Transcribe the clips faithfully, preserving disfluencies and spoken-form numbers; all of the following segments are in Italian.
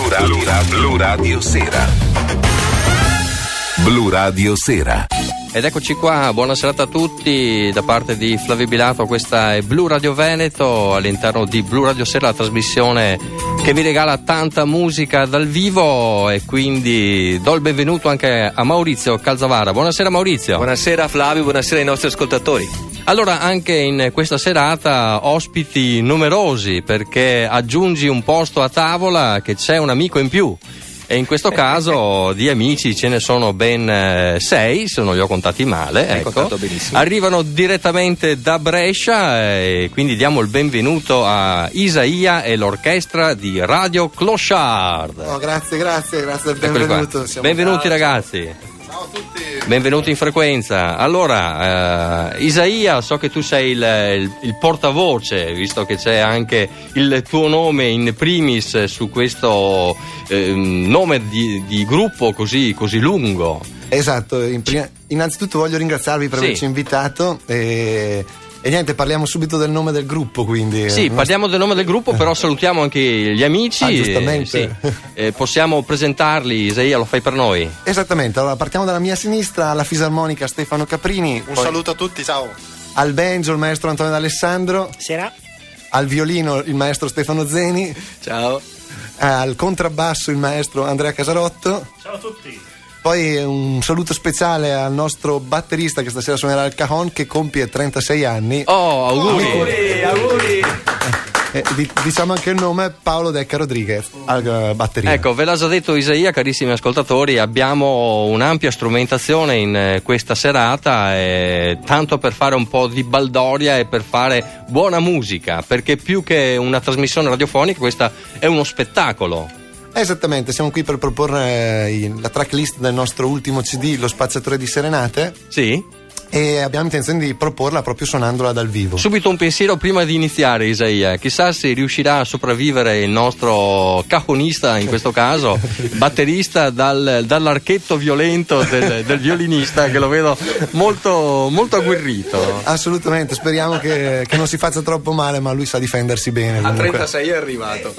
Blu Radio, Blu Radio Sera. Blu Radio Sera. Ed eccoci qua, buona serata a tutti da parte di Flavio Bilato. Questa è Blu Radio Veneto, all'interno di Blu Radio Sera, la trasmissione che vi regala tanta musica dal vivo, e quindi do il benvenuto anche a Maurizio Calzavara. Buonasera Maurizio. Buonasera Flavio, buonasera ai nostri ascoltatori. Allora, anche in questa serata ospiti numerosi, perché aggiungi un posto a tavola che c'è un amico in più. E in questo caso di amici ce ne sono ben eh, sei, se non li ho contati male. Hai ecco. contato benissimo. Arrivano direttamente da Brescia, eh, e quindi diamo il benvenuto a Isaia e l'orchestra di Radio Clochard. Oh, grazie, grazie, grazie del benvenuto. Benvenuti ragazzi. Ciao a tutti. Benvenuti in frequenza. Allora, eh, Isaia, so che tu sei il, il, il portavoce, visto che c'è anche il tuo nome in primis su questo eh, nome di, di gruppo così, così lungo. Esatto, in prima, innanzitutto voglio ringraziarvi per Sì. averci invitato e, e niente, parliamo subito del nome del gruppo, quindi. Sì, non... parliamo del nome del gruppo, però salutiamo anche gli amici. Ah, giustamente. Eh, sì. Eh, possiamo presentarli, Isaia, lo fai per noi? Esattamente, allora partiamo dalla mia sinistra, alla fisarmonica Stefano Caprini. Un poi saluto a tutti, ciao. al banjo il maestro Antonio D'Alessandro. Sera. Al violino il maestro Stefano Zeni. Ciao. Al contrabbasso il maestro Andrea Casarotto. Ciao a tutti. Poi un saluto speciale al nostro batterista che stasera suonerà il cajon, che compie trentasei anni. Oh, auguri! Auguri, auguri. Eh, di- diciamo anche il nome, Paolo Decca Rodriguez al uh, batteria. Ecco, ve l'ha già detto Isaia, carissimi ascoltatori, abbiamo un'ampia strumentazione in eh, questa serata, eh, tanto per fare un po' di baldoria e per fare buona musica, perché più che una trasmissione radiofonica questa è uno spettacolo. Esattamente, siamo qui per proporre eh, il- la tracklist del nostro ultimo C D, Lo Spazziatore di Serenate, Sì? e abbiamo intenzione di proporla proprio suonandola dal vivo. Subito un pensiero prima di iniziare, Isaia. Chissà se riuscirà a sopravvivere il nostro cajonista, in questo caso, batterista, dal, dall'archetto violento del, del violinista, che lo vedo molto, molto agguerrito. Assolutamente, speriamo che, che non si faccia troppo male, ma lui sa difendersi bene. A comunque. trentasei è arrivato.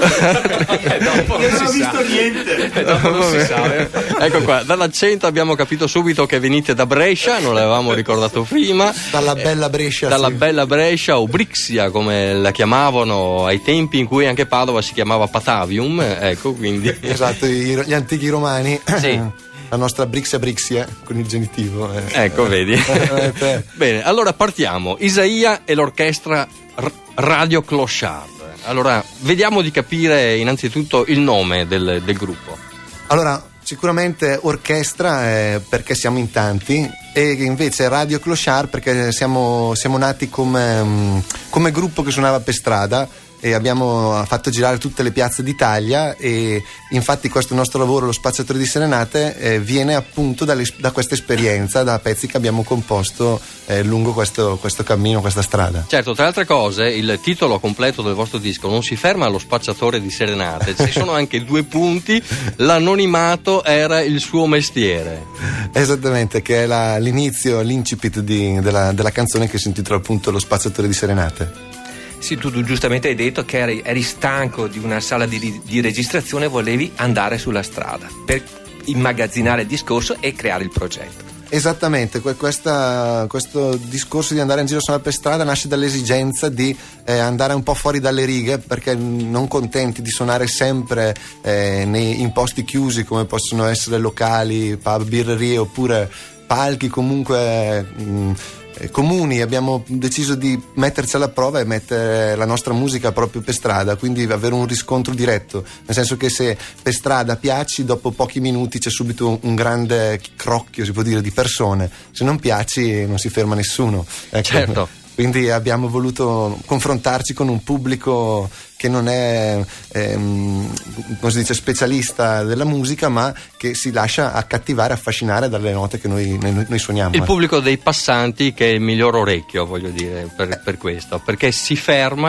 E dopo non Non ho si visto sa. niente. E dopo non si sa. eh. Ecco qua, dall'accento abbiamo capito subito che venite da Brescia, non l'avevamo ricordato prima. Dalla bella Brescia. Dalla sì. bella Brescia, o Brixia come la chiamavano ai tempi in cui anche Padova si chiamava Patavium, ecco, quindi Esatto, i- gli antichi romani. Sì. La nostra Brixia Brixia con il genitivo. eh. ecco, vedi. Veramente. Bene, allora partiamo. Isaia e l'orchestra R- Radio Clochard. Allora, vediamo di capire innanzitutto il nome del, del gruppo. Allora, sicuramente orchestra eh, perché siamo in tanti, e invece Radio Clochard perché siamo, siamo nati come, mm, come gruppo che suonava per strada, e abbiamo fatto girare tutte le piazze d'Italia, e infatti questo nostro lavoro, Lo Spazziatore di Serenate, eh, viene appunto dalle- da questa esperienza, da pezzi che abbiamo composto eh, lungo questo, questo cammino, questa strada. Certo, tra le altre cose, il titolo completo del vostro disco non si ferma allo spacciatore di serenate, ci sono anche due punti: l'anonimato era il suo mestiere. Esattamente, che è la- l'inizio, l'incipit di- della, della canzone, che si intitola appunto Lo Spazziatore di Serenate. Sì, tu, tu giustamente hai detto che eri, eri stanco di una sala di, di registrazione e volevi andare sulla strada per immagazzinare il discorso e creare il progetto. Esattamente, que- questa- questo discorso di andare in giro a suonare per strada nasce dall'esigenza di eh, andare un po' fuori dalle righe, perché non contenti di suonare sempre eh, nei, in posti chiusi come possono essere locali, pub, birrerie, oppure palchi comunque mh, eh, comuni. Abbiamo deciso di metterci alla prova e mettere la nostra musica proprio per strada, quindi avere un riscontro diretto, nel senso che se per strada piaci, dopo pochi minuti c'è subito un, un grande crocchio, si può dire, di persone. Se non piaci non si ferma nessuno, ecco. Certo. Quindi abbiamo voluto confrontarci con un pubblico che non è ehm, come si dice, specialista della musica, ma che si lascia accattivare, affascinare dalle note che noi, noi, noi suoniamo. Il pubblico dei passanti, che è il miglior orecchio, voglio dire, per, per questo, perché si ferma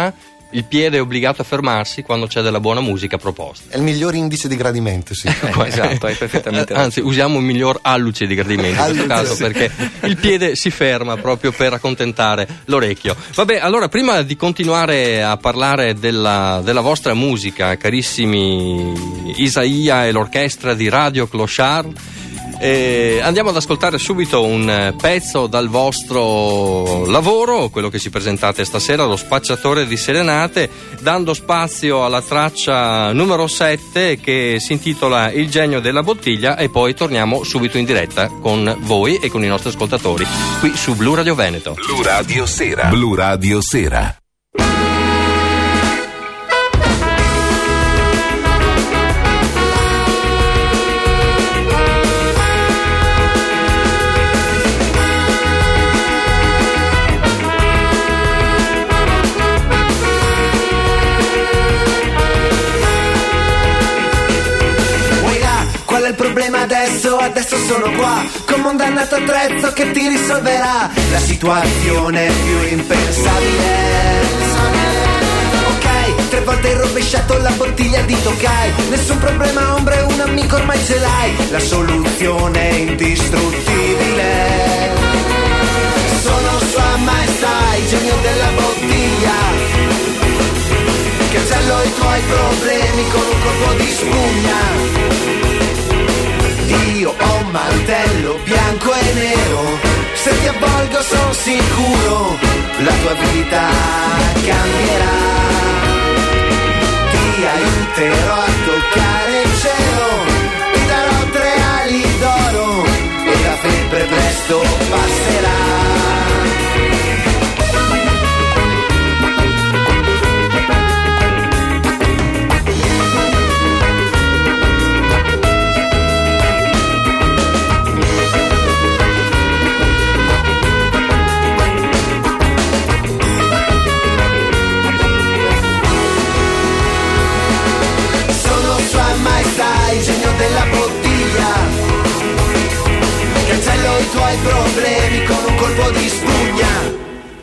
il piede è obbligato a fermarsi quando c'è della buona musica proposta. È il miglior indice di gradimento, sì. Eh, esatto, hai perfettamente ragione. Anzi, usiamo un miglior alluce di gradimento in questo caso, sì. perché il piede si ferma proprio per accontentare l'orecchio. Vabbè, allora prima di continuare a parlare della, della vostra musica, carissimi Isaia e l'orchestra di Radio Clochard, Eh, andiamo ad ascoltare subito un pezzo dal vostro lavoro, quello che ci presentate stasera, Lo Spacciatore di Serenate, dando spazio alla traccia numero sette che si intitola Il genio della bottiglia, e poi torniamo subito in diretta con voi e con i nostri ascoltatori qui su Blu Radio Veneto. Blu Radio Sera. Blu Radio Sera. Il problema adesso, adesso sono qua come un dannato attrezzo che ti risolverà la situazione più impensabile. Ok, tre volte hai rovesciato la bottiglia di Tokai, nessun problema ombre, un amico ormai ce l'hai, la soluzione è indistruttibile. Sono Sua Maestà, il genio della bottiglia, cancello i tuoi problemi con un colpo di spugna. Io ho un mantello bianco e nero, se ti avvolgo sono sicuro la tua vita cambierà. Ti aiuterò a toccare il cielo, ti darò tre ali d'oro e la febbre presto passerà. Il genio della bottiglia, cancello i tuoi problemi con un colpo di spugna.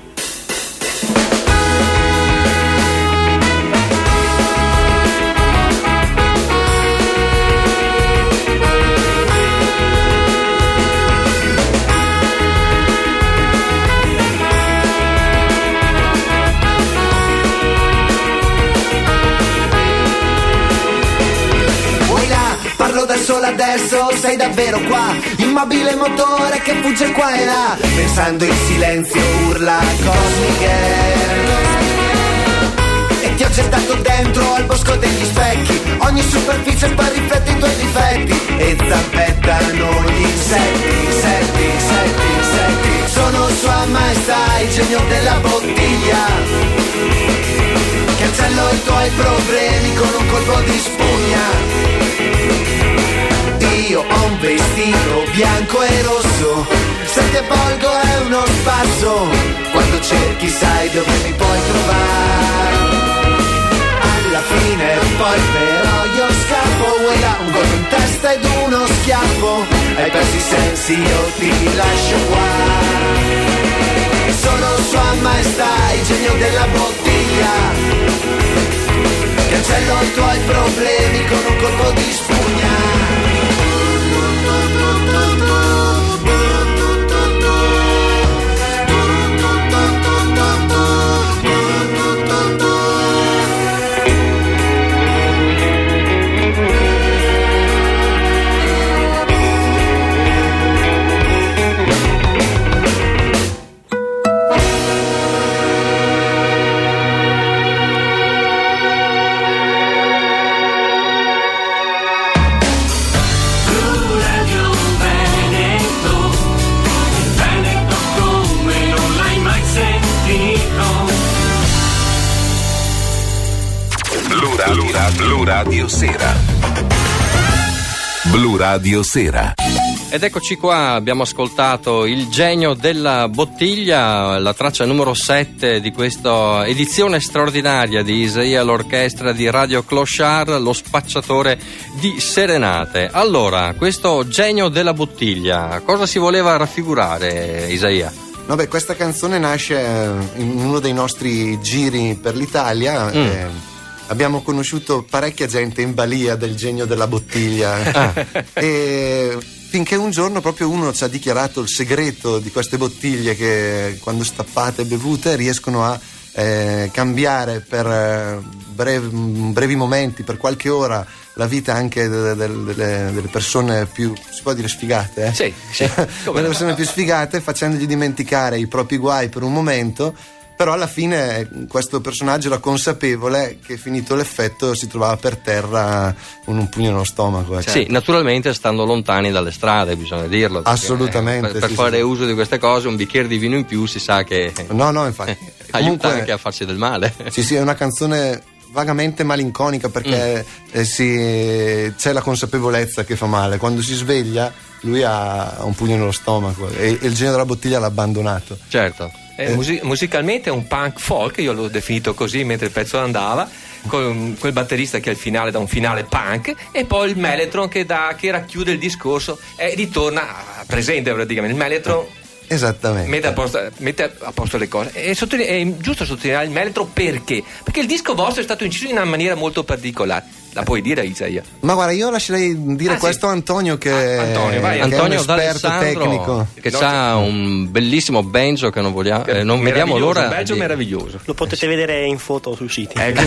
Solo adesso sei davvero qua, immobile motore che fugge qua e là, pensando in silenzio urla cosmiche. E ti ho gettato dentro al bosco degli specchi, ogni superficie poi riflette i tuoi difetti e zampettano gli insetti, insetti, insetti, insetti. Sono Sua Maestà, il genio della bottiglia, cancello i tuoi problemi con un colpo di spugna. Io ho un vestito bianco e rosso, se ti avvolgo è uno spasso, quando cerchi sai dove mi puoi trovare. Alla fine poi però io scappo, vuoi là un colpo in testa ed uno schiaffo, hai perso i sensi, io ti lascio qua. Sono Sua Maestà, il genio della bottiglia, cancello i tuoi problemi con un colpo di spugna. Blu Radio Sera. Blu Radio Sera. Ed eccoci qua, abbiamo ascoltato Il genio della bottiglia, la traccia numero sette di questa edizione straordinaria di Isaia l'orchestra di Radio Clochard, Lo Spacciatore di Serenate. Allora, questo genio della bottiglia, cosa si voleva raffigurare, Isaia? No, beh, questa canzone nasce in uno dei nostri giri per l'Italia. Mm. Eh, abbiamo conosciuto parecchia gente in balia del genio della bottiglia. Ah. E finché un giorno proprio uno ci ha dichiarato il segreto di queste bottiglie che quando stappate e bevute riescono a eh, cambiare per eh, brevi, brevi momenti, per qualche ora, la vita anche delle, delle, delle persone più, si può dire sfigate, eh? Sì, sì. Delle persone più sfigate, facendogli dimenticare i propri guai per un momento. Però alla fine questo personaggio era consapevole che finito l'effetto si trovava per terra con un pugno nello stomaco. Ecco. Sì, naturalmente stando lontani dalle strade, bisogna dirlo. Assolutamente. Per, per sì, fare sì. uso di queste cose, un bicchiere di vino in più si sa che no, no, infatti. aiuta Comunque, anche a farsi del male. Sì, sì, è una canzone vagamente malinconica perché mm. eh, si, c'è la consapevolezza che fa male. Quando si sveglia lui ha un pugno nello stomaco e, e il genio della bottiglia l'ha abbandonato. Certo. Eh, music- musicalmente è un punk folk, io l'ho definito così mentre il pezzo andava, con quel batterista che al finale dà un finale punk e poi il mellotron che, da, che racchiude il discorso e ritorna presente praticamente. Il mellotron esattamente mette a posto, mette a posto le cose. È, sottoline- è giusto sottolineare il mellotron perché? Perché il disco vostro è stato inciso in una maniera molto particolare. La puoi dire, Isaia? Ma guarda, io lascerei dire ah, questo a sì. Antonio che, ah, Antonio, vai, che Antonio è un esperto tecnico, che ha un bellissimo banjo che non vogliamo eh, non vediamo l'ora. Un banjo di... meraviglioso. Lo potete vedere in foto sul sito. Ecco.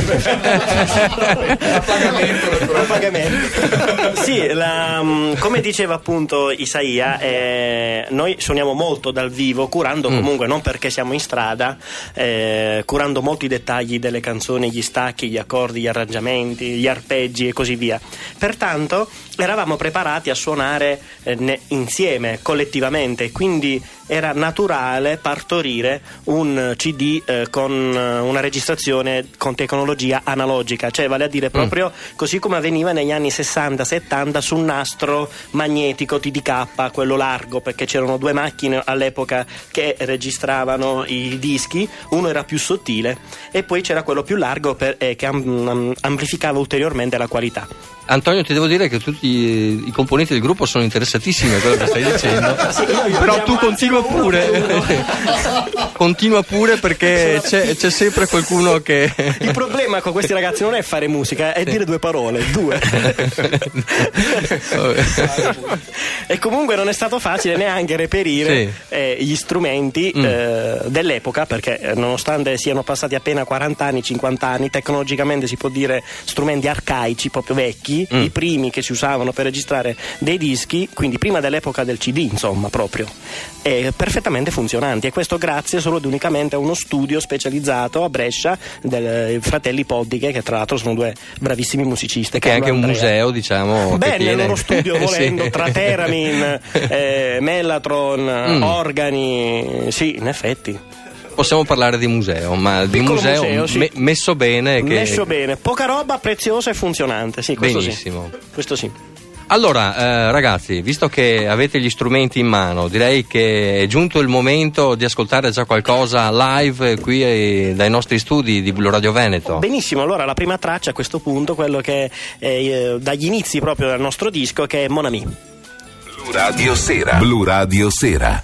A pagamento, a pagamento. Sì, la, come diceva appunto Isaia, eh, noi suoniamo molto dal vivo, curando mm. comunque, non perché siamo in strada, eh, curando molti dettagli delle canzoni, gli stacchi, gli accordi, gli arrangiamenti, gli arpeggi e così via. Pertanto eravamo preparati a suonare eh, ne, insieme, collettivamente, quindi era naturale partorire un C D eh, con una registrazione con tecnologia analogica, cioè vale a dire proprio mm. così come avveniva negli anni sessanta settanta su un nastro magnetico T D K, quello largo, perché c'erano due macchine all'epoca che registravano i dischi, uno era più sottile e poi c'era quello più largo per, eh, che am- amplificava ulteriormente la qualità. Antonio, ti devo dire che tutti i componenti del gruppo sono interessatissimi a quello che stai dicendo. Sì, però tu continua pure continua pure perché c'è, c'è sempre qualcuno che il problema con questi ragazzi non è fare musica, è dire due parole, due. E comunque non è stato facile neanche reperire sì. eh, gli strumenti mm. eh, dell'epoca, perché nonostante siano passati appena quaranta anni, cinquanta anni, tecnologicamente si può dire strumenti arcaici, proprio vecchi, Mm. i primi che si usavano per registrare dei dischi, quindi prima dell'epoca del C D, insomma, proprio eh, perfettamente funzionanti, e questo grazie solo ed unicamente a uno studio specializzato a Brescia dei fratelli Poddighe, che tra l'altro sono due bravissimi musicisti, e che è anche un museo, diciamo. Beh, che nel tiene... loro studio, volendo, sì. tra Theremin, eh, Mellotron, mm. organi, sì, in effetti. Possiamo parlare di museo, ma di museo, museo sì. me- messo bene. Che... Messo bene, poca roba, preziosa e funzionante. Sì, questo benissimo. Sì. Questo sì. Allora, eh, ragazzi, visto che avete gli strumenti in mano, direi che è giunto il momento di ascoltare già qualcosa live qui eh, dai nostri studi di Blu Radio Veneto. Benissimo, allora la prima traccia a questo punto, quello che è eh, dagli inizi proprio del nostro disco, che è Mon Ami. Blu Radio Sera. Blu Radio Sera.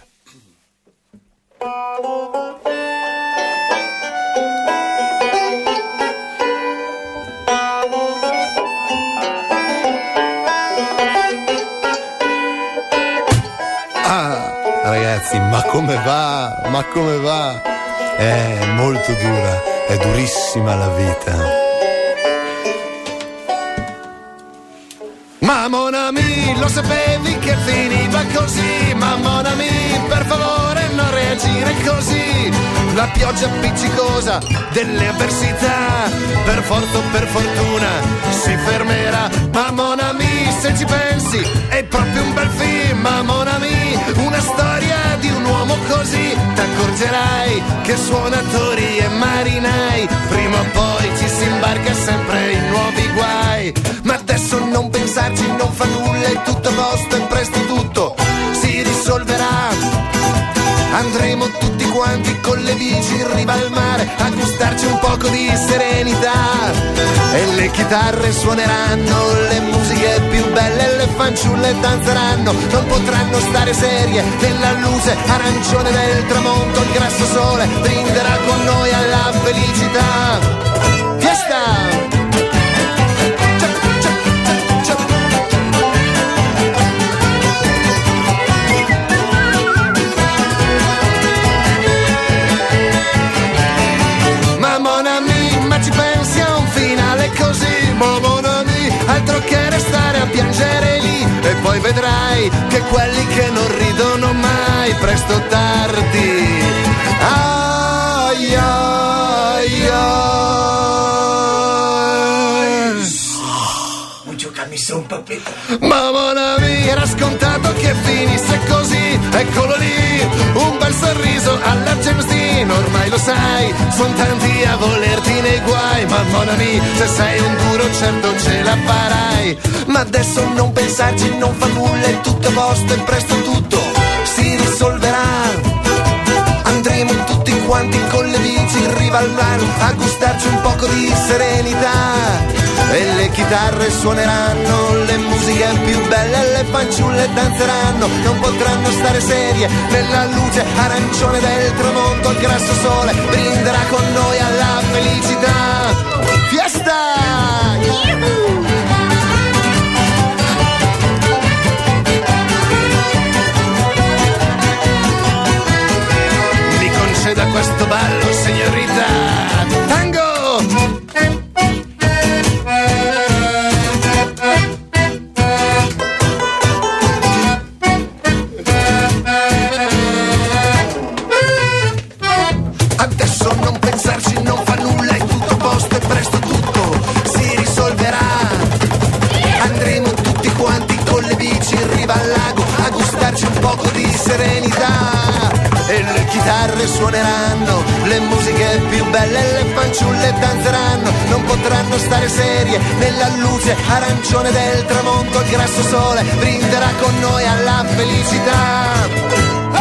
Ragazzi, ma come va? Ma come va? È molto dura, è durissima la vita. Ma mon ami, lo sapevi che finiva così? Ma mon ami, per favore non reagire così. La pioggia appiccicosa delle avversità, per forza o per fortuna, si fermerà. Ma mon ami, se ci pensi, è proprio un bel film. Ma mon ami, una storia di un uomo così. T'accorgerai che suonatori e marinai, prima o poi ci si imbarca sempre in nuovi guai. Ma adesso non pensarci, non fa nulla, è tutto a posto e presto tutto si risolverà. Andremo tutti quanti con le bici in riva al mare a gustarci un poco di serenità, e le chitarre suoneranno le musiche più belle e le fanciulle danzeranno, non potranno stare serie nella luce arancione del tramonto. Il grasso sole brinderà con noi alla felicità. Fiesta! Altro che restare a piangere lì, e poi vedrai che quelli che non ridono mai, presto o tardi, ai ai ai, mucho camisón papeta. ma mon ami, era scontato che finisse così, eccolo lì, un bel sorriso alla James Dean, ormai lo sai, son tanti a volerti nei guai, ma mon ami, se sei un duro certo ce la farai, ma adesso non pensarci, non fa nulla, è tutto a posto e presto tutto si risolverà. Andremo tutti quanti con le bici in riva al mare a gustarci un poco di serenità, e le chitarre suoneranno le musiche più belle, le fanciulle danzeranno, non potranno stare serie nella luce arancione del tramonto. Il grasso sole brinderà con noi alla felicità. Fiesta! Mi conceda questo ballo, signorita. Tango! Adesso non pensarci, non fa nulla, è tutto a posto e presto tutto si risolverà. Andremo tutti quanti con le bici in riva al lago a gustarci un poco di serenità, e le chitarre suoneranno le musiche più belle, le fanciulle danzeranno, non potranno stare serie nella luce arancione del tramonto. Il grasso sole brinderà con noi alla felicità.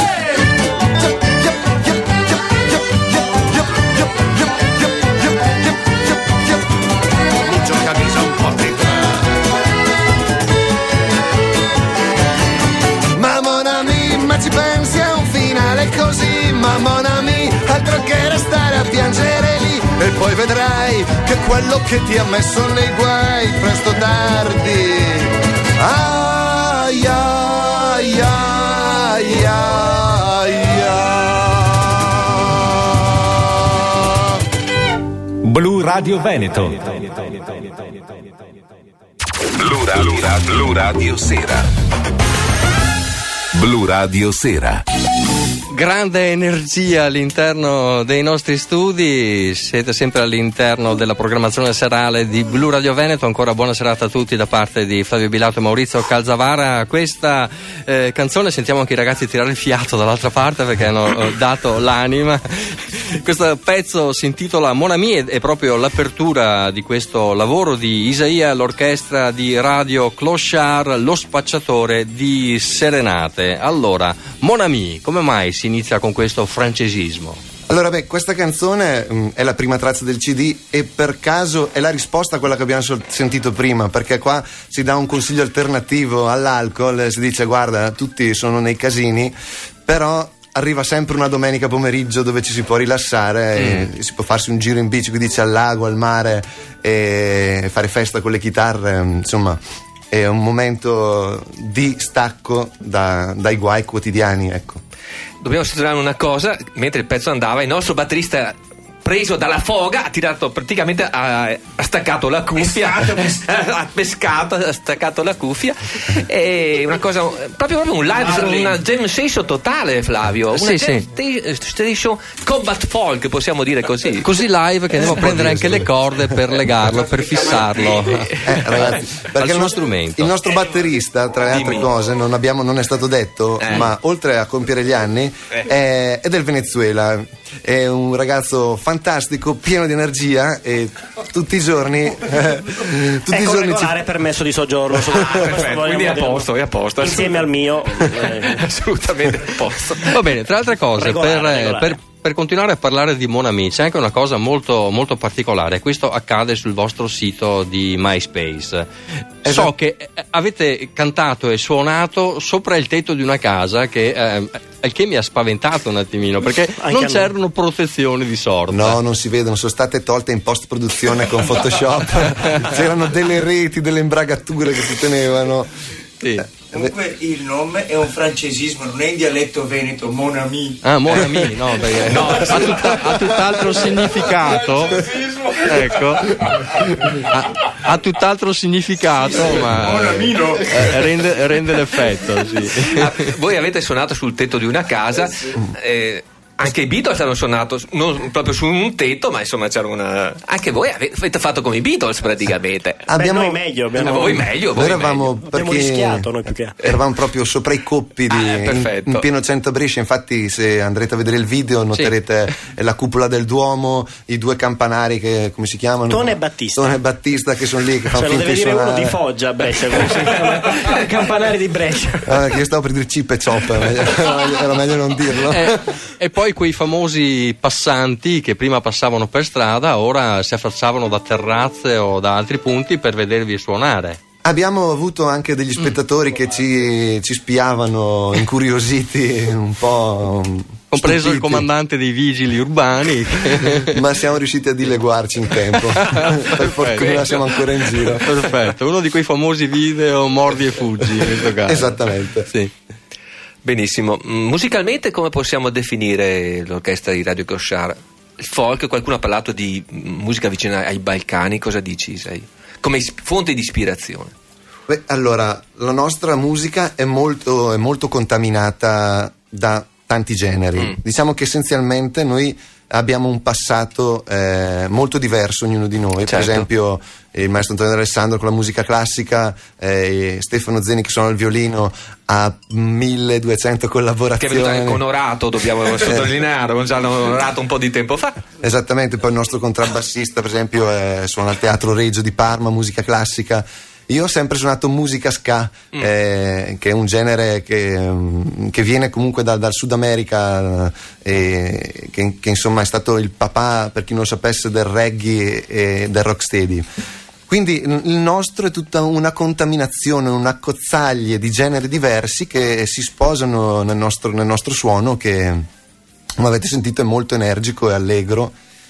Ma ci pensi a un finale così, ma mon ami, altro che restare a piangere lì, e poi vedrai che quello che ti ha messo nei guai, presto o tardi, ai ai ai ai ai. Blu Radio Veneto. Blu Radio, Blu Radio Sera. Blu Radio Sera. Grande energia all'interno dei nostri studi, siete sempre all'interno della programmazione serale di Blu Radio Veneto. Ancora buona serata a tutti da parte di Flavio Bilato e Maurizio Calzavara. Questa eh, canzone, sentiamo anche i ragazzi tirare il fiato dall'altra parte perché hanno dato l'anima. Questo pezzo si intitola Mon Ami, è proprio l'apertura di questo lavoro di Isaia, l'orchestra di Radio Clochard, lo spacciatore di serenate. Allora, Mon Ami, come mai si inizia con questo francesismo? Allora, beh, questa canzone mh, è la prima traccia del C D e per caso è la risposta a quella che abbiamo sol- sentito prima, perché qua si dà un consiglio alternativo all'alcol, si dice guarda, tutti sono nei casini, però arriva sempre una domenica pomeriggio dove ci si può rilassare, mm. e si può farsi un giro in bici, qui dice al lago, al mare, e fare festa con le chitarre, insomma è un momento di stacco da, dai guai quotidiani, ecco. Dobbiamo sottolineare una cosa: mentre il pezzo andava, il nostro batterista, preso dalla foga, ha tirato praticamente, ha, ha staccato la cuffia, pescato, pescato. ha pescato, ha staccato la cuffia, è una cosa proprio, proprio un live, una jam session totale, Flavio, una sì, jam sì. station combat folk, possiamo dire così, così live che andiamo a prendere anche le corde per legarlo, per fissarlo. Eh, ragazzi, perché il nostro, strumento. il nostro batterista, tra le altre Dimmi. cose, non, abbiamo, non è stato detto, Eh. ma oltre a compiere gli anni, Eh. è, è del Venezuela. È un ragazzo fantastico, pieno di energia, e tutti i giorni eh, tutti È i con giorni regolare permesso di soggiorno, su- questo perfetto, vogliamo quindi è a dirlo. posto, è a posto, insieme al mio, eh, assolutamente a posto. Va bene, tra altre cose, Regolare, per, regolare. per per continuare a parlare di Mon Ami, c'è anche una cosa molto, molto particolare. Questo accade sul vostro sito di MySpace. Esatto. So che avete cantato e suonato sopra il tetto di una casa, che eh, il che mi ha spaventato un attimino, perché Anche non c'erano protezioni di sorta. No, non si vedono, sono state tolte in post produzione con Photoshop. C'erano delle reti, delle imbragature che si tenevano. Sì. Comunque il nome è un francesismo, non è in dialetto veneto, Mon Ami. Ah, Mon Ami, no, perché no, ha, tutta, ha tutt'altro significato. Ecco, ha, ha tutt'altro significato, ma Mon Ami no. eh, rende, rende l'effetto, sì. Ah, voi avete suonato sul tetto di una casa. Eh, Anche i Beatles hanno suonato non proprio su un tetto, ma insomma c'era una. Anche voi avete fatto come i Beatles praticamente. Abbiamo... Beh, noi meglio, abbiamo... Eh, voi meglio, voi Noi eravamo, meglio. Abbiamo perché rischiato noi più che altro. eravamo proprio sopra i coppi di, Ah, eh, in, perfetto. in pieno centro a Brescia. Infatti, se andrete a vedere il video, noterete la cupola del Duomo, i due campanari che come si chiamano? Tone e Battista. Tone e Battista, che sono lì, che fanno Cioè, lo finta deve di dire uno suonare. di Foggia a Brescia, come si chiama? Campanari di Brescia. Ah, che io stavo per dire chip e chop, era meglio non dirlo. Eh, e poi quei famosi passanti che prima passavano per strada, ora si affacciavano da terrazze o da altri punti per vedervi suonare. Abbiamo avuto anche degli spettatori che ci, ci spiavano incuriositi, un po' Compreso stupiti. il comandante dei vigili urbani. Ma siamo riusciti a dileguarci in tempo. Per fortuna siamo ancora in giro. Perfetto, uno di quei famosi video mordi e fuggi in questo caso. Esattamente. Sì. Benissimo. Musicalmente come possiamo definire l'orchestra di Radio Koshar? Il folk, qualcuno ha parlato di musica vicina ai Balcani, cosa dici? Sei? Come is- fonte di ispirazione? Beh, allora, la nostra musica è molto, è molto contaminata da tanti generi. Mm. Diciamo che essenzialmente noi abbiamo un passato eh, molto diverso, ognuno di noi. Certo. Per esempio il maestro Antonio D'Alessandro con la musica classica, eh, Stefano Zeni che suona il violino, ha milleduecento Che è collaborazioni. venuto anche onorato, dobbiamo sottolineare, già l'hanno onorato un po' di tempo fa. Esattamente, poi il nostro contrabbassista per esempio eh, suona al Teatro Regio di Parma, musica classica. Io ho sempre suonato musica ska, Mm. eh, che è un genere che, mm, che viene comunque da- dal Sud America, eh, che, che insomma è stato il papà, per chi non lo sapesse, del reggae e del rocksteady. Quindi il il nostro è tutta una contaminazione, una accozzaglie di generi diversi che si sposano nel nostro, nel nostro suono, che come avete sentito è molto energico e allegro,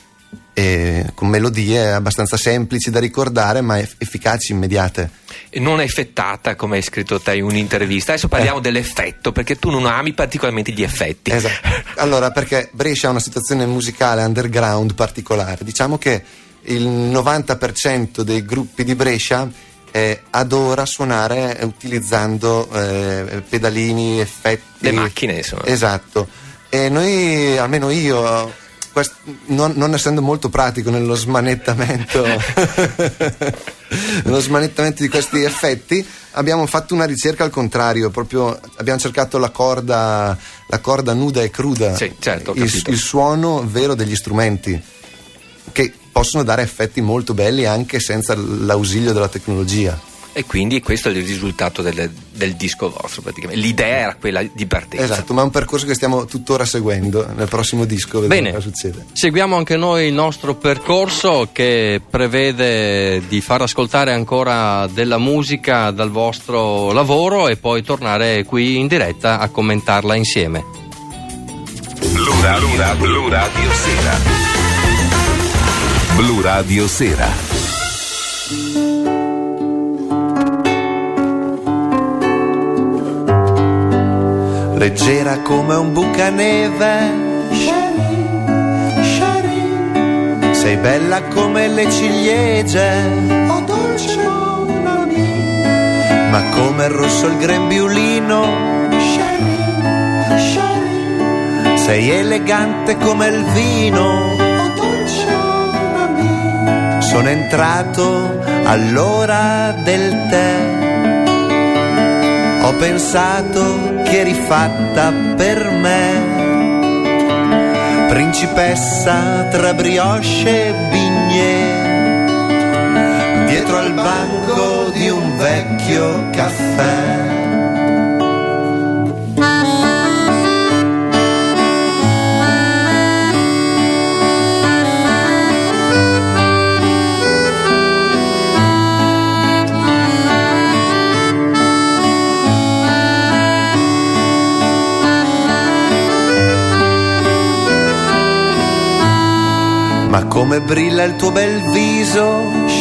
e con melodie abbastanza semplici da ricordare ma eff- efficaci, immediate. E non effettata, come hai scritto te in un'intervista. Adesso parliamo Eh. dell'effetto, perché tu non ami particolarmente gli effetti. Esatto. Allora, perché Brescia ha una situazione musicale underground particolare. Diciamo che il novanta per cento dei gruppi di Brescia eh, adora suonare utilizzando eh, pedalini, effetti, Le macchine, insomma. Esatto. E noi, almeno io, quest- non, non essendo molto pratico nello smanettamento nello smanettamento di questi effetti, abbiamo fatto una ricerca al contrario, proprio abbiamo cercato la corda la corda nuda e cruda, Sì, certo, ho il, capito. il suono vero degli strumenti, che possono dare effetti molto belli anche senza l'ausilio della tecnologia. E quindi questo è il risultato del, del disco vostro, praticamente. L'idea era quella di partenza. Esatto, ma è un percorso che stiamo tuttora seguendo. Nel prossimo disco vedremo Bene, cosa succede. seguiamo anche noi il nostro percorso, che prevede di far ascoltare ancora della musica dal vostro lavoro e poi tornare qui in diretta a commentarla insieme. Blu Radio, Blu Radio Sera. Blu Radio Sera. Leggera come un bucaneve, sei bella come le ciliegie, oh dolce Mona mia, ma come il rosso il grembiulino, sei elegante come il vino, oh dolce Mona mia, sono entrato all'ora del tè, ho pensato che eri fatta per me, principessa tra brioche e bignè, dietro al banco di un vecchio caffè. ma come brilla il tuo bel viso.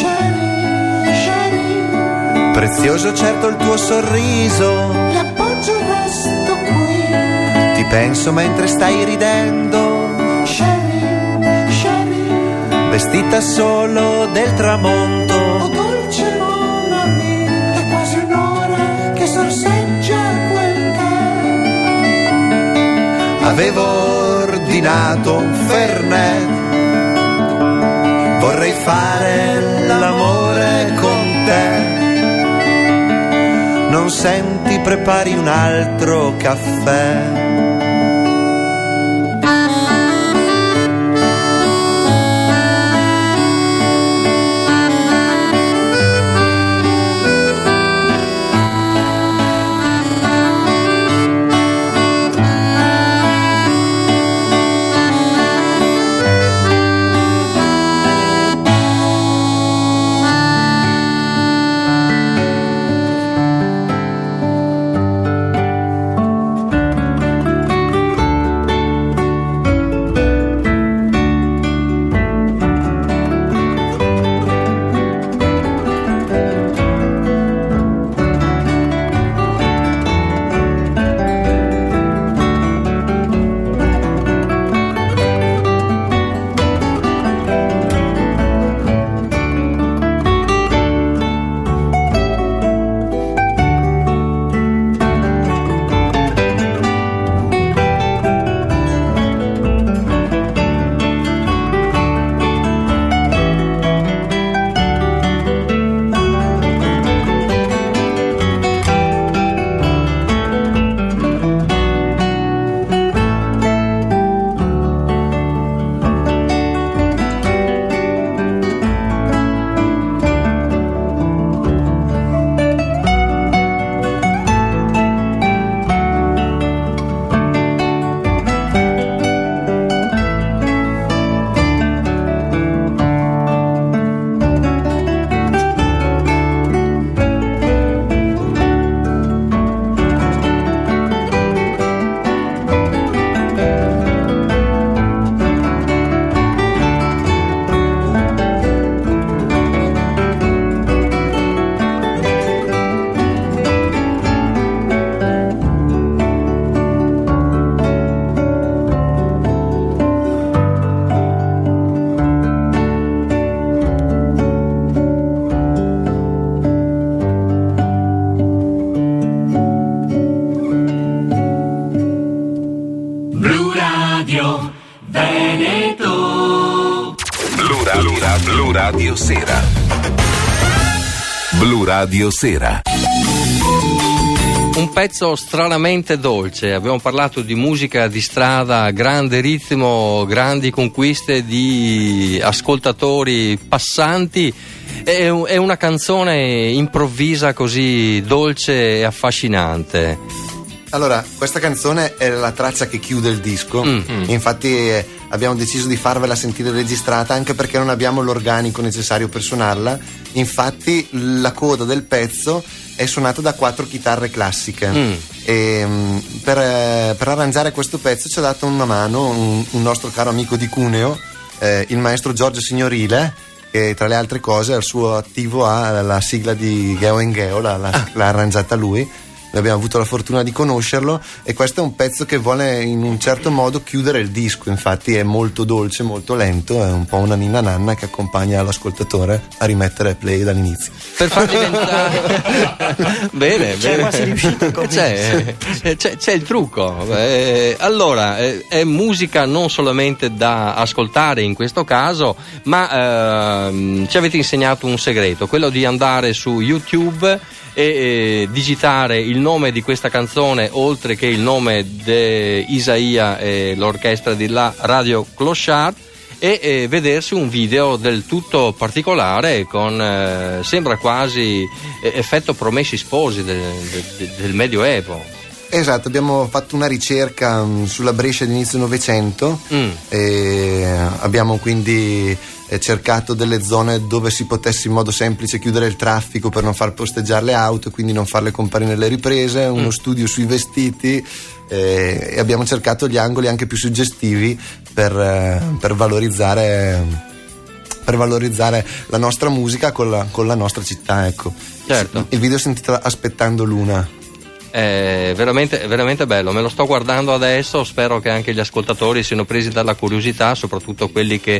Prezioso certo il tuo sorriso. L'appoggio resto qui. Ti penso mentre stai ridendo. Sherry, Sherry, vestita solo del tramonto. oh dolce mon ami, è quasi un'ora che sorseggia quel tè. Avevo ordinato un Fernet. Vorrei fare l'amore con te. Non senti, prepari un altro caffè. Radio Sera. Blu Radio Sera. Un pezzo stranamente dolce. Abbiamo parlato di musica di strada, grande ritmo, grandi conquiste di ascoltatori passanti. È una canzone improvvisa, così dolce e affascinante. Allora, questa canzone è la traccia che chiude il disco. Mm-hmm. Infatti eh, abbiamo deciso di farvela sentire registrata, anche perché non abbiamo l'organico necessario per suonarla. Infatti la coda del pezzo è suonata da quattro chitarre classiche. Mm. E, per, eh, per arrangiare questo pezzo ci ha dato una mano un, un nostro caro amico di Cuneo, eh, il maestro Giorgio Signorile, che tra le altre cose al suo attivo ha la sigla di Geo and Geo, l'ha, l'ha, l'ha arrangiata lui. Abbiamo avuto la fortuna di conoscerlo, e questo è un pezzo che vuole in un certo modo chiudere il disco. Infatti è molto dolce, molto lento, è un po' una ninna nanna che accompagna l'ascoltatore a rimettere play dall'inizio, per far diventare bene, c'è bene. quasi riuscito c'è, c'è, c'è il trucco. Eh, allora eh, è musica non solamente da ascoltare in questo caso, ma eh, ci avete insegnato un segreto, quello di andare su YouTube e eh, digitare il nome di questa canzone, oltre che il nome di Isaia e l'orchestra di La Radio Clochard, e eh, vedersi un video del tutto particolare con eh, sembra quasi eh, effetto Promessi Sposi del, del, del Medioevo. Esatto, abbiamo fatto una ricerca um, sulla Brescia di inizio Novecento mm. e abbiamo quindi eh, cercato delle zone dove si potesse in modo semplice chiudere il traffico per non far posteggiare le auto e quindi non farle comparire nelle riprese, uno mm. studio sui vestiti eh, e abbiamo cercato gli angoli anche più suggestivi per, eh, per valorizzare per valorizzare la nostra musica con la, con la nostra città, ecco. Certo. Il video si intitola Aspettando Luna. È veramente, veramente bello, me lo sto guardando adesso, spero che anche gli ascoltatori siano presi dalla curiosità, soprattutto quelli che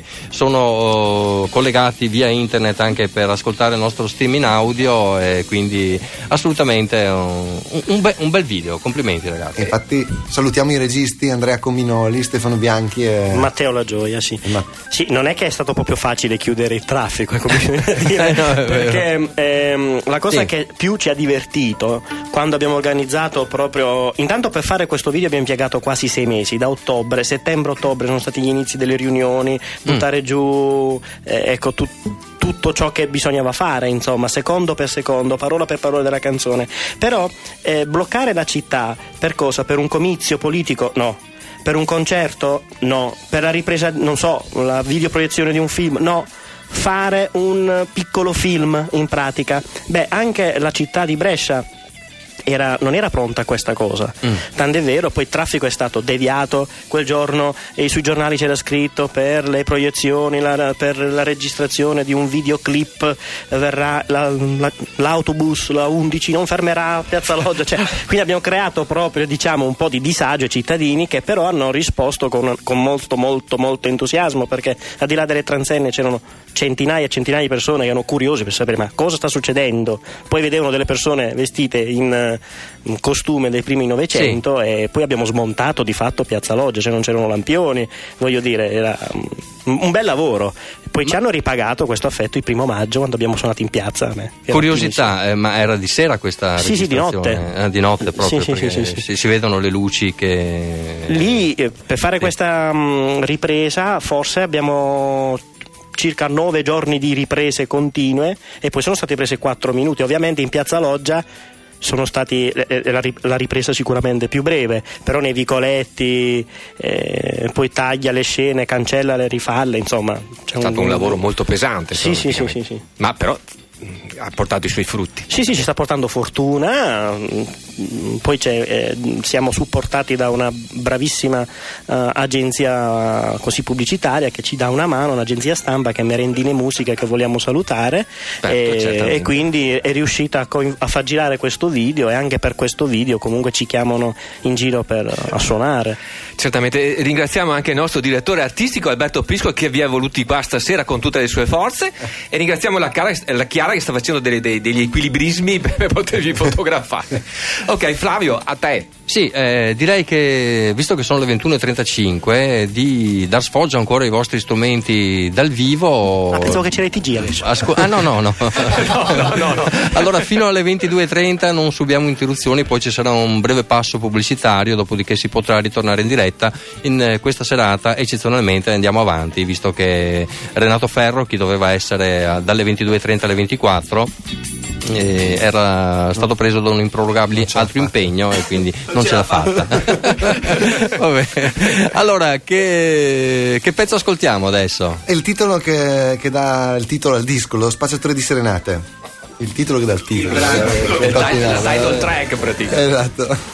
sono uh, collegati via internet anche per ascoltare il nostro streaming audio, e quindi assolutamente un, un, be- un bel video, complimenti ragazzi. Infatti salutiamo i registi Andrea Cominoli, Stefano Bianchi e Matteo La Gioia, sì. Ma... sì, non è che è stato proprio facile chiudere il traffico, come bisogna dire, eh no, perché ehm, la cosa sì. che più ci ha divertito quando abbiamo organizzato proprio, intanto per fare questo video abbiamo impiegato quasi sei mesi, da ottobre, settembre-ottobre sono stati gli inizi delle riunioni, buttare mm. giù eh, ecco tu, tutto ciò che bisognava fare, insomma, secondo per secondo, parola per parola della canzone. Però eh, bloccare la città per cosa? Per un comizio politico? No. Per un concerto? No. Per la ripresa, non so, la videoproiezione di un film? No. Fare un piccolo film in pratica? Beh, anche la città di Brescia Era, non era pronta a questa cosa, mm. tant'è vero, poi il traffico è stato deviato quel giorno e sui giornali c'era scritto per le proiezioni, la, per la registrazione di un videoclip verrà la, la, l'autobus, la undici non fermerà a Piazza Loggia, cioè, quindi abbiamo creato proprio, diciamo, un po' di disagio ai cittadini, che però hanno risposto con, con molto molto molto entusiasmo, perché al di là delle transenne c'erano centinaia e centinaia di persone che erano curiose per sapere ma cosa sta succedendo, poi vedevano delle persone vestite in un costume dei primi Novecento, sì. E poi abbiamo smontato di fatto Piazza Loggia, cioè non c'erano lampioni, voglio dire, era un, un bel lavoro. Poi ma... ci hanno ripagato questo affetto il primo maggio quando abbiamo suonato in piazza. Curiosità, eh, ma era di sera questa sì, sì, di notte. Eh, di notte proprio, sì, perché sì, sì, sì, si, si vedono le luci che... Lì, eh, per fare sì. questa mh, ripresa, forse abbiamo... circa nove giorni di riprese continue, e poi sono state prese quattro minuti. Ovviamente in Piazza Loggia sono stati la ripresa sicuramente più breve, però nei vicoletti eh, poi taglia le scene, cancella le rifalle, insomma c'è è stato un, un lavoro molto pesante. Sì, sì, sì, sì, sì. Ma però ha portato i suoi frutti. Sì, sì, ci sta portando fortuna. Poi c'è, eh, siamo supportati da una bravissima uh, agenzia così pubblicitaria che ci dà una mano, un'agenzia stampa che è Merendine Musica, che vogliamo salutare. Certo, e, e quindi è riuscita a, co- a far girare questo video, e anche per questo video comunque ci chiamano in giro per a suonare. Certamente. Ringraziamo anche il nostro direttore artistico Alberto Pisco, che vi ha voluti qua stasera con tutte le sue forze, e ringraziamo la Chiara, la Chiara che sta facendo delle, dei, degli equilibrismi per potervi fotografare. Ok, Flavio, a te. Sì, eh, direi che, visto che sono le ventuno e trentacinque, di dar sfoggio ancora ai vostri strumenti dal vivo. Ah, pensavo che c'era i T G adesso. Asco- ah no no no. no, no, no, no. Allora fino alle ventidue e trenta non subiamo interruzioni, poi ci sarà un breve passo pubblicitario, dopodiché si potrà ritornare in diretta. In eh, questa serata eccezionalmente andiamo avanti, visto che Renato Ferro, chi doveva essere a, dalle ventidue e trenta alle ventiquattro, eh, era stato preso da un improrogabile altro impegno, e quindi non, non ce l'ha fatta. Vabbè. Allora, che, che pezzo ascoltiamo adesso? È il titolo che, che dà il titolo al disco, Lo Spacciatore di Serenate. Il titolo che dà il titolo. Il title track praticamente. Esatto.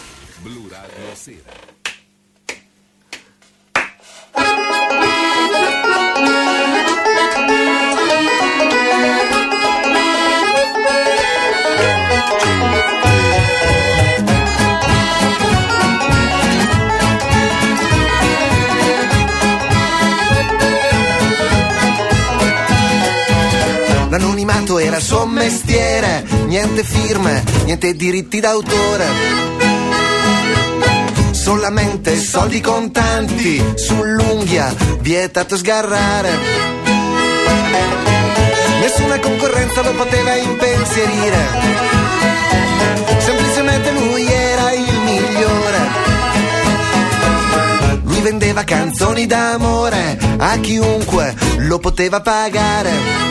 L'anonimato era il suo mestiere, niente firme, niente diritti d'autore, solamente soldi contanti sull'unghia, vietato sgarrare. Nessuna concorrenza lo poteva impensierire, semplicemente lui era il migliore. Lui vendeva canzoni d'amore a chiunque lo poteva pagare.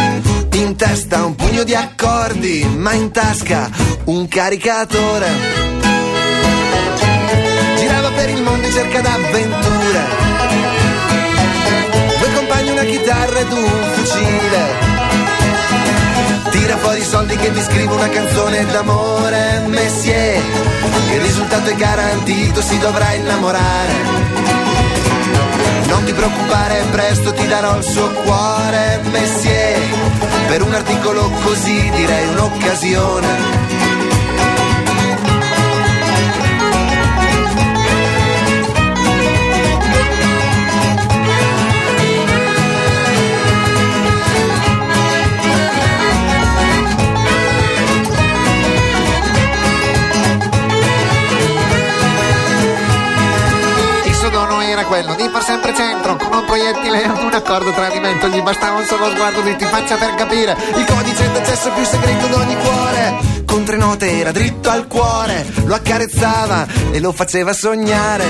In testa un pugno di accordi, ma in tasca un caricatore. il mondo in cerca d'avventure. Due compagni, una chitarra ed un fucile. Tira fuori i soldi che ti scrivo una canzone d'amore, Messier. Il risultato è garantito, si dovrà innamorare. Non ti preoccupare, presto ti darò il suo cuore, Messier. Per un articolo così direi un'occasione. Quello di far sempre centro con un proiettile o un accordo tradimento, gli bastava un solo sguardo di ti faccia per capire il codice d'accesso più segreto d'ogni cuore. Con tre note era dritto al cuore, lo accarezzava e lo faceva sognare.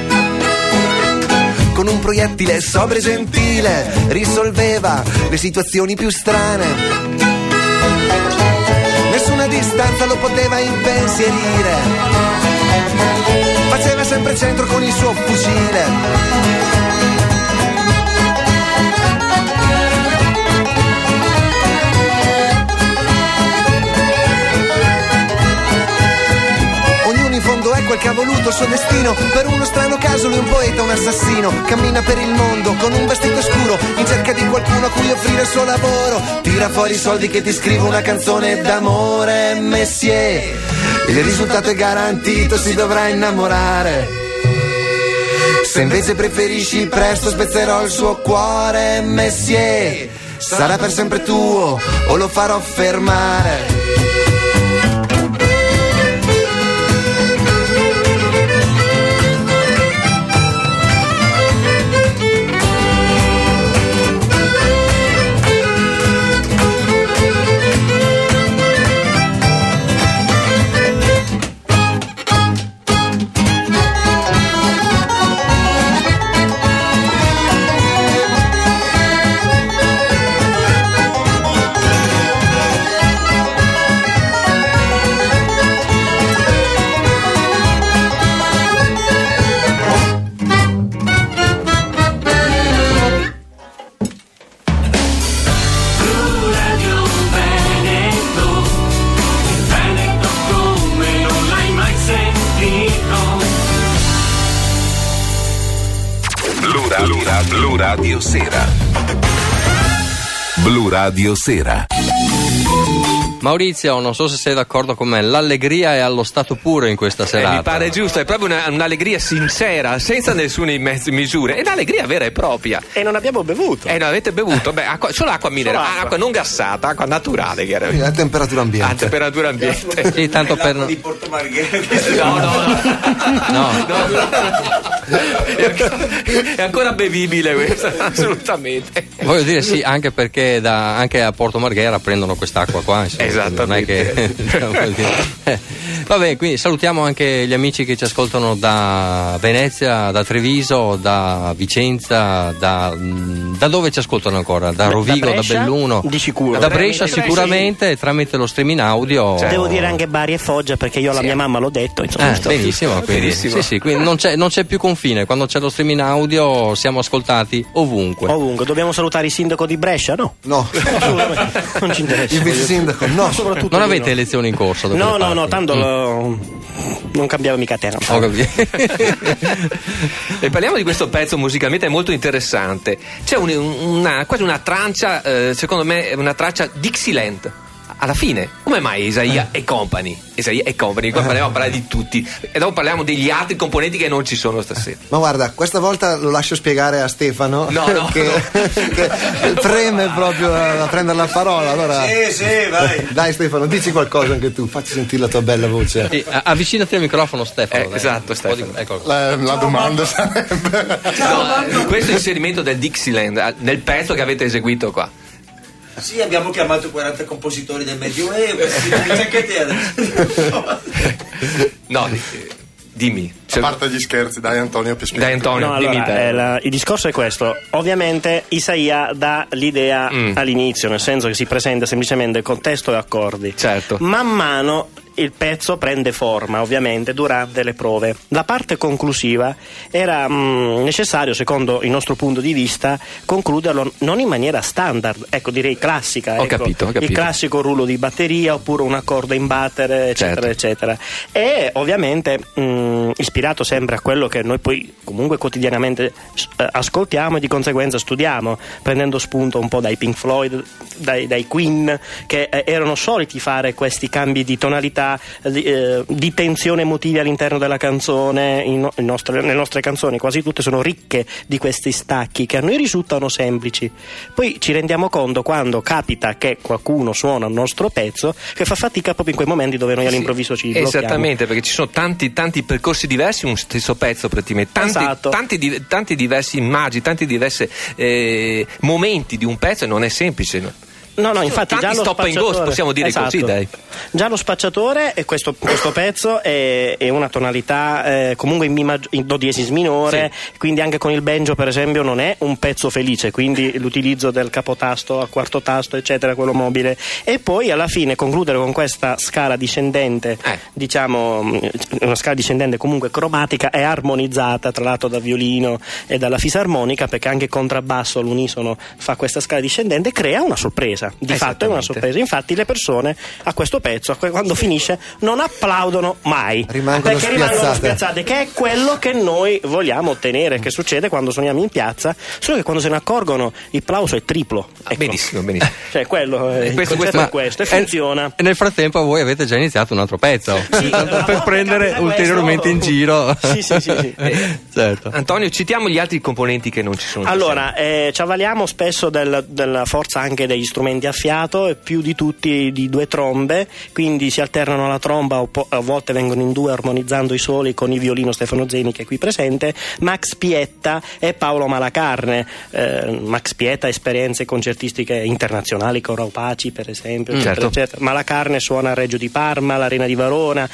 Con un proiettile sobrio e gentile risolveva le situazioni più strane. Nessuna distanza lo poteva impensierire. Faceva sempre centro con il suo fucile. Ognuno in fondo è quel che ha voluto il suo destino. Per uno strano caso lui è un poeta, un assassino. Cammina per il mondo con un vestito scuro in cerca di qualcuno a cui offrire il suo lavoro. Tira fuori i soldi che ti scrivo una canzone d'amore, Messier. Il risultato è garantito, si dovrà innamorare. Se invece preferisci, presto spezzerò il suo cuore, Messier. Sarà per sempre tuo o lo farò fermare. Blu Radio Sera. Blu Radio Sera. Maurizio, non so se sei d'accordo con me, l'allegria è allo stato puro in questa serata. Eh, mi pare giusto, è proprio una, un'allegria sincera, senza nessune mezze misure, è un'allegria vera e propria. E non abbiamo bevuto. E non avete bevuto? Beh, acqua, solo acqua minerale, acqua. acqua non gassata, acqua naturale, chiaramente. A temperatura ambiente. A temperatura ambiente. Sì, tanto per... di Porto Marghera. No, no, no. no. no. È, ancora, è ancora bevibile questa, assolutamente. Voglio dire sì, anche perché da, anche a Porto Marghera prendono quest'acqua qua, insomma. Esattamente. Non è che, eh, va bene, quindi salutiamo anche gli amici che ci ascoltano da Venezia, da Treviso, da Vicenza, da, da dove ci ascoltano ancora? Da Rovigo, da, Brescia, da Belluno, di sicuro. da Brescia sicuramente, tramite lo streaming audio. Cioè, devo dire anche Bari e Foggia, perché io alla sì. mia mamma l'ho detto, insomma. Eh, benissimo, quindi, benissimo. Sì, sì, quindi non, c'è, non c'è più confine, quando c'è lo streaming audio siamo ascoltati ovunque. Ovunque. Dobbiamo salutare il sindaco di Brescia, no? No, non ci interessa. Il vice sindaco, no. Soprattutto non avete no. elezioni in corso? Da no, no, parti? no, tanto mm. lo... non cambiava mica terra. Ho capito. E parliamo di questo pezzo musicalmente, è molto interessante. C'è un, una, quasi una traccia, eh, secondo me, una traccia Dixieland. Alla fine, come mai Isaia e Company? Isaia e Company, qua parliamo a parlare di tutti e dopo parliamo degli altri componenti che non ci sono stasera. Ma guarda, questa volta lo lascio spiegare a Stefano, no, no, che, no. che preme proprio a, a prendere la parola. Allora, sì, sì, vai. Dai Stefano, dici qualcosa anche tu, facci sentire la tua bella voce. Sì, avvicinati al microfono, Stefano. Eh, esatto, Stefano. Ecco. La, la domanda sarebbe no, questo inserimento del Dixieland nel pezzo che avete eseguito qua. Sì, abbiamo chiamato quaranta compositori del Medioevo, anche te adesso. No, dimmi. a parte gli scherzi, dai Antonio, più Dai Antonio, no, dimmi allora, te. eh, la, il discorso è questo. Ovviamente Isaia dà l'idea mm. all'inizio, nel senso che si presenta semplicemente con testo e accordi. Certo. Man mano il pezzo prende forma ovviamente durante le prove. La parte conclusiva era mh, necessario, secondo il nostro punto di vista, concluderlo non in maniera standard, ecco, direi classica, ho ecco, capito, ho capito. il classico rullo di batteria oppure un accordo in battere, eccetera, certo. eccetera. E ovviamente mh, ispirato sempre a quello che noi poi comunque quotidianamente eh, ascoltiamo e di conseguenza studiamo, prendendo spunto un po' dai Pink Floyd, dai, dai Queen, che eh, erano soliti fare questi cambi di tonalità, di, eh, di tensione emotiva all'interno della canzone. In, in nostre, le nostre canzoni quasi tutte sono ricche di questi stacchi che a noi risultano semplici, poi ci rendiamo conto quando capita che qualcuno suona il nostro pezzo che fa fatica proprio in quei momenti dove noi all'improvviso ci blocchiamo. Esattamente, perché ci sono tanti tanti percorsi diversi in un stesso pezzo, praticamente tanti, Esatto. tanti, di, tanti diversi immagini, tanti diversi eh, momenti di un pezzo, e non è semplice. No, no, infatti tanti già lo stop and go, spacciatore, possiamo dire esatto. così, dai. Già lo spacciatore e questo, questo pezzo è, è una tonalità eh, comunque in, mi maggi- in do diesis minore, sì. Quindi anche con il banjo per esempio non è un pezzo felice, quindi l'utilizzo del capotasto al quarto tasto eccetera, quello mobile, e poi alla fine concludere con questa scala discendente, eh. diciamo una scala discendente comunque cromatica e armonizzata tra l'altro dal violino e dalla fisarmonica, perché anche il contrabbasso all'unisono fa questa scala discendente, crea una sorpresa. Di fatto è una sorpresa, infatti le persone a questo pezzo quando finisce non applaudono mai, rimangono perché spiazzate. rimangono spiazzate, che è quello che noi vogliamo ottenere, che succede quando suoniamo in piazza, solo che quando se ne accorgono il plauso è triplo, ecco. benissimo benissimo Cioè quello è il questo, concetto questo, è questo e funziona. E nel frattempo voi avete già iniziato un altro pezzo, sì, per prendere ulteriormente questo, in giro. Sì, sì, sì, sì. Eh, certo. Antonio, citiamo gli altri componenti che non ci sono. Allora, eh, ci avvaliamo spesso del, della forza anche degli strumenti a fiato e più di tutti di due trombe, quindi si alternano la tromba o po- a volte vengono in due armonizzando i soli con il violino Stefano Zeni che è qui presente, Max Pietta e Paolo Malacarne. eh, Max Pietta esperienze concertistiche internazionali con Raupaci per esempio, eccetera, certo. eccetera. Malacarne suona a Reggio di Parma, l'Arena di Verona,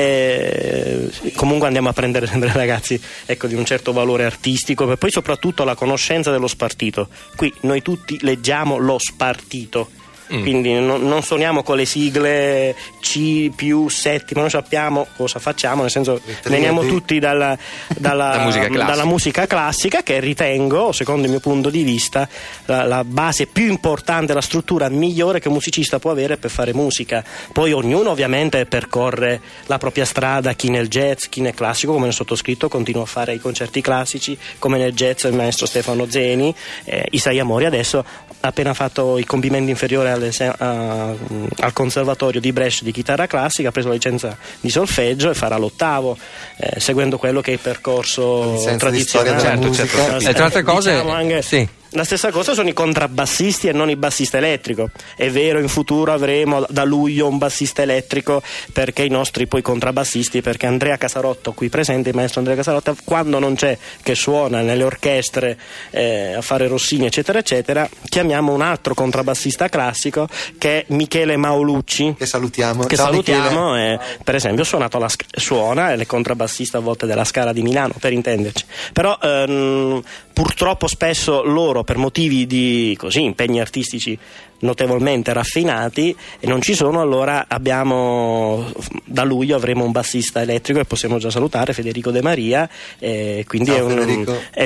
eh, comunque andiamo a prendere sempre ragazzi ecco di un certo valore artistico, e poi soprattutto la conoscenza dello spartito. Qui noi tutti leggiamo lo spartito, Mm. quindi non, non suoniamo con le sigle C più settima, noi sappiamo cosa facciamo, nel senso veniamo tutti dalla, dalla, musica dalla musica classica, che ritengo, secondo il mio punto di vista, la, la base più importante, la struttura migliore che un musicista può avere per fare musica. Poi ognuno ovviamente percorre la propria strada, chi nel jazz, chi nel classico, come nel sottoscritto continua a fare i concerti classici, come nel jazz il maestro Stefano Zeni, eh, Isaia Mori adesso ha appena fatto i compimenti inferiori alle, a, al conservatorio di Brescia di chitarra classica, ha preso la licenza di solfeggio e farà l'ottavo, eh, seguendo quello che è il percorso tradizionale. Certo, certo. E tra altre cose, diciamo anche, sì. La stessa cosa sono i contrabbassisti e non il bassista elettrico. È vero, in futuro avremo da luglio un bassista elettrico, perché i nostri poi contrabbassisti, perché Andrea Casarotto qui presente, il maestro Andrea Casarotto, quando non c'è, che suona nelle orchestre eh, a fare Rossini eccetera eccetera, chiamiamo un altro contrabbassista classico che è Michele Maolucci, che salutiamo, che Ciao, salutiamo e, per esempio suonato la, suona è il contrabbassista a volte della Scala di Milano, per intenderci, però ehm, purtroppo spesso loro per motivi di così impegni artistici notevolmente raffinati e non ci sono, allora abbiamo da luglio avremo un bassista elettrico e possiamo già salutare Federico De Maria, e quindi Ciao, è, un, è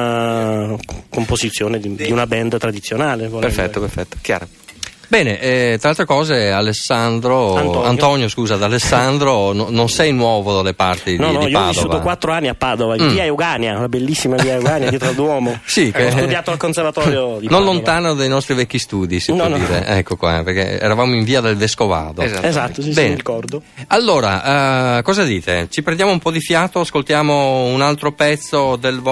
una composizione di, di una band tradizionale. Perfetto, perfetto, chiaro. Bene, eh, tra altre cose Alessandro Antonio, Antonio scusa, ad Alessandro no, non sei nuovo dalle parti no, di, no, di io Padova. ho vissuto quattro anni a Padova, in Mm. via Eugania, una bellissima via Eugania dietro al Duomo. Sì, ho che- studiato al conservatorio di Non Padova. lontano dai nostri vecchi studi, si No, può no. dire. Ecco qua, perché eravamo in via del Vescovado. Esatto, sì, sì, Bene. mi ricordo. Allora, eh, cosa dite? Ci prendiamo un po' di fiato, ascoltiamo un altro pezzo del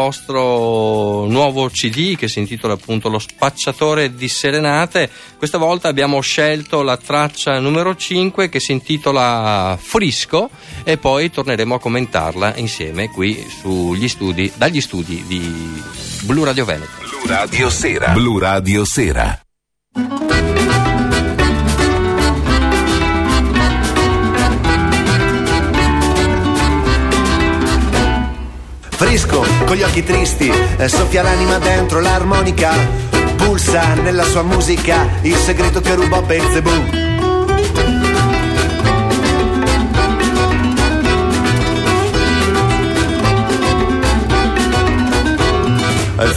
vostro nuovo C D che si intitola appunto Lo spacciatore di serenate. Questa volta abbiamo scelto la traccia numero cinque che si intitola Frisco, e poi torneremo a commentarla insieme qui sugli studi, dagli studi di Blu Radio Veneto. Blu Radio Sera. Blu Radio Sera. Frisco, con gli occhi tristi, eh, soffia l'anima dentro l'armonica, pulsa nella sua musica il segreto che rubò Beelzebù.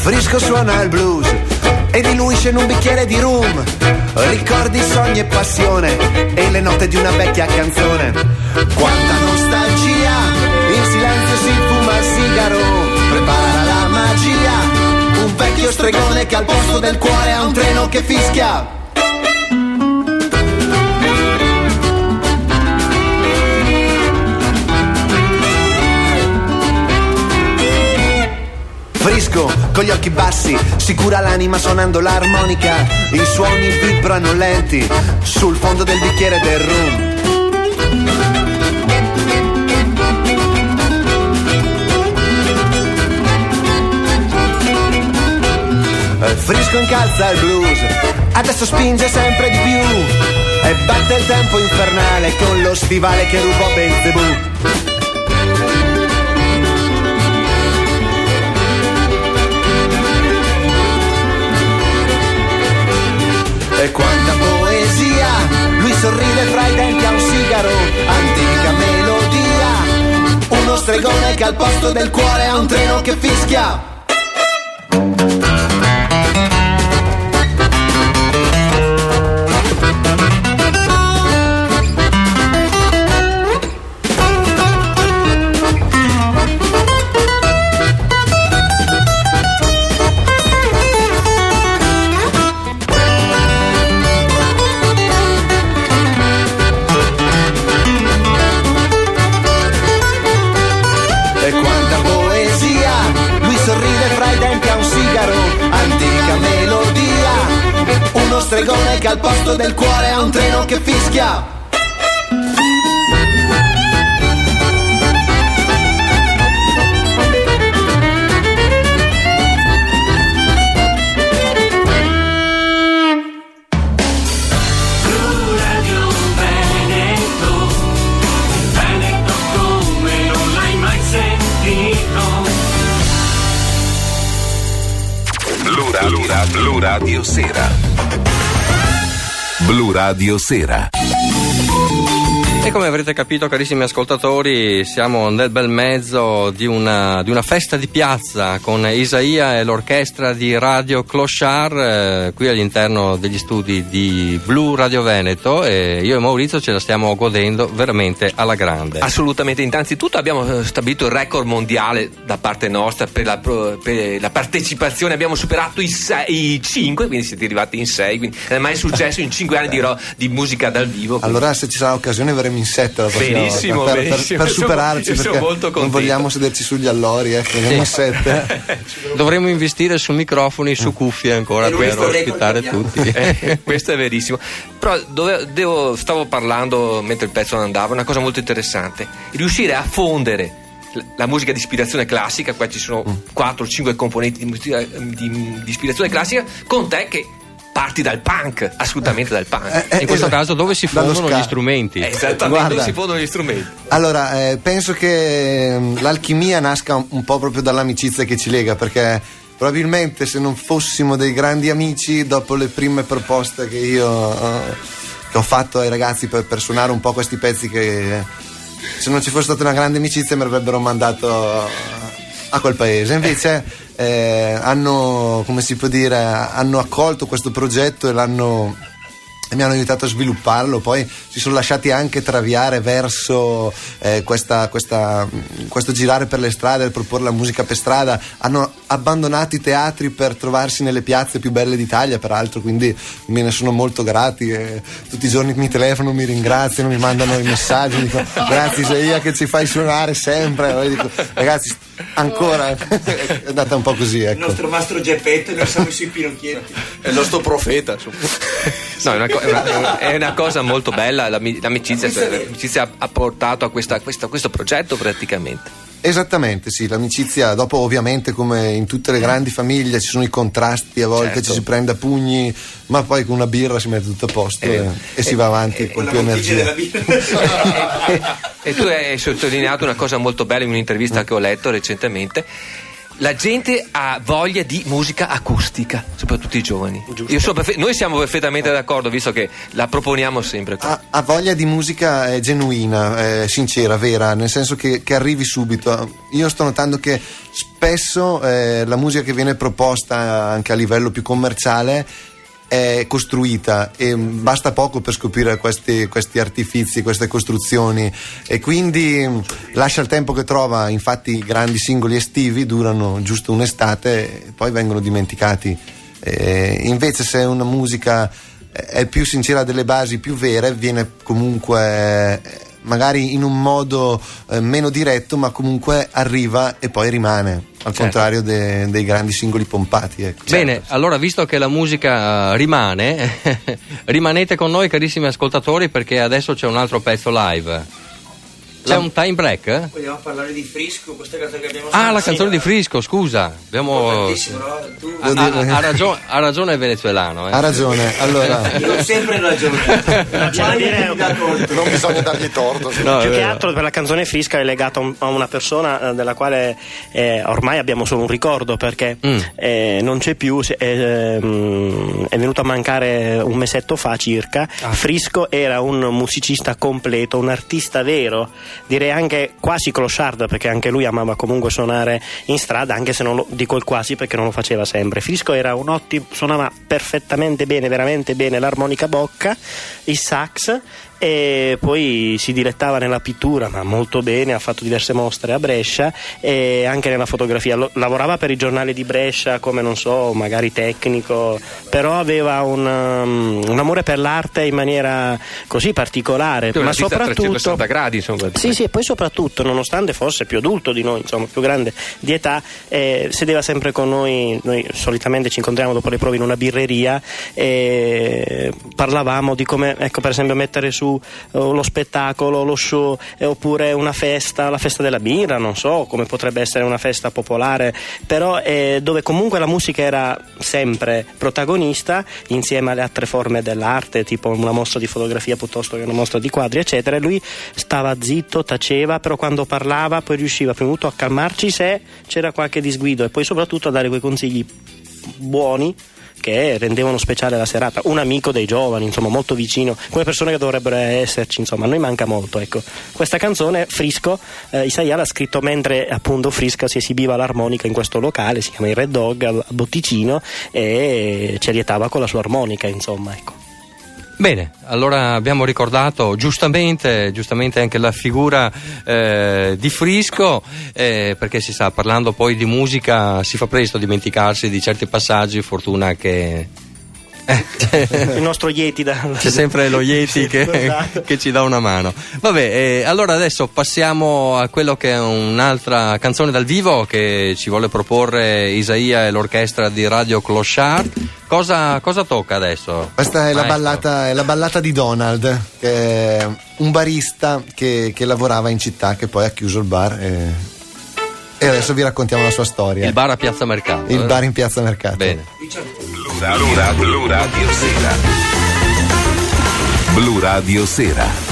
Frisco suona il blues e diluisce in un bicchiere di rum ricordi, sogni e passione e le note di una vecchia canzone. Quanta nostalgia, in silenzio si fuma il sigaro, prepara la magia, un vecchio stregone che al posto del cuore ha un treno che fischia. Frisco, con gli occhi bassi, si cura l'anima suonando l'armonica. I suoni vibrano lenti sul fondo del bicchiere del rum. Frisco incalza il blues, adesso spinge sempre di più e batte il tempo infernale con lo stivale che rubò Belzebù. E quanta poesia, lui sorride fra i denti a un sigaro, antica melodia, uno stregone che al posto del cuore ha un treno che fischia. Stregone che al posto del cuore ha un treno che fischia. Blu Radio Sera. Blu Radio Sera. E come avrete capito, carissimi ascoltatori, siamo nel bel mezzo di una, di una festa di piazza con Isaia e l'orchestra di Radio Clochard eh, qui all'interno degli studi di Blu Radio Veneto, e io e Maurizio ce la stiamo godendo veramente alla grande. Assolutamente. Innanzitutto abbiamo stabilito il record mondiale da parte nostra per la, per la partecipazione, abbiamo superato i, sei, i cinque, quindi siete arrivati in sei, quindi non è mai successo in cinque anni di, ro- di musica dal vivo. Quindi. Allora, se ci sarà occasione verremo in sette la prossima benissimo, volta, per, benissimo. per, per superarci, io sono, io sono perché molto non vogliamo sederci sugli allori, ecco, sì. In sette. Dovremmo investire su microfoni, su cuffie ancora per ospitare tutti. Eh, questo è verissimo. Però dove, devo, stavo parlando mentre il pezzo andava, una cosa molto interessante: riuscire a fondere la musica di ispirazione classica, qua ci sono quattro o cinque componenti di, di, di ispirazione classica, con te che parti dal punk, assolutamente dal punk. Eh, eh, in questo esatto. caso dove si fondono gli strumenti? Eh, esattamente, Guarda, dove si fondono gli strumenti? Allora, eh, penso che um, l'alchimia nasca un, un po' proprio dall'amicizia che ci lega, perché probabilmente se non fossimo dei grandi amici, dopo le prime proposte che io uh, che ho fatto ai ragazzi per, per suonare un po' questi pezzi, che se non ci fosse stata una grande amicizia mi avrebbero mandato a quel paese. Invece eh, hanno, come si può dire, hanno accolto questo progetto e l'hanno e mi hanno aiutato a svilupparlo. Poi si sono lasciati anche traviare verso eh, questa, questa, questo girare per le strade, proporre la musica per strada. Hanno abbandonato i teatri per trovarsi nelle piazze più belle d'Italia, peraltro, quindi me ne sono molto grati e tutti i giorni mi telefonano, mi ringraziano, mi mandano i messaggi, dico grazie Isaia che ci fai suonare sempre. E dico ragazzi, ancora è andata un po' così, ecco. Il nostro mastro Geppetto, noi siamo sui pinocchietti, è il nostro profeta. No, è una, co- è, una, è una cosa molto bella, l'amicizia, l'amicizia ha portato a, questa, a questo, a questo progetto praticamente. Esattamente, sì, l'amicizia, dopo ovviamente come in tutte le grandi famiglie ci sono i contrasti, a volte certo. Ci si prende a pugni, ma poi con una birra si mette tutto a posto eh, e, e eh, si va avanti eh, con più energia. E tu hai sottolineato una cosa molto bella in un'intervista mm. che ho letto recentemente, la gente ha voglia di musica acustica, soprattutto i giovani. Io sono perfe- noi siamo perfettamente d'accordo, visto che la proponiamo sempre. Ha, ha voglia di musica eh, genuina, eh, sincera, vera, nel senso che, che arrivi subito. Io sto notando che spesso eh, la musica che viene proposta anche a livello più commerciale è costruita e basta poco per scoprire questi, questi artifizi, queste costruzioni, e quindi lascia il tempo che trova. Infatti i grandi singoli estivi durano giusto un'estate e poi vengono dimenticati. E invece se una musica è più sincera, delle basi più vere, viene comunque magari in un modo eh, meno diretto, ma comunque arriva e poi rimane, al certo. contrario de, dei grandi singoli pompati, ecco. Bene, certo. Allora, visto che la musica rimane, rimanete con noi, carissimi ascoltatori, perché adesso c'è un altro pezzo live. C'è un time break? Eh? Vogliamo parlare di Frisco, questa canzone che abbiamo Ah, la canzone di Frisco, scusa. Abbiamo... Tu... Ha, ha, ha, ragione, ha ragione il venezuelano. Eh? Ha ragione, allora. Io ho sempre ragione. No, c'è da dire... Non bisogna dargli torto. No, più che altro per la canzone Frisca è legata a una persona della quale eh, ormai abbiamo solo un ricordo, perché mm. eh, non c'è più, eh, è venuto a mancare un mesetto fa circa. Ah. Frisco era un musicista completo, un artista vero, direi anche quasi clochard, perché anche lui amava comunque suonare in strada, anche se non lo dico il quasi perché non lo faceva sempre. Frisco era un ottimo, suonava perfettamente bene, veramente bene l'armonica bocca, il sax, e poi si dilettava nella pittura, ma molto bene. Ha fatto diverse mostre a Brescia e anche nella fotografia. Lo, lavorava per i giornali di Brescia come, non so, magari tecnico, però aveva un, um, un amore per l'arte in maniera così particolare. Più ma soprattutto a trecentosessanta gradi, insomma. Sì, sì, e poi soprattutto, nonostante fosse più adulto di noi, insomma, più grande di età, eh, sedeva sempre con noi. Noi solitamente ci incontriamo dopo le prove in una birreria e parlavamo di come, ecco, per esempio, mettere su lo spettacolo, lo show, eh, oppure una festa, la festa della birra, non so, come potrebbe essere una festa popolare, però eh, dove comunque la musica era sempre protagonista insieme alle altre forme dell'arte, tipo una mostra di fotografia piuttosto che una mostra di quadri, eccetera. E lui stava zitto, taceva, però quando parlava poi riusciva prima di tutto a calmarci se c'era qualche disguido, e poi soprattutto a dare quei consigli buoni che rendevano speciale la serata. Un amico dei giovani, insomma, molto vicino, come persone che dovrebbero esserci, insomma, a noi manca molto, ecco. Questa canzone Frisco, eh, Isaia l'ha scritto mentre appunto Frisco si esibiva l'armonica in questo locale, si chiama il Red Dog a Botticino, e ci lietava con la sua armonica, insomma, ecco. Bene, allora abbiamo ricordato giustamente, giustamente anche la figura eh, di Frisco, eh, perché si sa, parlando poi di musica si fa presto a dimenticarsi di certi passaggi. Fortuna che il nostro Yeti da... c'è sempre lo Yeti che, che ci dà una mano. Vabbè, eh, allora adesso passiamo a quello che è un'altra canzone dal vivo che ci vuole proporre Isaia e l'orchestra di Radio Clochard. Cosa, cosa tocca adesso? Questa è la, ballata, è la ballata di Donald, che è un barista che, che lavorava in città, che poi ha chiuso il bar e, e adesso vi raccontiamo la sua storia. Il bar a Piazza Mercato. Il eh? bar in Piazza Mercato. Bene. Blu Radio, Blu Radio Sera. Blu Radio Sera.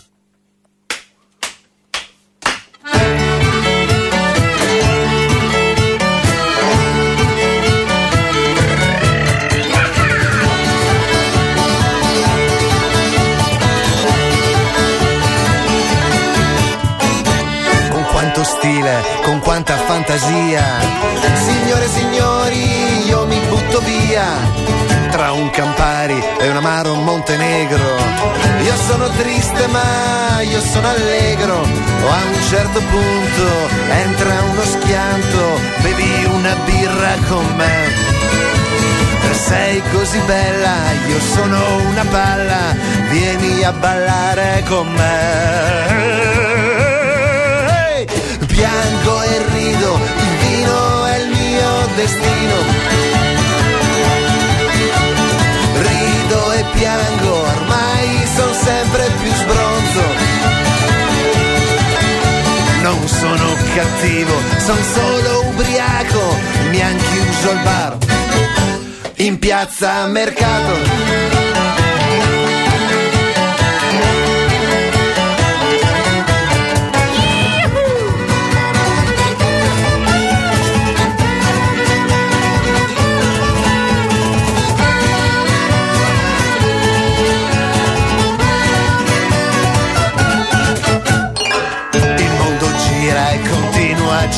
Stile, con quanta fantasia, signore e signori, io mi butto via tra un Campari e un amaro Montenegro. Io sono triste ma io sono allegro, o a un certo punto entra uno schianto, bevi una birra con me. Sei così bella, io sono una palla, vieni a ballare con me. Piango e rido, il vino è il mio destino. Rido e piango, ormai son sempre più sbronzo. Non sono cattivo, son solo ubriaco. Mi han chiuso il bar in Piazza Mercato.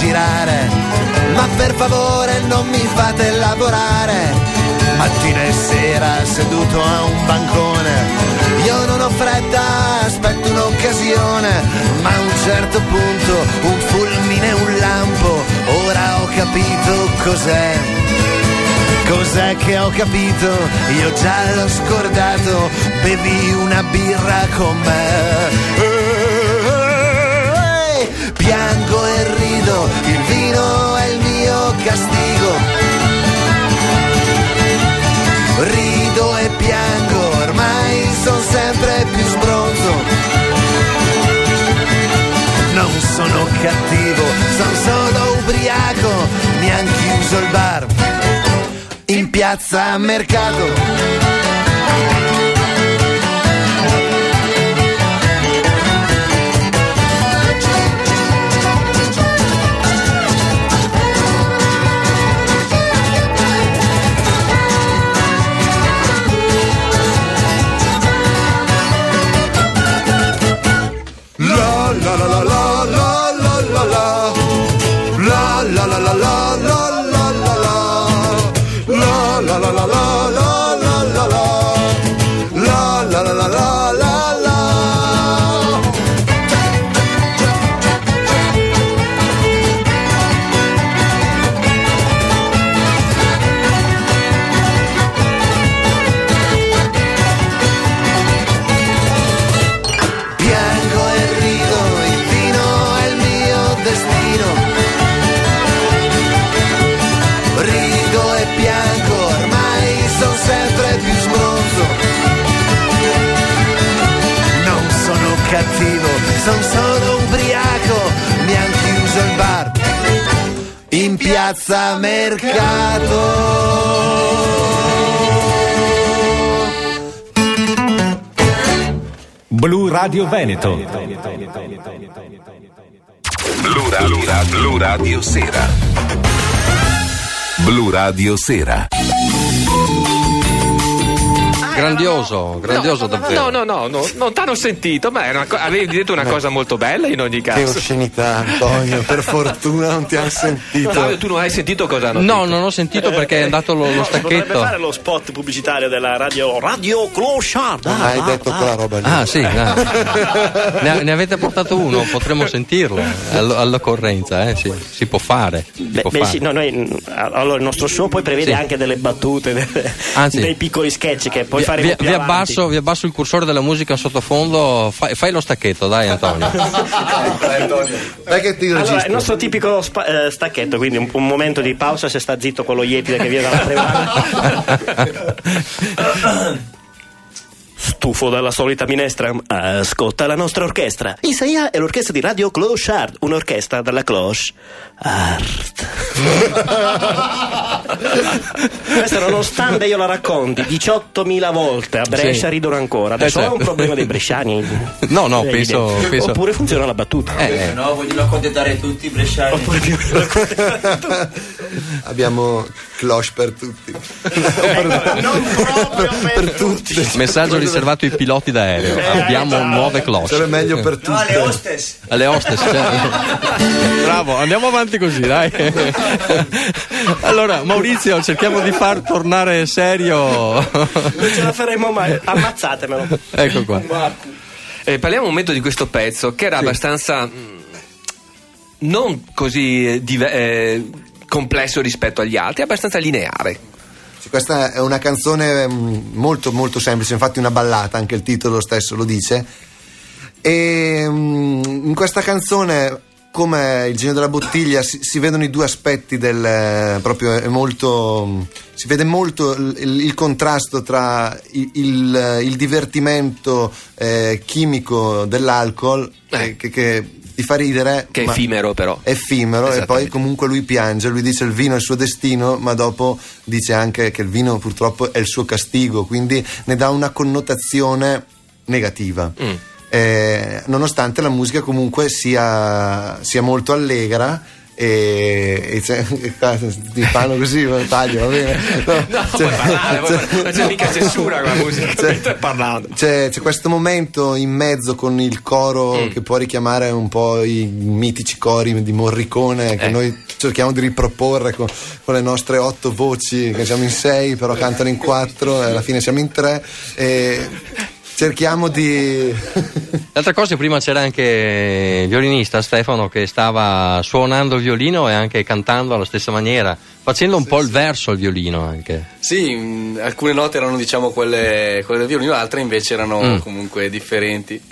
girare, ma per favore non mi fate lavorare. Mattina e sera seduto a un bancone, io non ho fretta, aspetto un'occasione, ma a un certo punto un fulmine, un lampo, ora ho capito cos'è. Cos'è che ho capito? Io già l'ho scordato, bevi una birra con me. Piango e rido, il vino è il mio castigo. Rido e piango, ormai son sempre più sbronzo. Non sono cattivo, son solo ubriaco. Mi han chiuso il bar in piazza Mercato. Sono solo ubriaco, mi han chiuso il bar in piazza Mercato. Blu Radio Veneto. Blu Radio, Blu Radio Sera. Blu Radio Sera. Grandioso, grandioso no, davvero. No, no, no, no, non t'hanno sentito, ma era una co- avevi detto una cosa molto bella in ogni caso. Che oscenità, Antonio, per fortuna non ti hanno sentito. Flavio, tu non hai sentito cosa hanno No, detto? non ho sentito perché è andato lo, lo Potrebbe stacchetto. fare lo spot pubblicitario della radio Radio Clochard. Non hai detto quella roba lì. Ah sì, no. ne, ne avete portato uno, potremmo sentirlo all- all'occorrenza, eh? Sì, si può fare. Si Beh, può beh, fare. sì, no, noi, allora il nostro show poi prevede Sì. anche delle battute, delle- Anzi, dei piccoli sketch che poi vi, faremo vi, più vi avanti. abbasso, vi abbasso il cursore della musica in sottofondo, fai, fai lo stacchetto, dai Antonio. Dai che ti Allora, registro. il nostro tipico spa- eh, stacchetto, quindi un, un momento di pausa se sta zitto quello Yeti che viene dalla prima. Stufo dalla solita minestra, ascolta la nostra orchestra. Isaia è l'orchestra di Radio Clochard, un'orchestra dalla Cloche Art. Questa nonostante io la racconti diciottomila volte a Brescia, Sì. ridono ancora. Adesso Eh, è un certo. problema dei bresciani. No, no, È penso, evidente. penso... Oppure funziona la battuta. Eh, eh. No, voglio accontentare tutti i bresciani. Oppure più- Abbiamo cloche per tutti. non proprio per, Per tutti. Messaggio riservato ai piloti d'aereo. Abbiamo nuove cloche. Sarebbe meglio per tutti. No, alle hostess. Alle hostess, certo. Bravo, andiamo avanti così, dai. Allora, Maurizio, cerchiamo di far tornare serio. Non ce la faremo mai. Ammazzatemelo. Ecco qua. Eh, parliamo un momento di questo pezzo che era abbastanza mh, non così eh, dive- eh, complesso rispetto agli altri, abbastanza lineare. Sì, questa è una canzone mm, molto molto semplice, infatti una ballata, anche il titolo stesso lo dice. E mm, in questa canzone, come il genio della bottiglia, si, si vedono i due aspetti del eh, proprio è molto si vede molto il, il- il contrasto tra il, il- il divertimento eh, chimico dell'alcol Eh. che, che ti fa ridere, Che è ma- effimero però. effimero, e poi Esattamente. comunque lui piange, lui dice il vino è il suo destino, ma dopo dice anche che il vino purtroppo è il suo castigo, quindi ne dà una connotazione negativa. Mm. Eh, nonostante la musica comunque sia, sia molto allegra e, e c'è, ti fanno così, taglio, va bene? No, no c'è, puoi parlare, c'è, non c'è mica censura con la musica, c'è, stai parlando. C'è, c'è questo momento in mezzo con il coro mm. che può richiamare un po' i mitici cori di Morricone che eh. noi cerchiamo di riproporre con, con le nostre otto voci, che siamo in sei, però cantano in quattro e alla fine siamo in tre e cerchiamo di... L'altra cosa, prima c'era anche il violinista Stefano che stava suonando il violino e anche cantando alla stessa maniera, facendo un sì, po' il sì. verso al violino anche. Sì, mh, alcune note erano diciamo quelle, quelle del violino, altre invece erano mm. comunque differenti.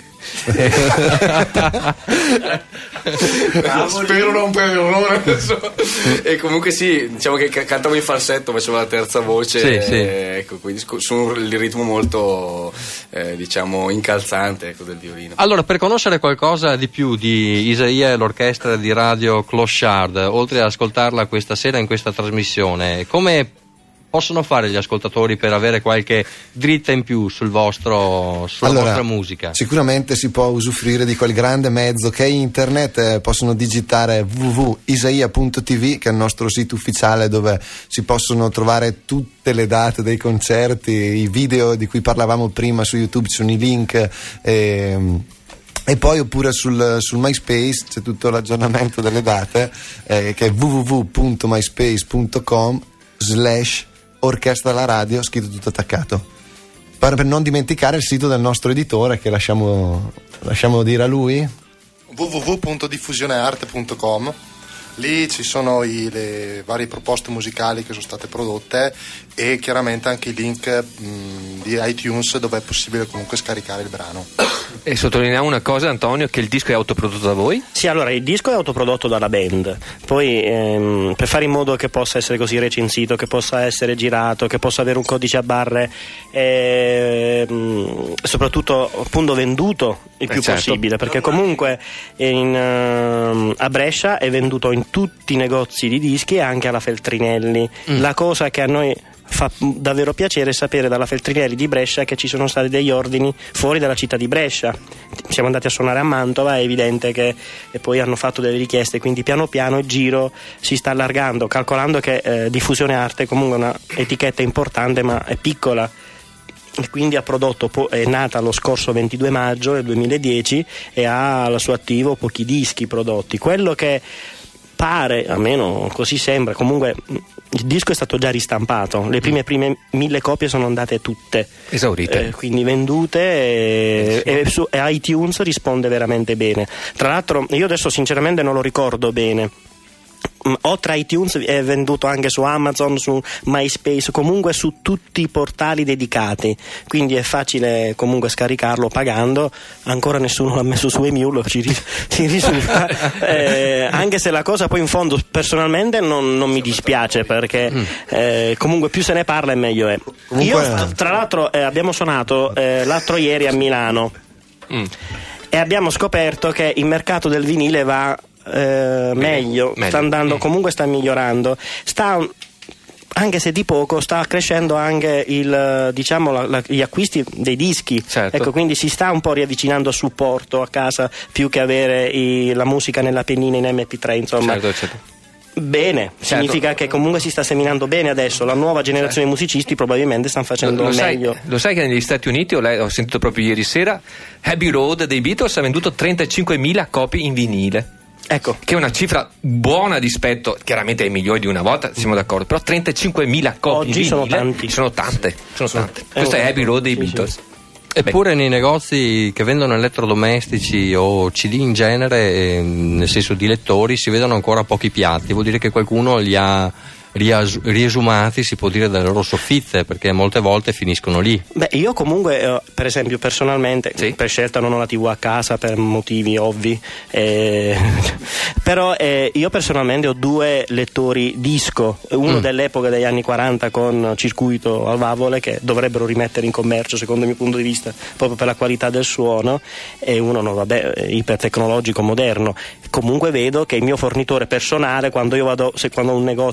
Spero non per errore. E comunque sì, diciamo che cantavo in falsetto, facevo la terza voce, sì, e, sì. ecco, quindi su il ritmo molto eh, diciamo incalzante, ecco, del violino. Allora, per conoscere qualcosa di più di Isaia e l'orchestra di Radio Clochard, oltre ad ascoltarla questa sera in questa trasmissione, come possono fare gli ascoltatori per avere qualche dritta in più sul vostro, sulla allora, vostra musica? Sicuramente si può usufruire di quel grande mezzo che è internet, eh, possono digitare w w w punto isaia punto t v, che è il nostro sito ufficiale dove si possono trovare tutte le date dei concerti, i video di cui parlavamo prima su YouTube, ci sono i link. E, E poi oppure sul, sul MySpace c'è tutto l'aggiornamento delle date, eh, che è w w w punto myspace punto com slash orchestra della radio, scritto tutto attaccato, per, per non dimenticare il sito del nostro editore, che lasciamo, lasciamo dire a lui, w w w punto diffusionearte punto com. Lì ci sono i, le varie proposte musicali che sono state prodotte e chiaramente anche i link mh, di iTunes dove è possibile comunque scaricare il brano. E sottolineiamo una cosa, Antonio, che il disco è autoprodotto da voi? Sì, allora il disco è autoprodotto dalla band, poi ehm, per fare in modo che possa essere così recensito, che possa essere girato, che possa avere un codice a barre e ehm, soprattutto appunto venduto il più eh certo. possibile, perché comunque in, uh, a Brescia è venduto in tutti i negozi di dischi e anche alla Feltrinelli. Mm. La cosa che a noi fa davvero piacere sapere dalla Feltrinelli di Brescia che ci sono stati degli ordini fuori dalla città di Brescia. Siamo andati a suonare a Mantova, è evidente che e poi hanno fatto delle richieste, quindi piano piano il giro si sta allargando, calcolando che eh, Diffusione Arte comunque è una etichetta importante ma è piccola, e quindi ha prodotto, è nata lo scorso ventidue maggio del duemiladieci e ha al suo attivo pochi dischi prodotti. Quello che pare, almeno così sembra, comunque il disco è stato già ristampato, le prime prime mille copie sono andate tutte esaurite, eh, quindi vendute e, e, su, e iTunes risponde veramente bene. Tra l'altro io adesso sinceramente non lo ricordo bene, oltre a iTunes è venduto anche su Amazon, su MySpace, comunque su tutti i portali dedicati, quindi è facile comunque scaricarlo pagando. Ancora nessuno l'ha messo su Emule, ci, ci risulta eh, anche se la cosa poi in fondo personalmente non, non mi dispiace, perché eh, comunque più se ne parla e meglio è. Io tra l'altro eh, abbiamo suonato eh, l'altro ieri a Milano mm. e abbiamo scoperto che il mercato del vinile va Eh, meglio, meglio, sta andando, comunque sta migliorando, sta, anche se di poco, sta crescendo anche il, diciamo, la, la, gli acquisti dei dischi, certo. Ecco, quindi si sta un po' riavvicinando a supporto a casa più che avere i, la musica nella pennina in emme pi tre, insomma. Certo, certo. Bene, certo. Significa che comunque si sta seminando bene adesso, la nuova generazione di musicisti probabilmente stanno facendo lo, lo meglio. Sai, lo sai che negli Stati Uniti, ho, ho sentito proprio ieri sera, Abbey Road dei Beatles ha venduto trentacinquemila copie in vinile. Ecco, che è una cifra buona rispetto, chiaramente ai milioni di una volta, siamo d'accordo, però trentacinquemila copie oggi in sono vinile tanti. Sono tante, sono tante. Eh, Questo è Abbey Road dei sì, Beatles. Sì. Eppure nei negozi che vendono elettrodomestici o C D in genere, eh, nel senso di lettori, si vedono ancora pochi piatti, vuol dire che qualcuno li ha rias- riesumati, si può dire, dalle loro soffitte, perché molte volte finiscono lì. Beh, io comunque eh, per esempio personalmente sì. per scelta non ho la tivù a casa per motivi ovvi, eh, però eh, io personalmente ho due lettori disco, uno mm. dell'epoca degli anni quaranta con circuito a valvole che dovrebbero rimettere in commercio secondo il mio punto di vista proprio per la qualità del suono, e uno no, vabbè, ipertecnologico moderno. Comunque vedo che il mio fornitore personale, quando io vado, se quando ho un negozio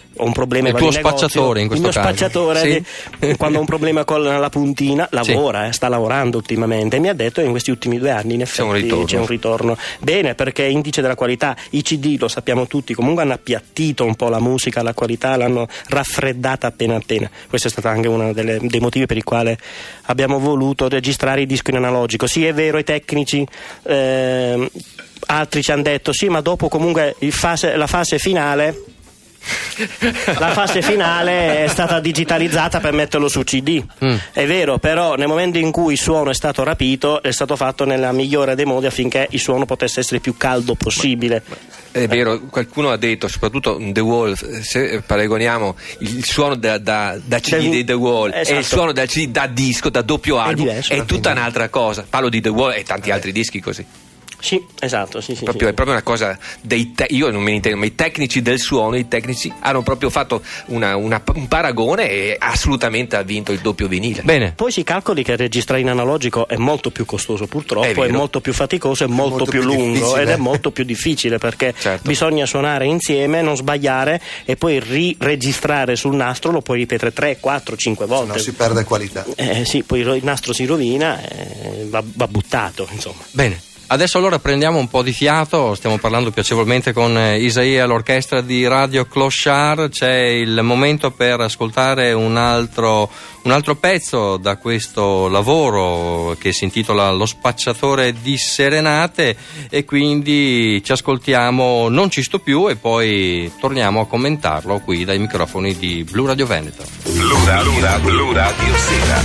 ho un problema, il tuo spacciatore in questo il mio caso spacciatore sì. di, quando ho un problema con la puntina lavora, sì. eh, sta lavorando ultimamente e mi ha detto che in questi ultimi due anni in effetti c'è un ritorno, c'è un ritorno. Bene, perché indice della qualità, i C D lo sappiamo tutti, comunque hanno appiattito un po' la musica, la qualità l'hanno raffreddata appena appena. Questo è stato anche uno delle, dei motivi per i quali abbiamo voluto registrare il disco in analogico. Sì, è vero, i tecnici eh, altri ci hanno detto sì, ma dopo comunque il fase, la fase finale la fase finale è stata digitalizzata per metterlo su C D, mm. è vero, però nel momento in cui il suono è stato rapito è stato fatto nella migliore dei modi affinché il suono potesse essere il più caldo possibile. È vero, qualcuno ha detto, soprattutto The Wall, se paragoniamo il suono da, da, da C D di The Wall esatto. e il suono da C D da disco, da doppio album, è, diverso, è tutta un'altra cosa. Parlo di The Wall e tanti altri dischi così. Sì, esatto, sì, sì, proprio, sì. È proprio una cosa dei te- io non me ne intendo, ma i tecnici del suono, i tecnici hanno proprio fatto una, una, un paragone e assolutamente ha vinto il doppio vinile. Bene. Poi si calcoli che registrare in analogico è molto più costoso purtroppo, è, è molto più faticoso, è molto, molto più, più lungo ed è molto più difficile perché certo. bisogna suonare insieme, non sbagliare e poi riregistrare sul nastro, lo puoi ripetere tre, quattro, cinque volte. No, si perde qualità. Eh, sì, poi il nastro si rovina e va, va buttato, insomma. Bene. Adesso allora prendiamo un po' di fiato, stiamo parlando piacevolmente con Isaia, l'orchestra di Radio Clochard, c'è il momento per ascoltare un altro, un altro pezzo da questo lavoro che si intitola Lo spacciatore di serenate e quindi ci ascoltiamo Non ci sto più e poi torniamo a commentarlo qui dai microfoni di Blu Radio Veneto. Blu Radio, Blu Radio Sera.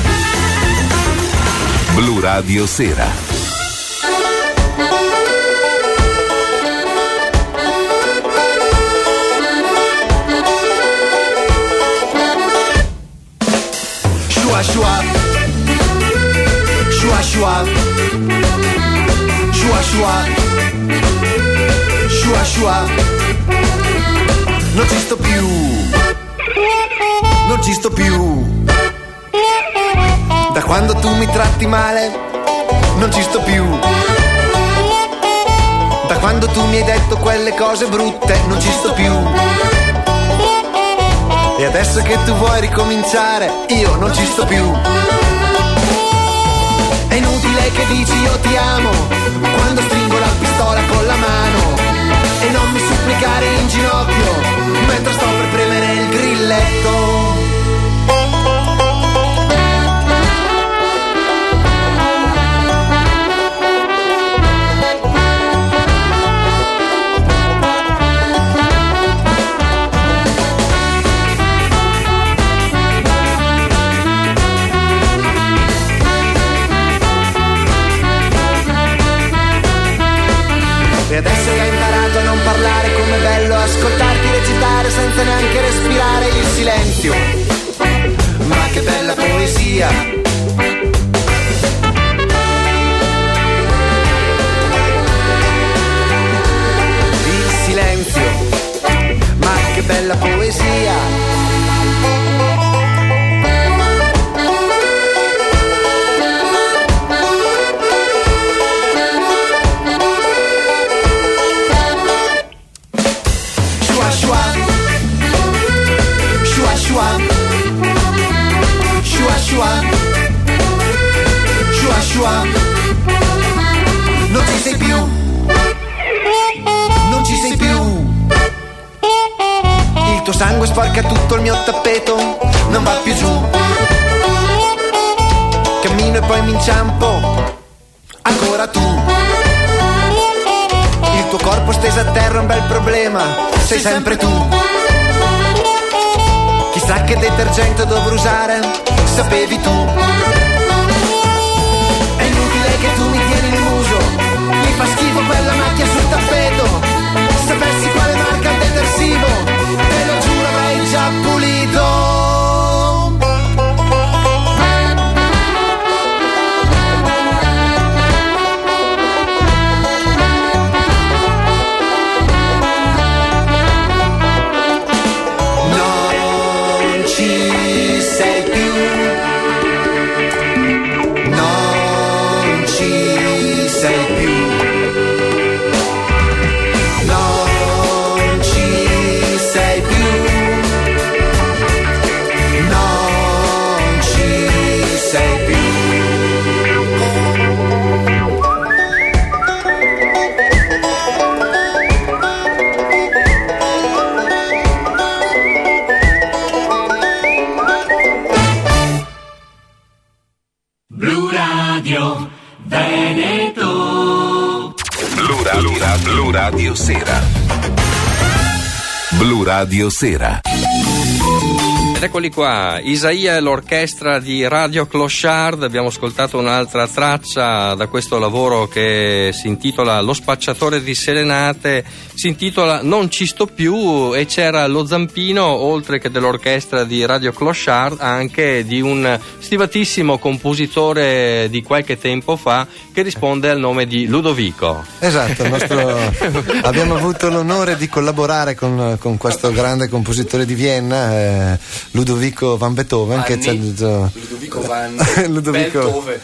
Blu Radio Sera. Shua shua shua shua shua shua shua non ci sto più non ci sto più da quando tu mi tratti male non ci sto più da quando tu mi hai detto quelle cose brutte non ci sto più. E adesso che tu vuoi ricominciare, io non ci sto più. È inutile che dici io ti amo, quando stringo la pistola con la mano. E non mi supplicare in ginocchio, mentre sto per premere il grilletto. E adesso che hai imparato a non parlare, com'è bello ascoltarti recitare senza neanche respirare il silenzio. Ma che bella poesia. Il silenzio, ma che bella poesia. Non ci sei più, non ci sei più. Il tuo sangue sporca tutto il mio tappeto, non va più giù. Cammino e poi mi inciampo, ancora tu. Il tuo corpo steso a terra è un bel problema, sei sempre tu. Chissà che detergente dovrò usare, sapevi tu. Che tu mi tieni il muso, mi fa schifo quella macchia sul tappeto. Sapessi quale marca il detersivo, te lo giuro avrei già pulito. Non ci sei più. Blu Radio, Blu Radio Sera. Blu Radio Sera. Ed eccoli qua, Isaia e l'orchestra di Radio Clochard. Abbiamo ascoltato un'altra traccia da questo lavoro che si intitola Lo spacciatore di serenate, si intitola Non ci sto più, e c'era lo zampino, oltre che dell'orchestra di Radio Clochard, anche di un stimatissimo compositore di qualche tempo fa che risponde al nome di Ludovico. Esatto, il nostro... abbiamo avuto l'onore di collaborare con, con questo grande compositore di Vienna, eh, Ludovico van Beethoven, che ci ha detto... Ludovico van Ludovico... Beethoven.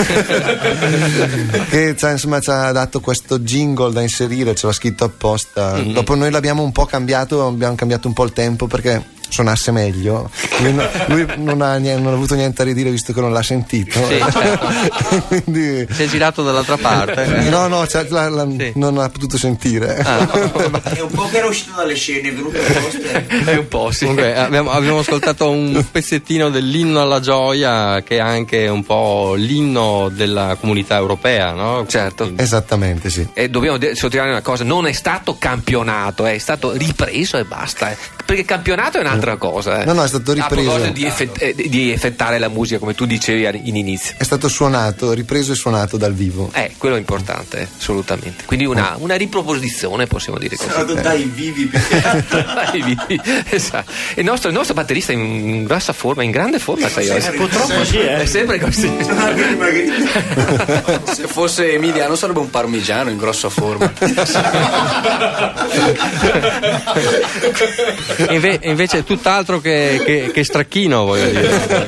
che ci ha, insomma, ci ha dato questo jingle da inserire, ce l'ha scritto apposta. Mm-hmm. Dopo noi l'abbiamo un po' cambiato, abbiamo cambiato un po' il tempo perché suonasse meglio. Lui, no, lui non, ha, non ha avuto niente a ridire visto che non l'ha sentito. Sì, certo. Quindi... si è girato dall'altra parte. No, no, cioè, la, la, sì. non ha potuto sentire. Ah, no. È un po' che era uscito dalle scene, è venuto apposta. È un po', sì. Comunque, abbiamo, abbiamo ascoltato un pezzettino dell'inno alla gioia, che è anche un po' l'inno della comunità europea, no? Certo. Quindi... Esattamente, sì. E dobbiamo sottolineare una cosa: non è stato campionato, è stato ripreso e basta. Eh. Perché campionato è un'altra cosa. Eh. No, no, è stato ripreso. A proposito di, effett- eh, di effettare la musica, come tu dicevi in inizio. È stato suonato, ripreso e suonato dal vivo. Eh, quello è importante, assolutamente. Quindi una, una riproposizione, possiamo dire così. Sono eh. dai vivi, perché... dai vivi, esatto. E il nostro, il nostro batterista è in grossa forma, in grande forma, sai oggi. Purtroppo sì, eh. È sempre così. Se fosse Emiliano sarebbe un parmigiano in grossa forma. Inve- invece è tutt'altro che, che, che stracchino, voglio dire.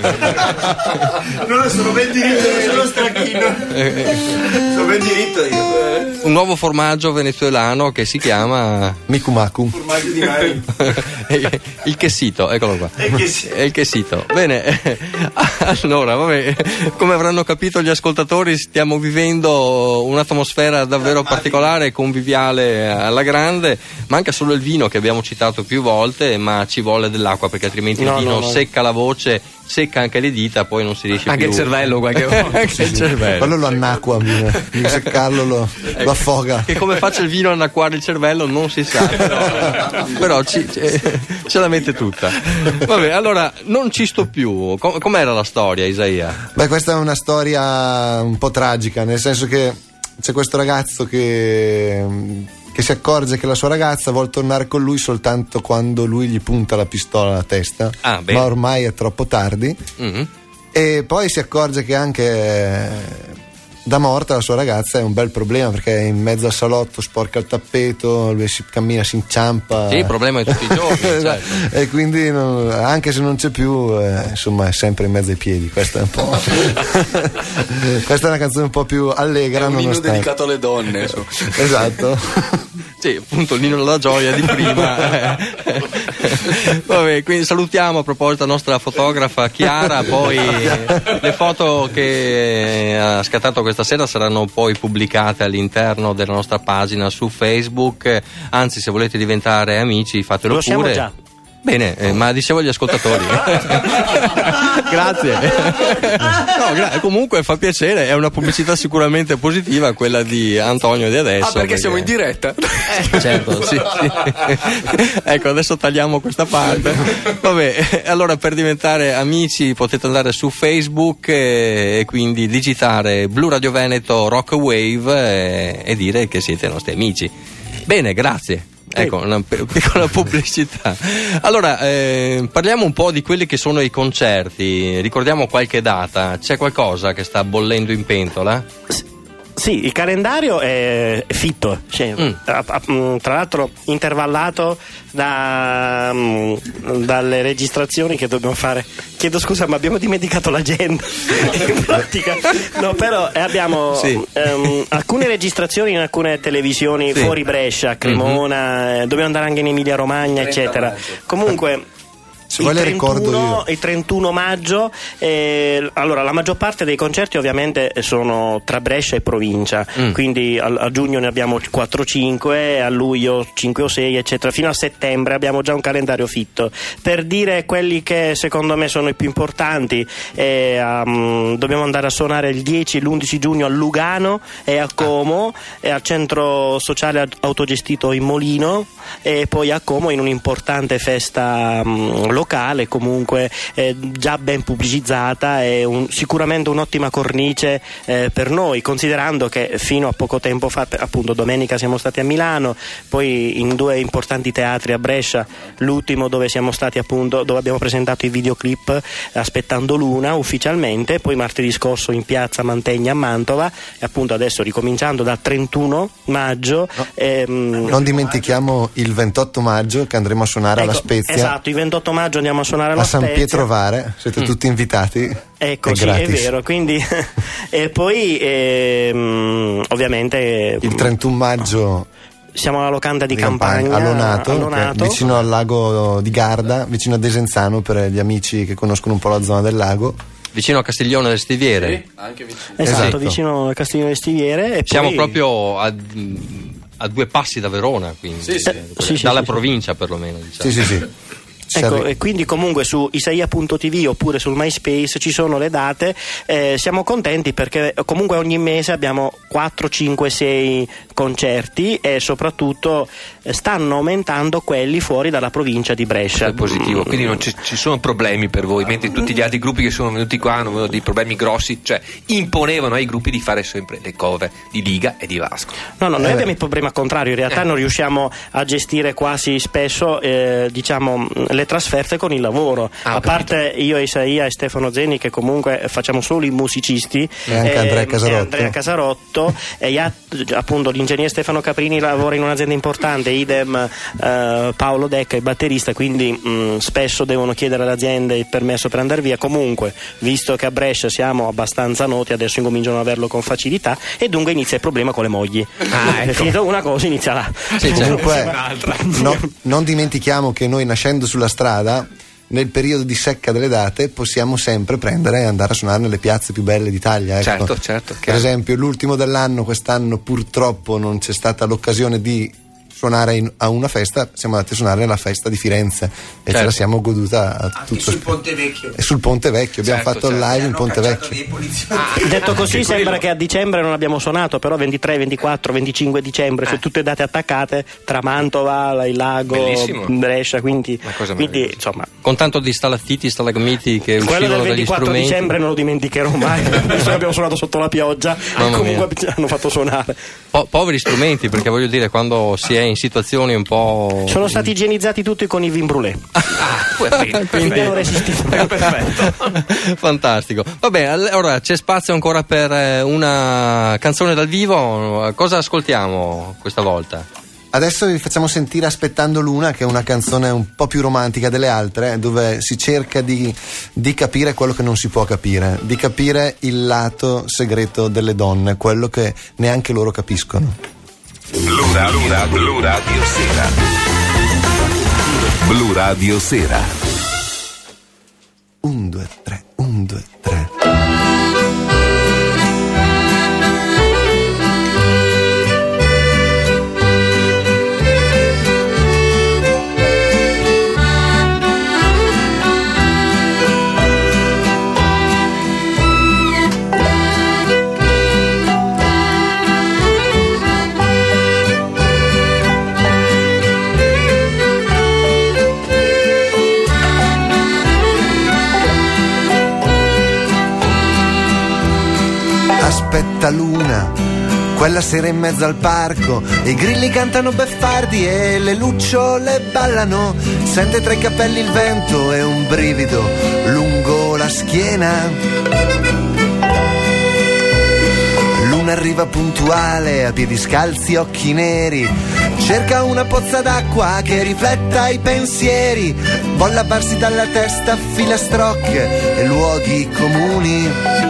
No, sono ben diritto, non sono stracchino. Sono ben diritto io. Un nuovo formaggio venezuelano che si chiama Mikumaku. Formaggio di mare. Il quesito, eccolo qua. Il quesito. È il quesito. Bene, allora, vabbè, come avranno capito gli ascoltatori, stiamo vivendo un'atmosfera davvero particolare, conviviale alla grande. Manca solo il vino che abbiamo citato più volte, ma ci vuole dell'acqua perché altrimenti No, il vino no, no. secca la voce, secca anche le dita, poi non si riesce Anche più. il cervello qualche volta. Anche il cervello. Quello lo annacqua, devi seccarlo, lo, lo affoga. Che come faccia il vino a annacquare il cervello non si sa, però, però ci, ce, ce la mette tutta. Vabbè, allora non ci sto più. Com- com'era la storia, Isaia? Beh, questa è una storia un po' tragica, nel senso che c'è questo ragazzo che, che si accorge che la sua ragazza vuole tornare con lui soltanto quando lui gli punta la pistola alla testa, Ah, bene. ma ormai è troppo tardi. Mm-hmm. E poi si accorge che anche eh, da morta la sua ragazza è un bel problema perché è in mezzo al salotto, sporca il tappeto, lui si cammina, si inciampa. Sì, il problema è tutti i giorni, certo. E quindi non- anche se non c'è più, eh, insomma, è sempre in mezzo ai piedi. Questa è un po'. Questa è una canzone un po' più allegra. È un inno nonostante- dedicato alle donne. So. Esatto. Sì, appunto l'inno della gioia di prima. Vabbè, quindi salutiamo a proposito la nostra fotografa Chiara, poi le foto che ha scattato questa sera saranno poi pubblicate all'interno della nostra pagina su Facebook, anzi se volete diventare amici fatelo Lo siamo pure. già. Bene, eh, ma dicevo agli ascoltatori. Grazie. No, gra- comunque fa piacere, è una pubblicità sicuramente positiva quella di Antonio di adesso. Ah, perché siamo in diretta? Eh, certo, sì, sì. Ecco, adesso tagliamo questa parte. Vabbè, allora per diventare amici potete andare su Facebook e, e quindi digitare Blu Radio Veneto Rock Wave e, e dire che siete nostri amici. Bene, grazie. Ecco, una p- piccola pubblicità. Allora, eh, parliamo un po' di quelli che sono i concerti. Ricordiamo qualche data. C'è qualcosa che sta bollendo in pentola? Sì, il calendario è fitto, cioè, Mm. a- a- mh, tra l'altro intervallato da, mh, dalle registrazioni che dobbiamo fare. Chiedo scusa, ma abbiamo dimenticato l'agenda. In pratica, no, però eh, abbiamo Sì. ehm, alcune registrazioni in alcune televisioni Sì. fuori Brescia, Cremona, eh, dobbiamo andare anche in Emilia Romagna, eccetera. Comunque. Se vuoi le ricordo io. Il trentuno maggio, eh, allora la maggior parte dei concerti ovviamente sono tra Brescia e provincia, mm. quindi a, a giugno ne abbiamo quattro cinque, a luglio cinque o sei eccetera, fino a settembre abbiamo già un calendario fitto. Per dire quelli che secondo me sono i più importanti, eh, um, dobbiamo andare a suonare il dieci e l'undici giugno a Lugano e a Como, e al centro sociale autogestito in Molino, e poi a Como in un'importante festa um, locale, comunque eh, già ben pubblicizzata e un, sicuramente un'ottima cornice eh, per noi, considerando che fino a poco tempo fa, appunto domenica siamo stati a Milano, poi in due importanti teatri a Brescia, l'ultimo dove siamo stati appunto, dove abbiamo presentato i videoclip Aspettando Luna ufficialmente, poi martedì scorso in piazza Mantegna a Mantova, e appunto adesso ricominciando dal trentuno maggio. No, ehm, non dimentichiamo il ventotto maggio che andremo a suonare ecco, alla Spezia. Esatto, il ventotto maggio andiamo a suonare alla a San Spezia. Pietro Vare, siete mm. tutti invitati. Ecco, è sì, gratis. È vero, quindi e poi ehm, ovviamente il trentuno maggio siamo alla locanda di, di Campagna, Campagna a Lonato, a Lonato. vicino al lago di Garda, vicino a Desenzano, per gli amici che conoscono un po' la zona del lago. Vicino a Castiglione delle Stiviere. Sì, anche vicino. Esatto, esatto, vicino a Castiglione delle Stiviere. E siamo poi... proprio a, a due passi da Verona, quindi sì, sì. eh, sì, dalla sì, provincia sì. perlomeno. Diciamo. Sì, sì, sì. Ecco, e quindi comunque su isaia punto tv oppure sul MySpace ci sono le date. Eh, siamo contenti perché comunque ogni mese abbiamo quattro, cinque, sei concerti, e soprattutto stanno aumentando quelli fuori dalla provincia di Brescia. È positivo, quindi non ci, ci sono problemi per voi, mentre tutti gli altri gruppi che sono venuti qua hanno avuto dei problemi grossi, cioè imponevano ai gruppi di fare sempre le cover di Liga e di Vasco. No, no, noi eh. abbiamo il problema contrario, in realtà eh. non riusciamo a gestire quasi spesso eh, diciamo le trasferte con il lavoro, ah, a parte io, Isaia e Stefano Zeni, che comunque facciamo solo i musicisti, e anche eh, Andrea Casarotto, e Andrea Casarotto e gli alt- appunto l'ingegnere Stefano Caprini lavora in un'azienda importante, idem eh, Paolo Decca, il batterista, quindi mh, spesso devono chiedere all'azienda il permesso per andare via. Comunque, visto che a Brescia siamo abbastanza noti, adesso incominciano ad averlo con facilità, e dunque inizia il problema con le mogli. Ah, ecco. È finita una cosa, inizia là. Sì, comunque, no, non dimentichiamo che noi, nascendo sulla strada, nel periodo di secca delle date possiamo sempre prendere e andare a suonare nelle piazze più belle d'Italia, ecco. Certo, certo. Per esempio l'ultimo dell'anno, quest'anno purtroppo non c'è stata l'occasione di suonare in, a una festa, siamo andati a suonare nella festa di Firenze, e certo. ce la siamo goduta a anche tutto sul Ponte Vecchio. E sul Ponte Vecchio abbiamo Certo, fatto certo. il live in Ponte Vecchio. Ah, detto così sembra quello che a dicembre non abbiamo suonato, però ventitré, ventiquattro, venticinque dicembre, eh. cioè tutte date attaccate tra Mantova, il lago, bellissimo. Brescia, quindi, quindi insomma, con tanto di stalattiti, stalagmiti che quello uscivano del dagli ventiquattro strumenti. dicembre non lo dimenticherò mai, visto che abbiamo suonato sotto la pioggia e comunque mia. hanno fatto suonare. Po- poveri strumenti, perché voglio dire, quando si è in situazioni un po'... Sono stati igienizzati tutti con i vin brûlé. Ah, quindi hanno resistito. Perfetto. Fantastico. Vabbè, allora c'è spazio ancora per una canzone dal vivo. Cosa ascoltiamo questa volta? Adesso vi facciamo sentire Aspettando Luna, che è una canzone un po' più romantica delle altre, dove si cerca di, di capire quello che non si può capire, di capire il lato segreto delle donne, quello che neanche loro capiscono. Blu Radio, Blu Radio Sera. Blu Radio Sera. Un, due, tre, un, due, tre. Aspetta Luna, quella sera in mezzo al parco, i grilli cantano beffardi e le lucciole ballano, sente tra i capelli il vento e un brivido lungo la schiena. Luna arriva puntuale, a piedi scalzi, occhi neri, cerca una pozza d'acqua che rifletta i pensieri, volle avvarsi dalla testa filastrocche e luoghi comuni.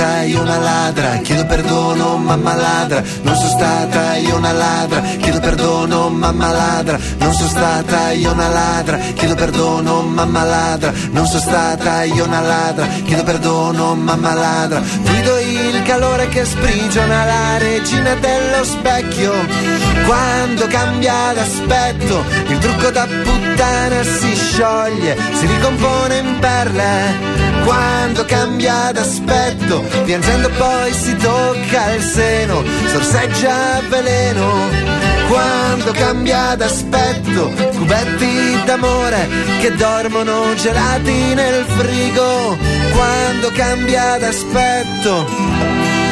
stata io una ladra, chiedo perdono mamma ladra, non sono stata io una ladra, chiedo perdono mamma ladra, non sono stata io una ladra, chiedo perdono mamma ladra, non sono stata io una ladra, chiedo perdono mamma ladra. Fluido il calore che sprigiona la regina dello specchio, quando cambia d'aspetto il trucco da puttana si scioglie, si ricompone in perle. Quando cambia d'aspetto, piangendo poi si tocca il seno, sorseggia veleno. Quando cambia d'aspetto, cubetti d'amore che dormono gelati nel frigo. Quando cambia d'aspetto.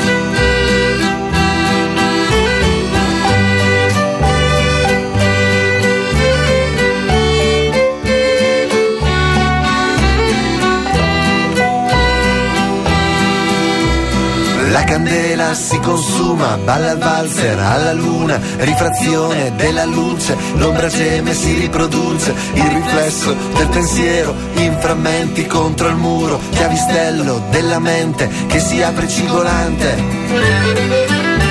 La candela si consuma, balla il valzer alla luna, rifrazione della luce, l'ombra geme si riproduce, il riflesso del pensiero in frammenti contro il muro, chiavistello della mente che si apre cigolante.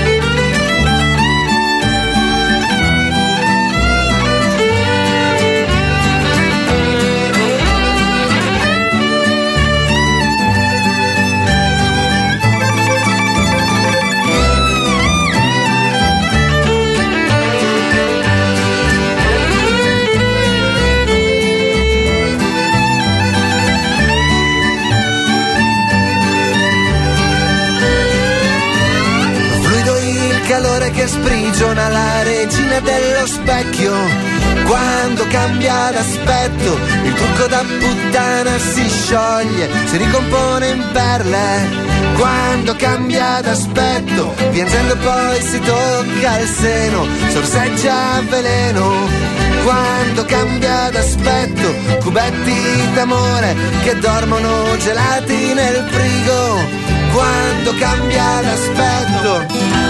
Che sprigiona la regina dello specchio, quando cambia d'aspetto il trucco da puttana si scioglie, si ricompone in perle. Quando cambia d'aspetto, piangendo poi si tocca il seno, sorseggia veleno. Quando cambia d'aspetto, cubetti d'amore che dormono gelati nel frigo. Quando cambia d'aspetto.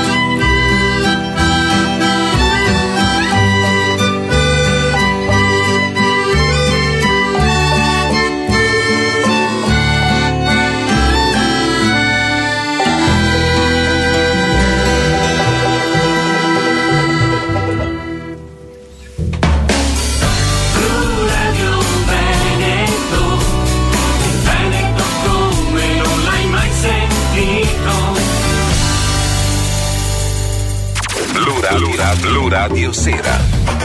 Blu Radio Sera.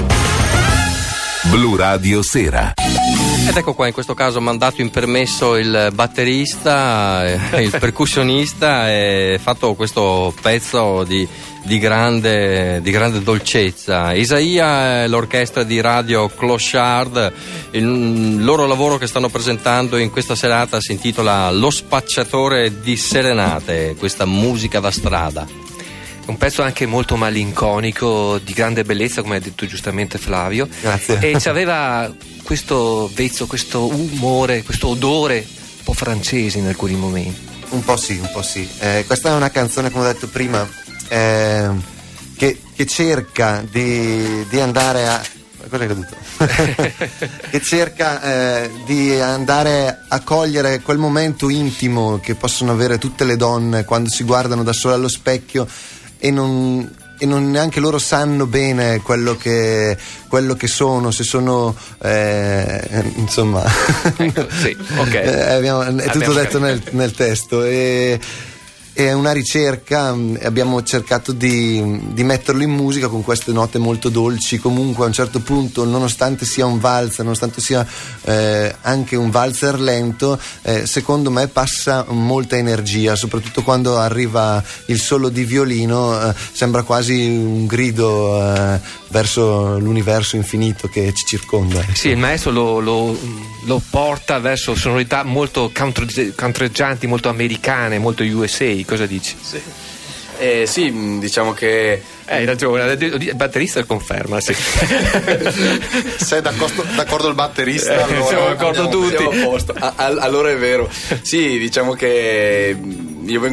Blu Radio Sera. Ed ecco qua, in questo caso mandato in permesso il batterista, il percussionista, e fatto questo pezzo di, di, grande, di grande dolcezza. Isaia, l'orchestra di Radio Clochard, il loro lavoro che stanno presentando in questa serata si intitola Lo spacciatore di serenate, questa musica da strada. Un pezzo anche molto malinconico, di grande bellezza, come ha detto giustamente Flavio. Grazie. E c'aveva questo vezzo, questo umore, questo odore un po' francese in alcuni momenti. Un po' sì, un po' sì. Eh, questa è una canzone, come ho detto prima, eh, che, che cerca di, di andare a... Cosa è caduto? che cerca eh, di andare a cogliere quel momento intimo che possono avere tutte le donne quando si guardano da sole allo specchio e non, e non neanche loro sanno bene quello che, quello che sono, se sono eh, insomma ecco, sì, okay. eh, abbiamo, è tutto abbiamo detto nel, nel testo e è una ricerca, abbiamo cercato di, di metterlo in musica con queste note molto dolci. Comunque a un certo punto, nonostante sia un valzer, nonostante sia eh, anche un valzer lento, eh, secondo me passa molta energia, soprattutto quando arriva il solo di violino, eh, sembra quasi un grido eh, verso l'universo infinito che ci circonda. Sì, il maestro lo, lo, lo porta verso sonorità molto countreggianti, molto americane, molto U S A. Cosa dici? Sì, eh, sì diciamo che eh, hai ragione, il batterista conferma, sì. Sei d'accordo, d'accordo il batterista? Eh, allora, siamo d'accordo andiamo, tutti. Siamo a posto. A, a, allora è vero. Sì, diciamo che io vengo un po'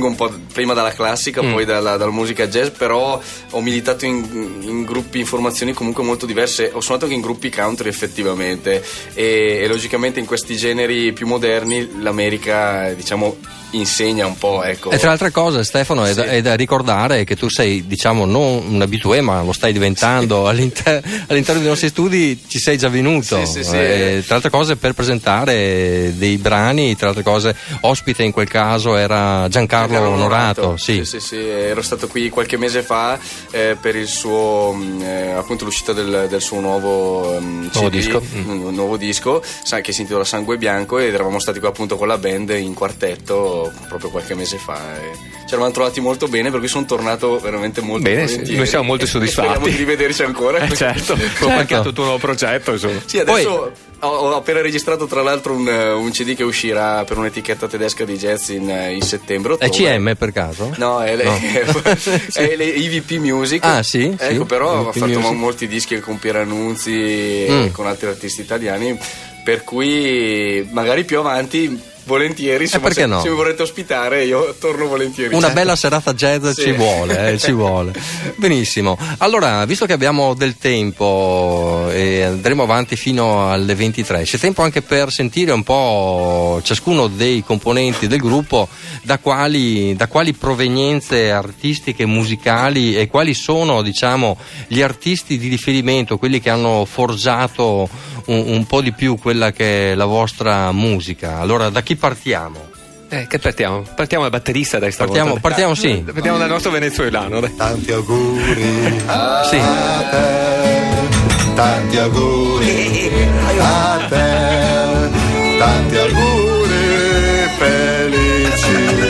prima dalla classica, Mm. poi dalla, dalla musica jazz, però ho militato in, in gruppi, in formazioni comunque molto diverse. Ho suonato anche in gruppi country effettivamente, e, e logicamente in questi generi più moderni l'America, diciamo, insegna un po', ecco. E tra le altre cose, Stefano, è, Sì. da, è da ricordare che tu sei, diciamo, non un abitué, ma lo stai diventando. All'inter- all'interno dei nostri studi ci sei già venuto. Sì, sì, sì. Eh, tra l'altre cose, per presentare dei brani, tra le altre cose, ospite in quel caso era Giancarlo Giancarlo Onorato. Sì. Sì, sì, sì, ero stato qui qualche mese fa eh, per il suo mh, eh, appunto l'uscita del, del suo nuovo mh, Nuovo C D, disco. un, un nuovo disco, sa, che si intitola Sangue Bianco, ed eravamo stati qua appunto con la band in quartetto proprio qualche mese fa. E ci eravamo trovati molto bene, per cui sono tornato veramente molto Bene, volentieri. sì, noi siamo molto E soddisfatti. speriamo di rivederci ancora. Eh, certo, certo. Anche al tuo nuovo progetto, insomma. Sì, adesso ho, ho appena registrato tra l'altro un, un C D che uscirà per un'etichetta tedesca di jazz in, in settembre. È ottobre. C M per caso? No, è, le, No. è le I V P Music. Ah, sì? Ecco, Sì, però I V P ha fatto Music. molti dischi con Pieranunzi Mm. e con altri artisti italiani, per cui magari più avanti volentieri, insomma, perché se, no? se mi vorrete ospitare io torno volentieri. Una Cioè. bella serata jazz Sì. ci vuole, eh, ci vuole. Benissimo. Allora, visto che abbiamo del tempo e andremo avanti fino alle ventitré, c'è tempo anche per sentire un po' ciascuno dei componenti del gruppo da quali, da quali provenienze artistiche, musicali, e quali sono, diciamo, gli artisti di riferimento, quelli che hanno forgiato un, un po' di più quella che è la vostra musica. Allora, da chi partiamo? Eh, che partiamo? Partiamo dal batterista, dai, stavolta. Partiamo, partiamo sì. Eh, Partiamo dal nostro venezuelano, dai. Tanti auguri a Sì. te, tanti auguri a te, tanti auguri felici.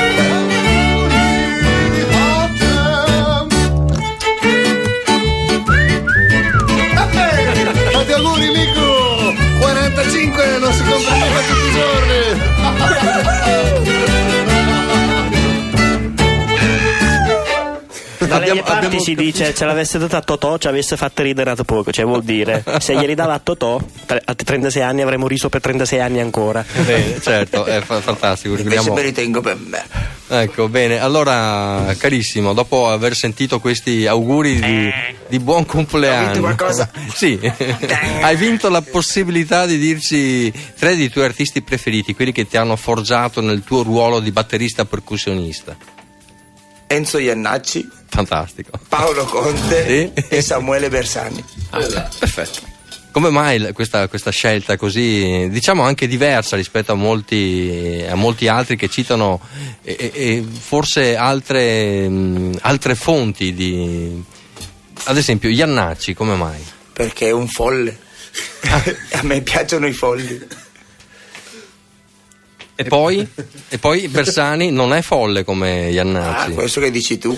Tanti auguri Mico, quarantacinque non si compra mica tutti i giorni. Dalle Abbiamo- mie parti abbiamo si capito. dice ce l'avesse data a Totò ci avesse fatto ridere da poco, cioè vuol dire se glieli dava a Totò tre- a trentasei anni avremmo riso per trentasei anni ancora. Bene, certo, è fa- fantastico. Invece ricordiamo- me li tengo per me. Ecco, bene, allora carissimo, dopo aver sentito questi auguri di, di buon compleanno, Ho vinto qualcosa? Sì, hai vinto la possibilità di dirci tre dei tuoi artisti preferiti, quelli che ti hanno forgiato nel tuo ruolo di batterista percussionista. Enzo Iannacci, Fantastico. Paolo Conte Sì. e Samuele Bersani. Perfetto. Come mai l- questa, questa scelta così, diciamo, anche diversa rispetto a molti, a molti altri che citano e, e- e forse altre, mh, altre fonti di... Ad esempio Iannacci, come mai? Perché è un folle. A me piacciono i folli. E poi, e poi Bersani non è folle come Ah, Iannacci. questo che dici tu.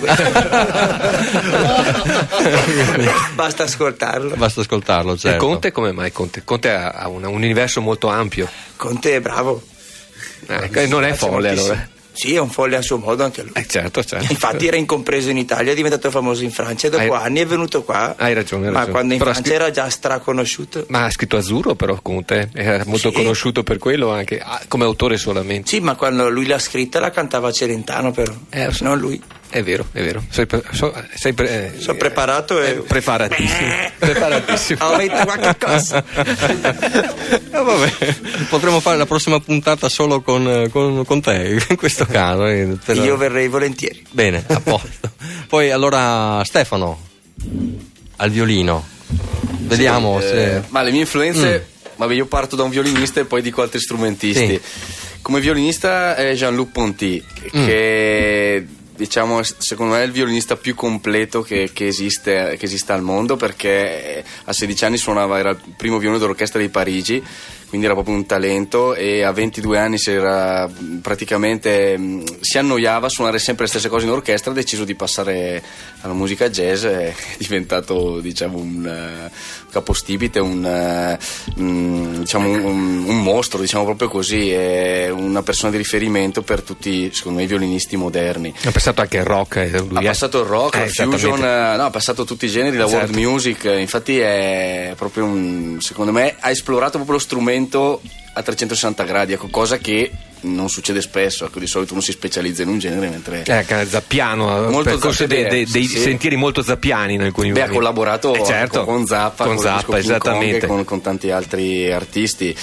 Basta ascoltarlo. Basta ascoltarlo, certo. E Conte come mai? Conte, Conte ha ha un, un universo molto ampio. Conte è bravo. Eh, non è Piace folle, moltissimo. allora. Sì, è un folle a suo modo anche lui. Eh, certo, certo. Infatti era incompreso in Italia, è diventato famoso in Francia e dopo Hai- anni è venuto qua. Hai ragione, hai Ma ragione. quando in Però Francia scri- era già straconosciuto. Ma ha scritto Azzurro, però Conte era molto Sì. conosciuto per quello anche, ah, come autore solamente. Sì, ma quando lui l'ha scritta la cantava Celentano però. Eh, lo so. Non lui. È vero, è vero. Sei, pre- so- sei pre- eh, Sono preparato e... preparatissimo. preparatissimo. Ho detto qualche cosa. Eh, vabbè, potremmo fare la prossima puntata solo con, con- con te, in questo caso. eh, per- Io verrei volentieri. Bene, a posto. Poi allora Stefano, al violino. Vediamo Sì, se... eh, ma le mie influenze, Mm. vabbè, io parto da un violinista e poi dico altri strumentisti. Sì. Come violinista è Jean-Luc Ponty, Mm. che diciamo secondo me è il violinista più completo che, che esiste che esista al mondo, perché a sedici anni suonava, era il primo violino dell'orchestra di Parigi, quindi era proprio un talento, e a ventidue anni si era praticamente mh, si annoiava a suonare sempre le stesse cose in orchestra, ha deciso di passare alla musica jazz, è diventato, diciamo, un uh, capostipite, un, uh, mh, diciamo un, un, un mostro, diciamo proprio così, è una persona di riferimento per tutti, secondo me, i violinisti moderni. Ha passato anche il rock. eh, lui Ha è- passato il rock, Eh, la fusion, esattamente. eh, no, ha passato tutti i generi, la Certo. world music, eh, infatti è proprio un, secondo me ha esplorato proprio lo strumento a trecentosessanta gradi, ecco, cosa che non succede spesso, ecco, di solito uno si specializza in un genere mentre eh, zappiano, molto percorso dei, dei, dei sì. sentieri molto zappiani in alcuni Beh, ha collaborato eh, certo. con Zappa, con, con Zappa esattamente, con, con tanti altri artisti.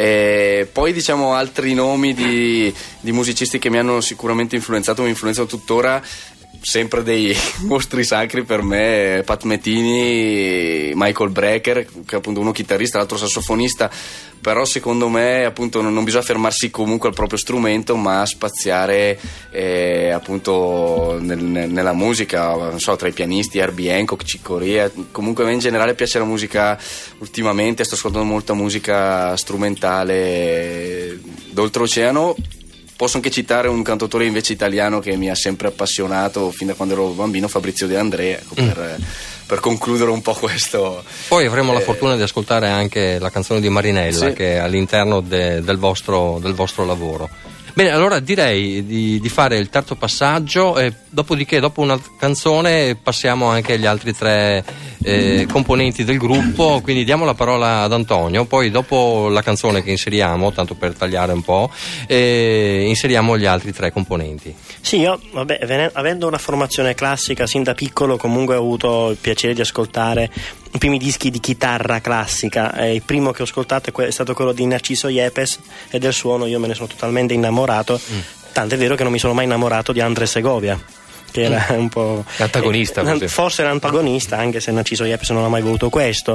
E poi diciamo altri nomi di, di musicisti che mi hanno sicuramente influenzato, mi influenzano tuttora, sempre dei mostri sacri per me: Pat Metheny, Michael Brecker, che è appunto uno chitarrista, l'altro sassofonista, però secondo me appunto non, non bisogna fermarsi comunque al proprio strumento, ma spaziare eh, appunto nel, nel, nella musica, non so, tra i pianisti Herbie Hancock, Chick Corea. Comunque a me in generale piace la musica, ultimamente sto ascoltando molta musica strumentale d'oltreoceano. Posso anche citare un cantautore invece italiano che mi ha sempre appassionato fin da quando ero bambino, Fabrizio De André, ecco, mm. per, per concludere un po' questo. Poi avremo eh, la fortuna di ascoltare anche la canzone di Marinella, sì. che è all'interno de, del, vostro, del vostro lavoro. Bene, allora direi di, di fare il terzo passaggio e dopodiché, dopo una canzone, passiamo anche agli altri tre eh, componenti del gruppo, quindi diamo la parola ad Antonio, poi dopo la canzone che inseriamo, tanto per tagliare un po', eh, inseriamo gli altri tre componenti. Sì, io vabbè, ven- avendo una formazione classica sin da piccolo, comunque ho avuto il piacere di ascoltare i primi dischi di chitarra classica. Eh, il primo che ho ascoltato è stato quello di Narciso Yepes, e del suono io me ne sono totalmente innamorato, mm. tant'è vero che non mi sono mai innamorato di André Segovia, che era un po' antagonista, eh, forse era antagonista, anche se Narciso Yepes non ha mai voluto questo.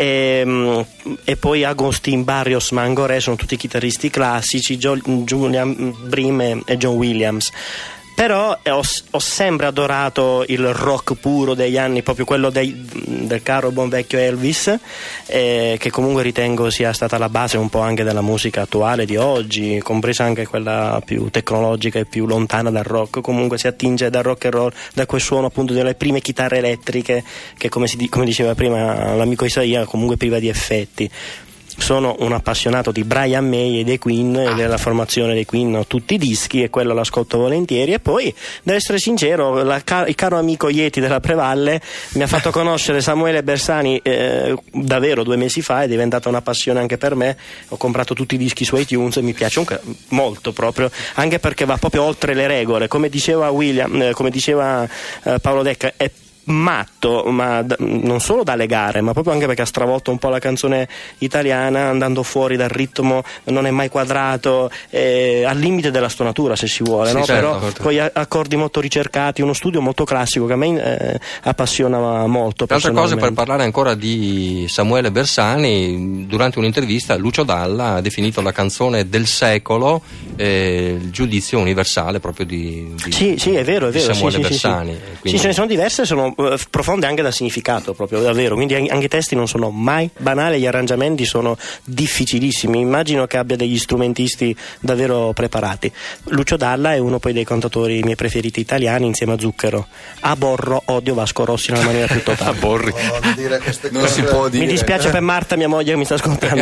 E, e poi Agustín Barrios Mangoré sono tutti chitarristi classici, Julian Bream e John Williams. Però ho, ho sempre adorato il rock puro degli anni, proprio quello dei, del caro buon vecchio Elvis, eh, che comunque ritengo sia stata la base un po' anche della musica attuale di oggi, compresa anche quella più tecnologica e più lontana dal rock. Comunque si attinge dal rock and roll, da quel suono appunto delle prime chitarre elettriche che, come, si, come diceva prima l'amico Isaia, comunque priva di effetti. Sono un appassionato di Brian May e dei Queen e della formazione dei Queen, ho tutti i dischi e quello l'ascolto volentieri. E poi, devo essere sincero, la, il caro amico Yeti della Prevalle mi ha fatto conoscere Samuele Bersani eh, davvero due mesi fa, è diventata una passione anche per me. Ho comprato tutti i dischi su iTunes e mi piace molto, proprio anche perché va proprio oltre le regole, come diceva William, eh, come diceva eh, Paolo Decca, è matto, ma d- non solo dalle gare, ma proprio anche perché ha stravolto un po' la canzone italiana, andando fuori dal ritmo, non è mai quadrato, eh, al limite della stonatura se si vuole, sì, no? certo, Però certo. con gli accordi molto ricercati, uno studio molto classico che a me eh, appassiona molto. Altre cose, per parlare ancora di Samuele Bersani, durante un'intervista Lucio Dalla ha definito la canzone del secolo, eh, il giudizio universale proprio di, di, sì, sì, è vero, è vero, Samuele sì, Bersani. sì, sì. Quindi... sì, ce ne sono diverse, sono profonde anche dal significato, proprio davvero, quindi anche i testi non sono mai banali, gli arrangiamenti sono difficilissimi, immagino che abbia degli strumentisti davvero preparati. Lucio Dalla è uno poi dei cantatori miei preferiti italiani, insieme a Zucchero. Aborro, odio Vasco Rossi nella maniera più totale. Aborri. Non si può dire. Mi dispiace per Marta, mia moglie, che mi sta ascoltando.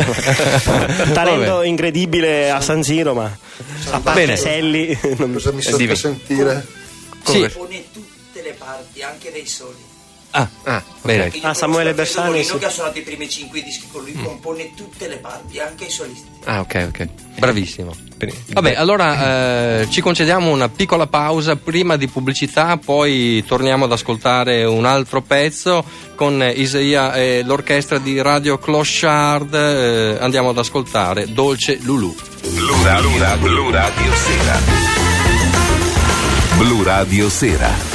Talento incredibile a San Siro, ma a parte Bene. Selli non Cosa mi sento sentire? Sì. Compone tutte le parti, anche dei soli. Ah, ah, bene. Io Ah, Samuele conosco Bersani, Alfredo Molino, sì. che ha suonato i primi cinque dischi con lui, mm. compone tutte le parti, anche i solisti. Ah, ok, ok. Bravissimo. Vabbè, allora eh, ci concediamo una piccola pausa prima di pubblicità, poi torniamo ad ascoltare un altro pezzo con Isaia e l'orchestra di Radio Clochard. Eh, andiamo ad ascoltare Dolce Lulu. Blu Radio, Blu Radio Sera. Blu Radio Sera.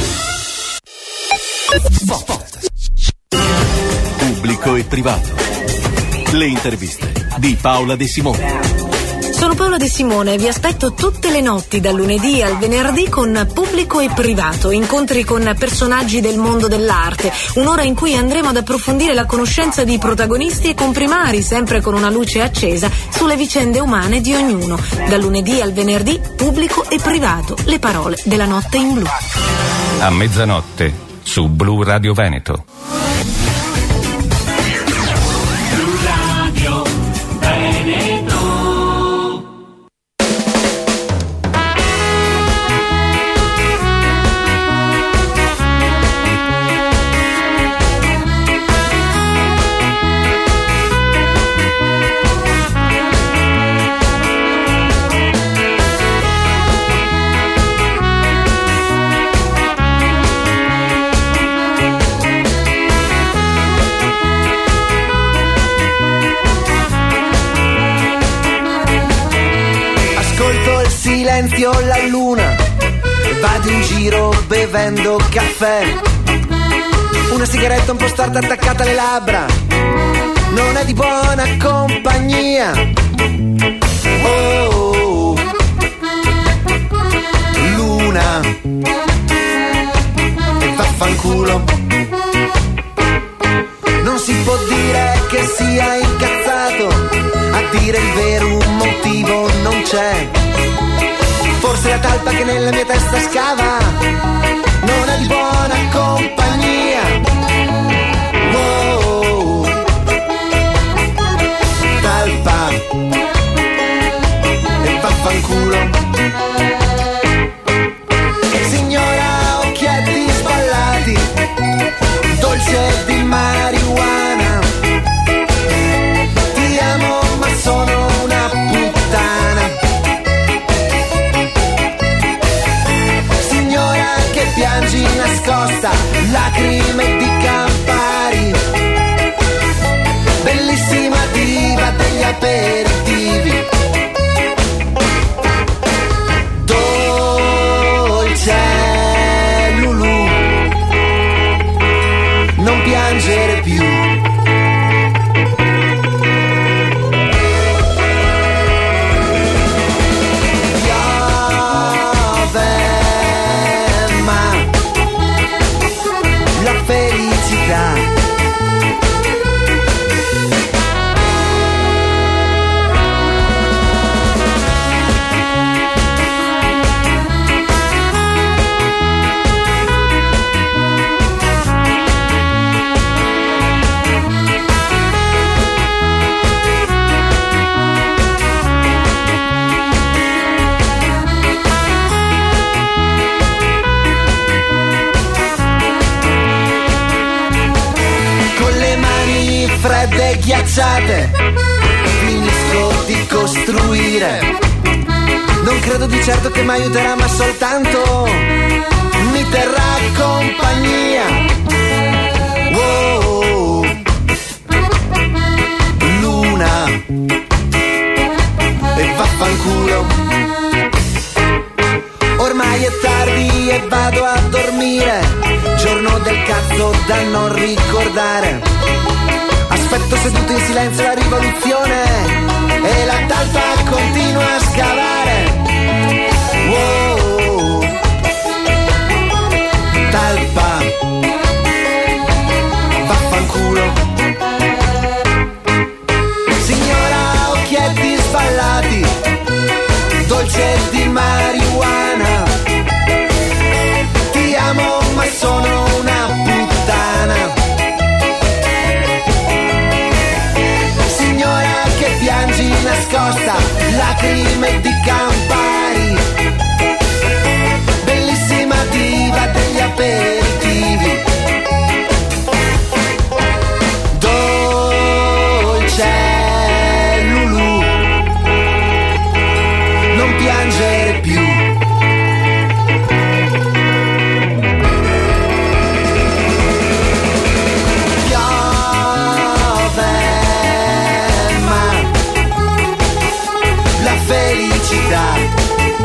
Pubblico e privato. Le interviste di Paola De Simone. Sono Paola De Simone, vi aspetto tutte le notti dal lunedì al venerdì con Pubblico e Privato, incontri con personaggi del mondo dell'arte, un'ora in cui andremo ad approfondire la conoscenza di protagonisti e comprimari, sempre con una luce accesa, sulle vicende umane di ognuno. Dal lunedì al venerdì, Pubblico e Privato, le parole della notte in blu. A mezzanotte su Blu Radio Veneto. Blu Radio Veneto. silenzio la luna, vado in giro bevendo caffè, una sigaretta un po' storta attaccata alle labbra, non è di buona compagnia. Oh, oh, oh. Luna, e vaffanculo. Non si può dire che sia incazzato, a dire il vero un motivo non c'è. Forse la talpa che nella mia testa scava non è di buona compagnia. Wow, talpa e vaffanculo. Signora, occhietti sballati, dolce di marijuana, ti amo ma sono una puttana. Signora che piangi nascosta, lacrime di Campari, bellissima diva degli aperitivi, dolce Lulu, non piangere più. Piove, ma la felicità fredde ghiacciate, finisco di costruire. Non credo di certo che mi aiuterà, ma soltanto mi terrà compagnia. Wow, luna, e vaffanculo. Ormai è tardi e vado a dormire, giorno del cazzo da non ricordare. Aspetto seduto in silenzio la rivoluzione e la talpa continua a scavare. Wow, talpa, vaffanculo. Signora, occhietti sballati, dolce di marijuana, ti amo ma sono una puttana. Piangi nascosta, lacrime di Campari, bellissima diva degli aperitivi, dolce Lulu, non piangere più. Felicità.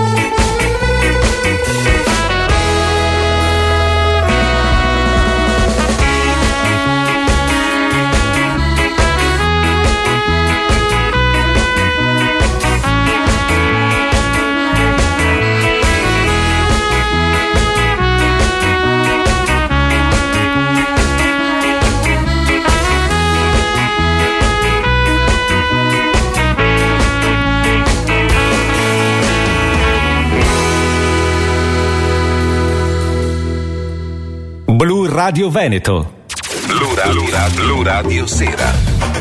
Blu Radio Veneto. Blu Radio, Blu Radio Sera.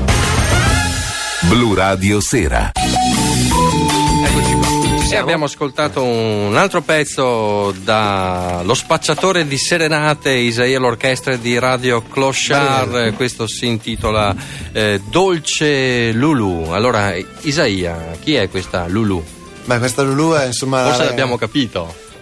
Blu Radio Sera. Eccoci qua. Sì, abbiamo ascoltato un altro pezzo da Lo Spacciatore di Serenate, Isaia l'orchestra di Radio Clochard. Questo si intitola eh, Dolce Lulu. Allora, Isaia, chi è questa Lulu? Beh, questa Lulu è insomma. Forse l'abbiamo capito.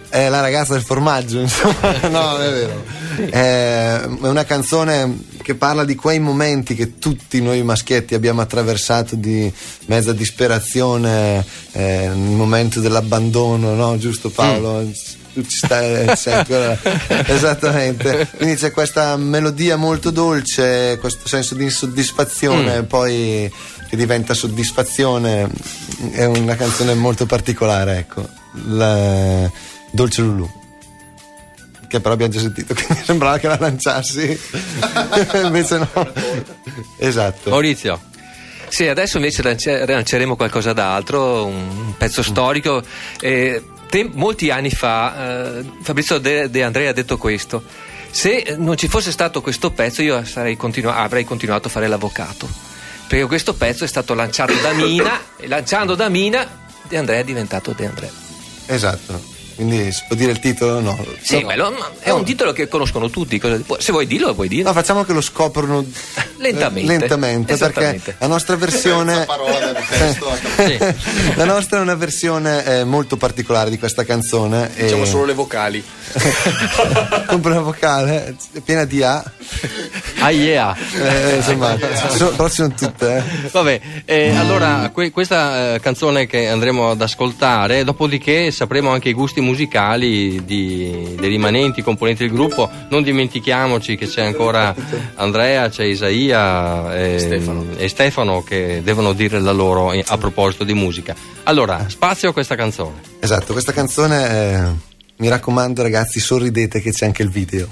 È la ragazza del formaggio, insomma. No, non è vero. È una canzone che parla di quei momenti che tutti noi maschietti abbiamo attraversato di mezza disperazione, eh, nel momento dell'abbandono, no? Giusto Paolo? Mm. Tu ci stai, sei ancora... Esattamente. Quindi c'è questa melodia molto dolce, questo senso di insoddisfazione, mm. poi che diventa soddisfazione. È una canzone molto particolare, ecco. La Dolce Lulu, che però abbiamo già sentito, quindi sembrava che la lanciassi. Invece no. Esatto. Maurizio. Sì, adesso invece lanceremo qualcosa d'altro, un pezzo storico. Eh, Tem- molti anni fa eh, Fabrizio De-, De André ha detto questo: se non ci fosse stato questo pezzo io sarei continu- avrei continuato a fare l'avvocato, perché questo pezzo è stato lanciato da Mina e lanciando da Mina De André è diventato De André. Esatto. Quindi si può dire il titolo? No. Sì, no. Quello, è un titolo che conoscono tutti. Se vuoi dirlo, puoi dirlo. No, facciamo che lo scoprono lentamente. Lentamente, perché la nostra versione. Parola del testo, sì. La nostra è una versione eh, molto particolare di questa canzone. Diciamo e... solo le vocali. Compra una vocale piena di A. Ah, yeah. Eh, insomma, sono, però sono tutte. Eh. Vabbè, eh, allora que- questa eh, canzone che andremo ad ascoltare, dopodiché sapremo anche i gusti musicali di, dei rimanenti componenti del gruppo. Non dimentichiamoci che c'è ancora Andrea, c'è Isaia e Stefano, e Stefano che devono dire la loro a proposito di musica. Allora, spazio a questa canzone. Esatto, questa canzone è... mi raccomando ragazzi, sorridete che c'è anche il video.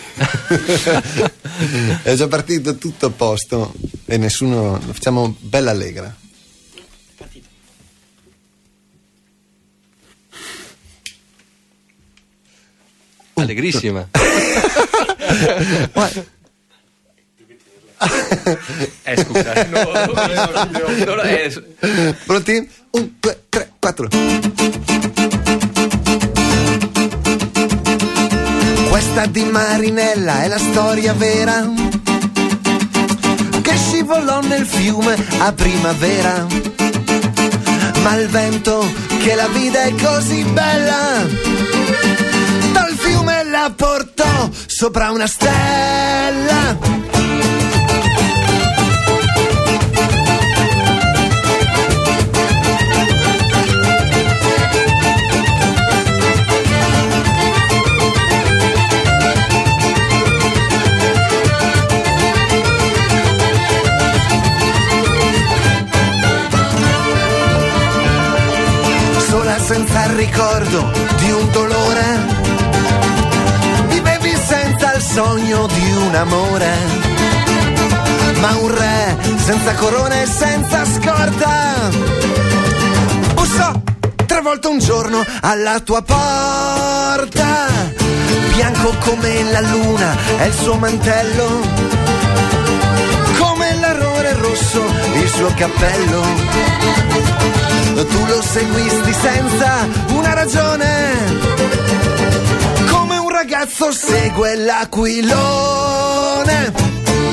È già partito tutto a posto e nessuno, facciamo bella allegra. Allegrissima. eh scusa, no, no, no, no, no, eh. Pronti? Un, due, tre, quattro. Questa di Marinella è la storia vera, che scivolò nel fiume a primavera, ma il vento che la vide è così bella, dal fiume la portò sopra una stella. Senza il ricordo di un dolore, vivevi senza il sogno di un amore, ma un re senza corona e senza scorta bussò tre volte un giorno alla tua porta. Bianco come la luna è il suo mantello, come l'errore rosso il suo cappello. Tu lo seguisti senza una ragione, come un ragazzo segue l'aquilone.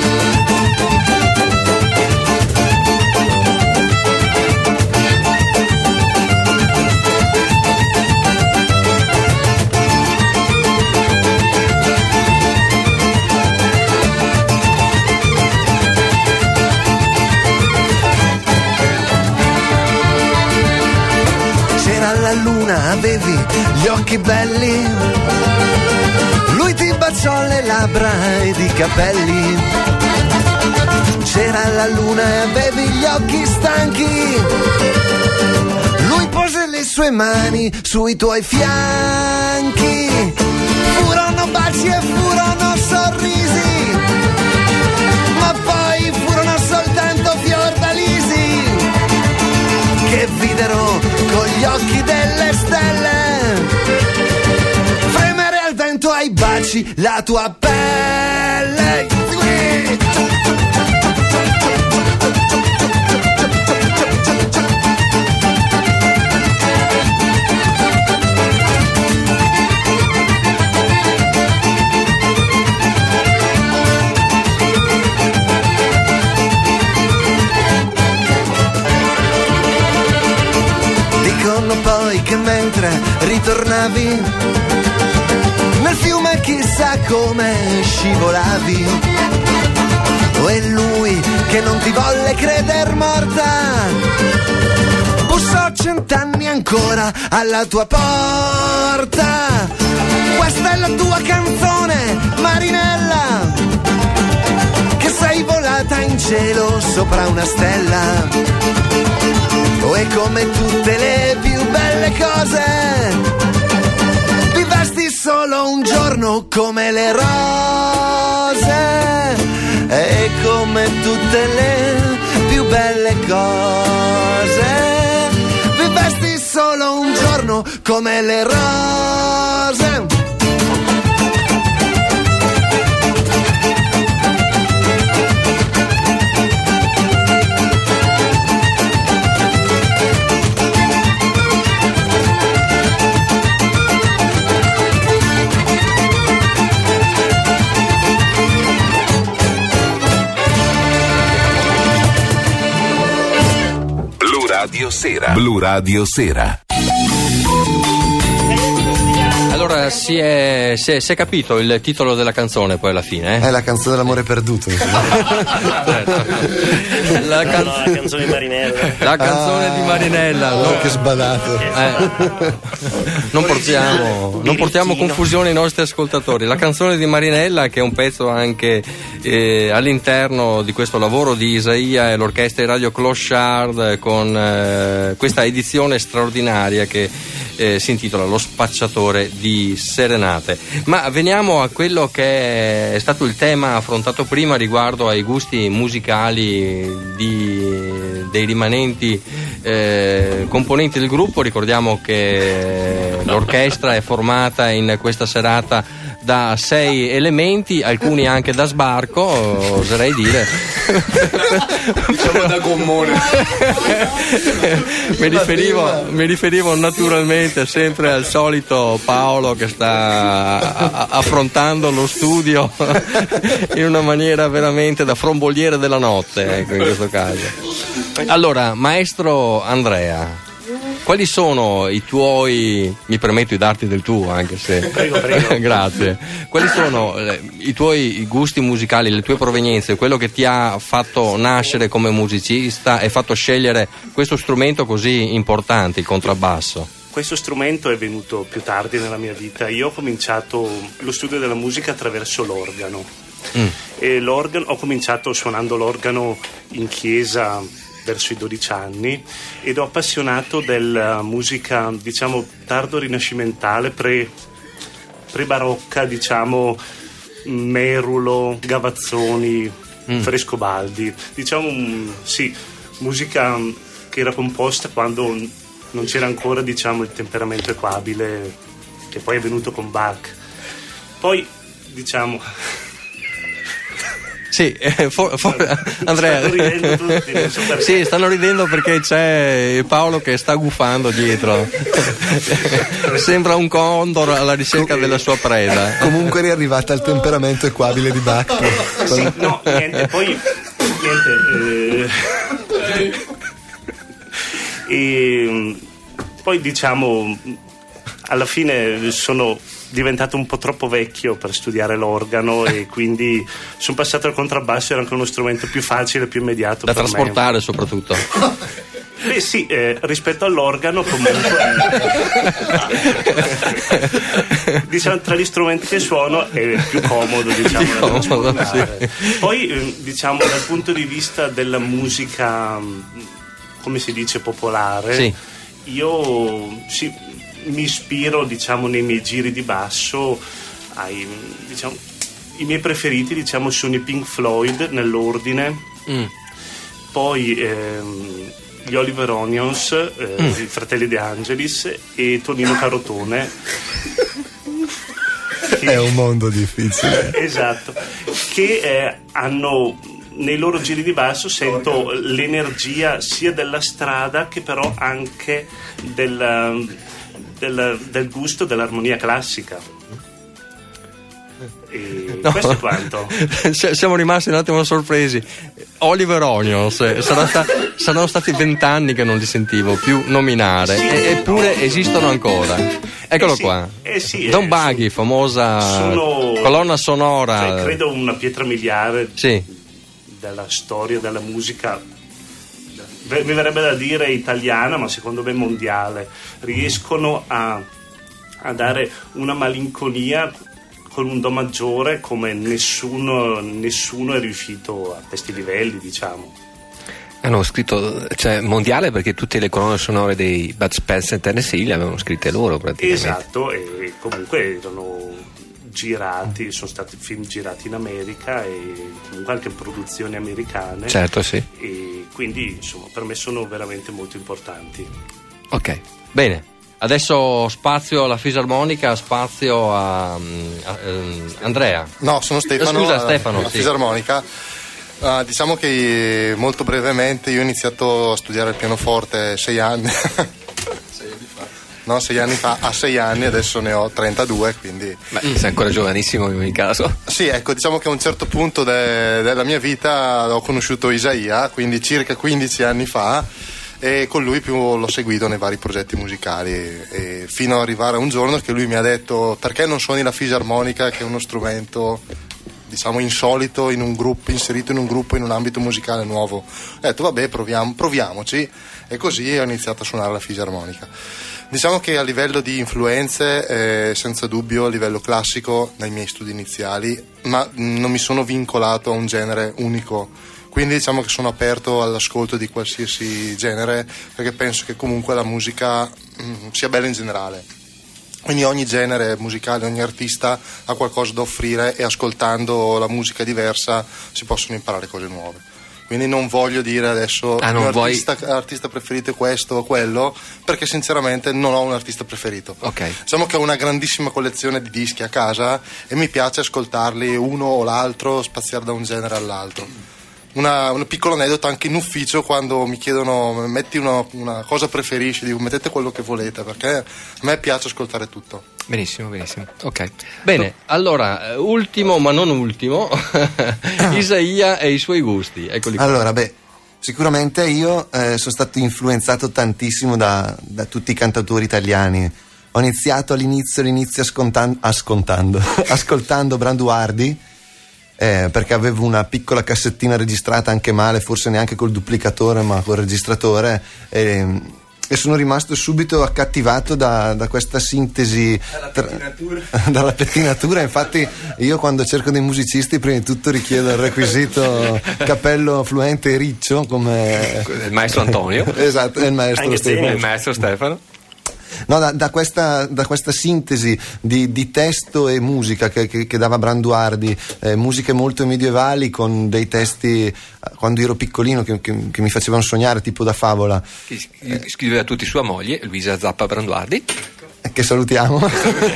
La luna, avevi gli occhi belli, lui ti baciò le labbra ed i capelli. C'era la luna e avevi gli occhi stanchi, lui pose le sue mani sui tuoi fianchi. Furono baci e furono sorrisi, ma poi furono soltanto fiordalisi che videro con gli occhi delle stelle fremere al vento ai baci la tua pelle. Poi che mentre ritornavi nel fiume, chissà come scivolavi. O è lui che non ti volle creder morta, bussò cent'anni ancora alla tua porta. Questa è la tua canzone, Marinella, che sei volata in cielo sopra una stella. O è come tutte le più belle cose, vivesti solo un giorno come le rose. E come tutte le più belle cose, vivesti solo un giorno come le rose. Radio Sera. Blu Radio Sera. Allora si è, si, è, si è capito il titolo della canzone poi alla fine? Eh? È la canzone dell'amore perduto. la, can... no, no, la canzone di Marinella. La canzone ah, di Marinella. Oh, no. Che sbadato. Eh. Non portiamo, non portiamo confusione ai nostri ascoltatori. La canzone di Marinella, che è un pezzo anche eh, all'interno di questo lavoro di Isaia e l'orchestra di Radio Clochard, con eh, questa edizione straordinaria che eh, si intitola Lo spacciatore di serenate. Ma veniamo a quello che è stato il tema affrontato prima riguardo ai gusti musicali di, dei rimanenti eh, componenti del gruppo. Ricordiamo che l'orchestra è formata in questa serata da sei elementi, alcuni anche da sbarco, oserei dire. Diciamo da gommone. mi, riferivo, mi riferivo naturalmente sempre al solito Paolo che sta a, a, affrontando lo studio in una maniera veramente da fromboliere della notte, ecco, in questo caso. Allora, maestro Andrea, quali sono i tuoi, mi permetto di darti del tuo anche se prego, prego. Grazie, quali sono eh, i tuoi gusti musicali, le tue provenienze, quello che ti ha fatto nascere come musicista e fatto scegliere questo strumento così importante, il contrabbasso? Questo strumento è venuto più tardi nella mia vita. Io ho cominciato lo studio della musica attraverso l'organo. Mm. E l'organo, ho cominciato suonando l'organo in chiesa verso i dodici anni ed ho appassionato della musica, diciamo, tardo rinascimentale, pre, pre-barocca, diciamo, Merulo, Gavazzoni, mm. Frescobaldi, diciamo, sì, musica che era composta quando non c'era ancora, diciamo, il temperamento equabile che poi è venuto con Bach. Poi, diciamo... Sì, eh, for, for, Andrea. Stanno ridendo tutti, non so perché. Sì, stanno ridendo perché c'è Paolo che sta gufando dietro. Sembra un condor alla ricerca Com- della sua preda. Comunque eri arrivata al temperamento equabile di Bach. Sì, no, niente, poi niente. Eh, e poi diciamo alla fine sono diventato un po' troppo vecchio per studiare l'organo e quindi sono passato al contrabbasso, era anche uno strumento più facile, più immediato da per trasportare me. Soprattutto. Beh sì, eh, rispetto all'organo comunque diciamo tra gli strumenti che suono è più comodo, diciamo, più comodo, sì. Poi eh, diciamo dal punto di vista della musica, come si dice, popolare, sì. Io sì, mi ispiro, diciamo, nei miei giri di basso ai, diciamo, i miei preferiti, diciamo, sono i Pink Floyd nell'ordine, mm. poi ehm, gli Oliver Onions, eh, mm. i Fratelli De Angelis e Tonino Carotone. Che, è un mondo difficile. Esatto, che eh, hanno nei loro giri di basso sento l'energia sia della strada che però anche del, del, del gusto dell'armonia classica. E no. Questo è quanto. Siamo rimasti un attimo sorpresi. Oliver Onions, sarà sta, saranno stati vent'anni che non li sentivo più nominare, sì, e, eppure esistono ancora. Eccolo Eh sì, qua. eh sì, Don eh, Baghi, famosa sono- colonna sonora. Cioè, credo una pietra miliare Sì. della storia della musica. Ve- Mi verrebbe da dire italiana, ma secondo me mondiale. Riescono a, a dare una malinconia con un do maggiore come nessuno, nessuno è riuscito a questi livelli, diciamo. Hanno scritto, cioè, mondiale, perché tutte le colonne sonore dei Bud Spencer e Tennessee le avevano scritte loro praticamente. Esatto, e comunque erano girati, sono stati film girati in America e comunque anche produzioni americane. Certo, sì. E quindi insomma per me sono veramente molto importanti. Ok, bene. Adesso spazio alla fisarmonica, spazio a, a, ehm, Andrea. No, sono Stefano. Eh, Scusa, alla- Stefano, alla sì. fisarmonica. Ah, diciamo che molto brevemente io ho iniziato a studiare il pianoforte sei anni. No, sei anni fa, a sei anni, adesso ne ho trentadue, quindi... Beh, sei ancora giovanissimo in ogni caso. Sì, ecco, diciamo che a un certo punto de- della mia vita ho conosciuto Isaia, quindi circa quindici anni fa, e con lui più l'ho seguito nei vari progetti musicali, e fino ad arrivare a un giorno che lui mi ha detto: perché non suoni la fisarmonica, che è uno strumento, diciamo, insolito in un gruppo, inserito in un gruppo, in un ambito musicale nuovo. Ho detto vabbè, proviamo, proviamoci, e così ho iniziato a suonare la fisarmonica. Diciamo che a livello di influenze, eh, senza dubbio a livello classico nei miei studi iniziali, ma non mi sono vincolato a un genere unico, quindi diciamo che sono aperto all'ascolto di qualsiasi genere, perché penso che comunque la musica mh, sia bella in generale. Quindi ogni genere musicale, ogni artista ha qualcosa da offrire, e ascoltando la musica diversa si possono imparare cose nuove. Quindi non voglio dire adesso Ah, il non mio vuoi- artista, artista preferito è questo o quello, perché sinceramente non ho un artista preferito. Ok. Diciamo che ho una grandissima collezione di dischi a casa e mi piace ascoltarli uno o l'altro, spaziare da un genere all'altro. Una, un piccolo aneddoto anche in ufficio, quando mi chiedono metti una, una cosa preferisci, dico mettete quello che volete, perché a me piace ascoltare tutto. Benissimo, benissimo. Ok. Bene, allora, eh, ultimo ma non ultimo, Isaia e i suoi gusti. Eccoli qua. Allora, beh, sicuramente io eh, sono stato influenzato tantissimo da, da tutti i cantautori italiani. Ho iniziato all'inizio, all'inizio ascoltan- ascoltando, ascoltando Branduardi, eh, perché avevo una piccola cassettina registrata anche male, forse neanche col duplicatore ma col registratore, e, e sono rimasto subito accattivato da, da questa sintesi Dalla tra- pettinatura. dalla pettinatura. Infatti io quando cerco dei musicisti prima di tutto richiedo il requisito capello fluente e riccio, come Il maestro Antonio. esatto, è il maestro Anche Stefano. il maestro Stefano. No, da, da, questa, da questa sintesi di, di testo e musica che, che, che dava Branduardi, eh, musiche molto medievali con dei testi, eh, quando ero piccolino, che, che, che mi facevano sognare, tipo da favola, Che scriveva a tutti sua moglie, Luisa Zappa Branduardi. che salutiamo.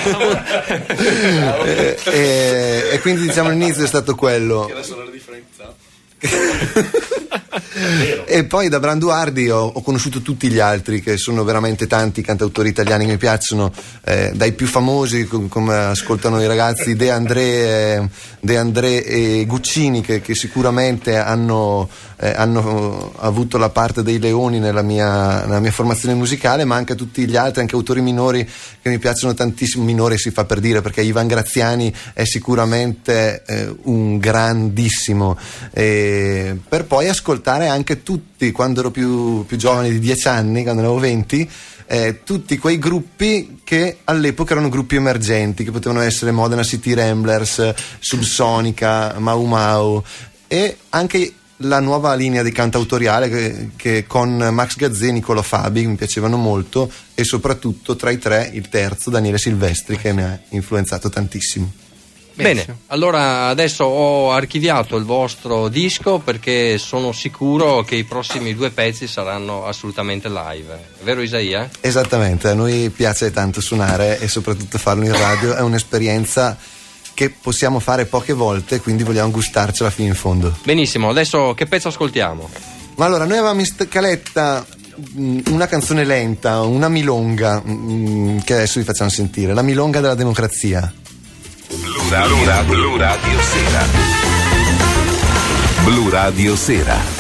e, e, e quindi diciamo l'inizio è stato quello. E poi da Branduardi ho, ho conosciuto tutti gli altri, che sono veramente tanti i cantautori italiani che mi piacciono, eh, dai più famosi, com- come ascoltano i ragazzi, De André, eh, De André e Guccini, che, che sicuramente hanno, eh, hanno avuto la parte dei leoni nella mia, nella mia formazione musicale, ma anche tutti gli altri, anche autori minori che mi piacciono tantissimo. Minore si fa per dire, perché Ivan Graziani è sicuramente eh, un grandissimo, eh, per poi ascoltare anche tutti, quando ero più, più giovane di dieci anni, quando ne avevo venti, eh, tutti quei gruppi che all'epoca erano gruppi emergenti, che potevano essere Modena City Ramblers, Subsonica, Mau Mau, e anche la nuova linea di cantautoriale che, che con Max Gazzè e Nicolò Fabi mi piacevano molto, e soprattutto tra i tre il terzo, Daniele Silvestri, che mi ha influenzato tantissimo. Bene, allora adesso ho archiviato il vostro disco, perché sono sicuro che i prossimi due pezzi saranno assolutamente live. È vero, Isaia? Esattamente, a noi piace tanto suonare, e soprattutto farlo in radio è un'esperienza che possiamo fare poche volte, quindi vogliamo gustarcela fino in fondo. Benissimo, adesso che pezzo ascoltiamo? Ma allora, noi avevamo in scaletta mh, una canzone lenta, una milonga, mh, che adesso vi facciamo sentire, la milonga della democrazia. Blu Radio, Blu Radio Sera. Blu Radio Sera.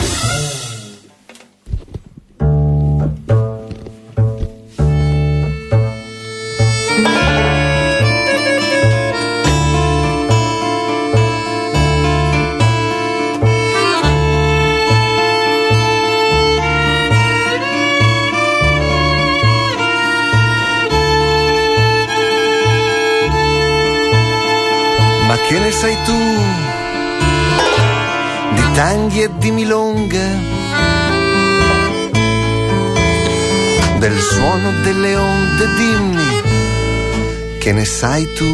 Ma che ne sai tu di tanghi e di milonga, del suono delle onde? Dimmi, che ne sai tu?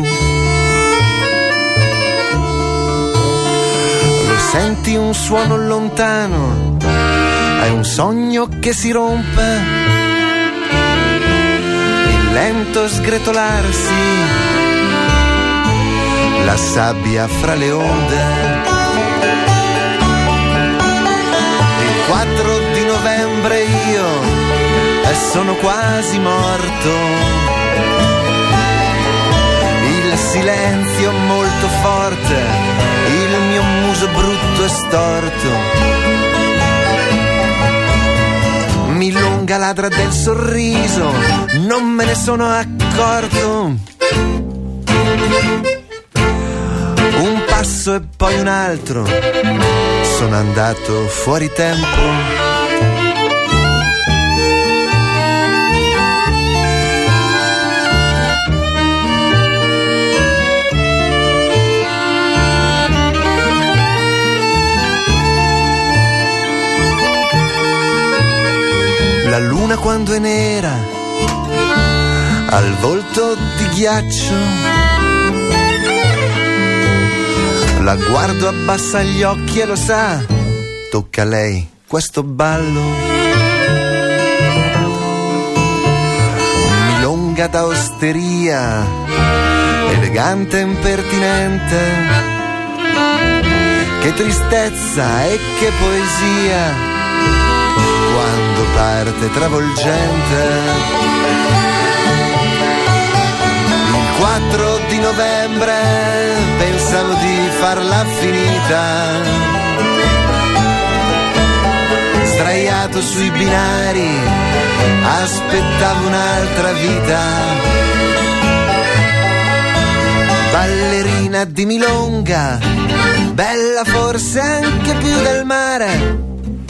Lo senti un suono lontano? Hai un sogno che si rompe? Il lento sgretolarsi, la sabbia fra le onde. Il quattro di novembre io e sono quasi morto. Il silenzio molto forte, il mio muso brutto e storto. Milonga ladra del sorriso, non me ne sono accorto. Un passo e poi un altro, sono andato fuori tempo. La luna quando è nera, al volto di ghiaccio, la guardo, abbassa gli occhi e lo sa, tocca a lei questo ballo. Milonga da osteria, elegante e impertinente, che tristezza e che poesia quando parte travolgente. Il quattro di novembre pensavo di farla finita, sdraiato sui binari aspettavo un'altra vita. Ballerina di milonga, bella forse anche più del mare.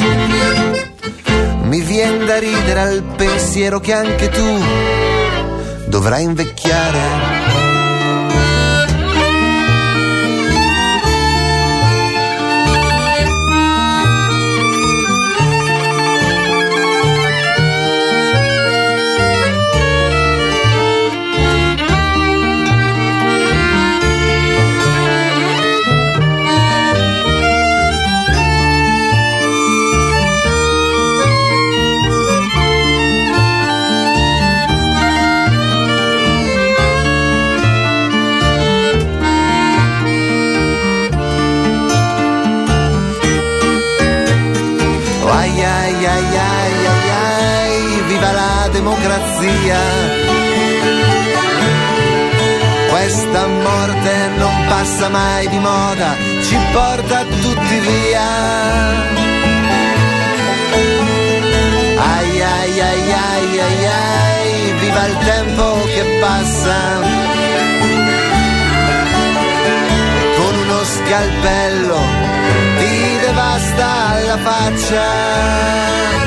Mi vien da ridere al pensiero che anche tu dovrai invecchiare. Democrazia, questa morte non passa mai di moda, ci porta tutti via. Ai ai ai ai ai ai, viva il tempo che passa, con uno scalpello ti devasta la faccia.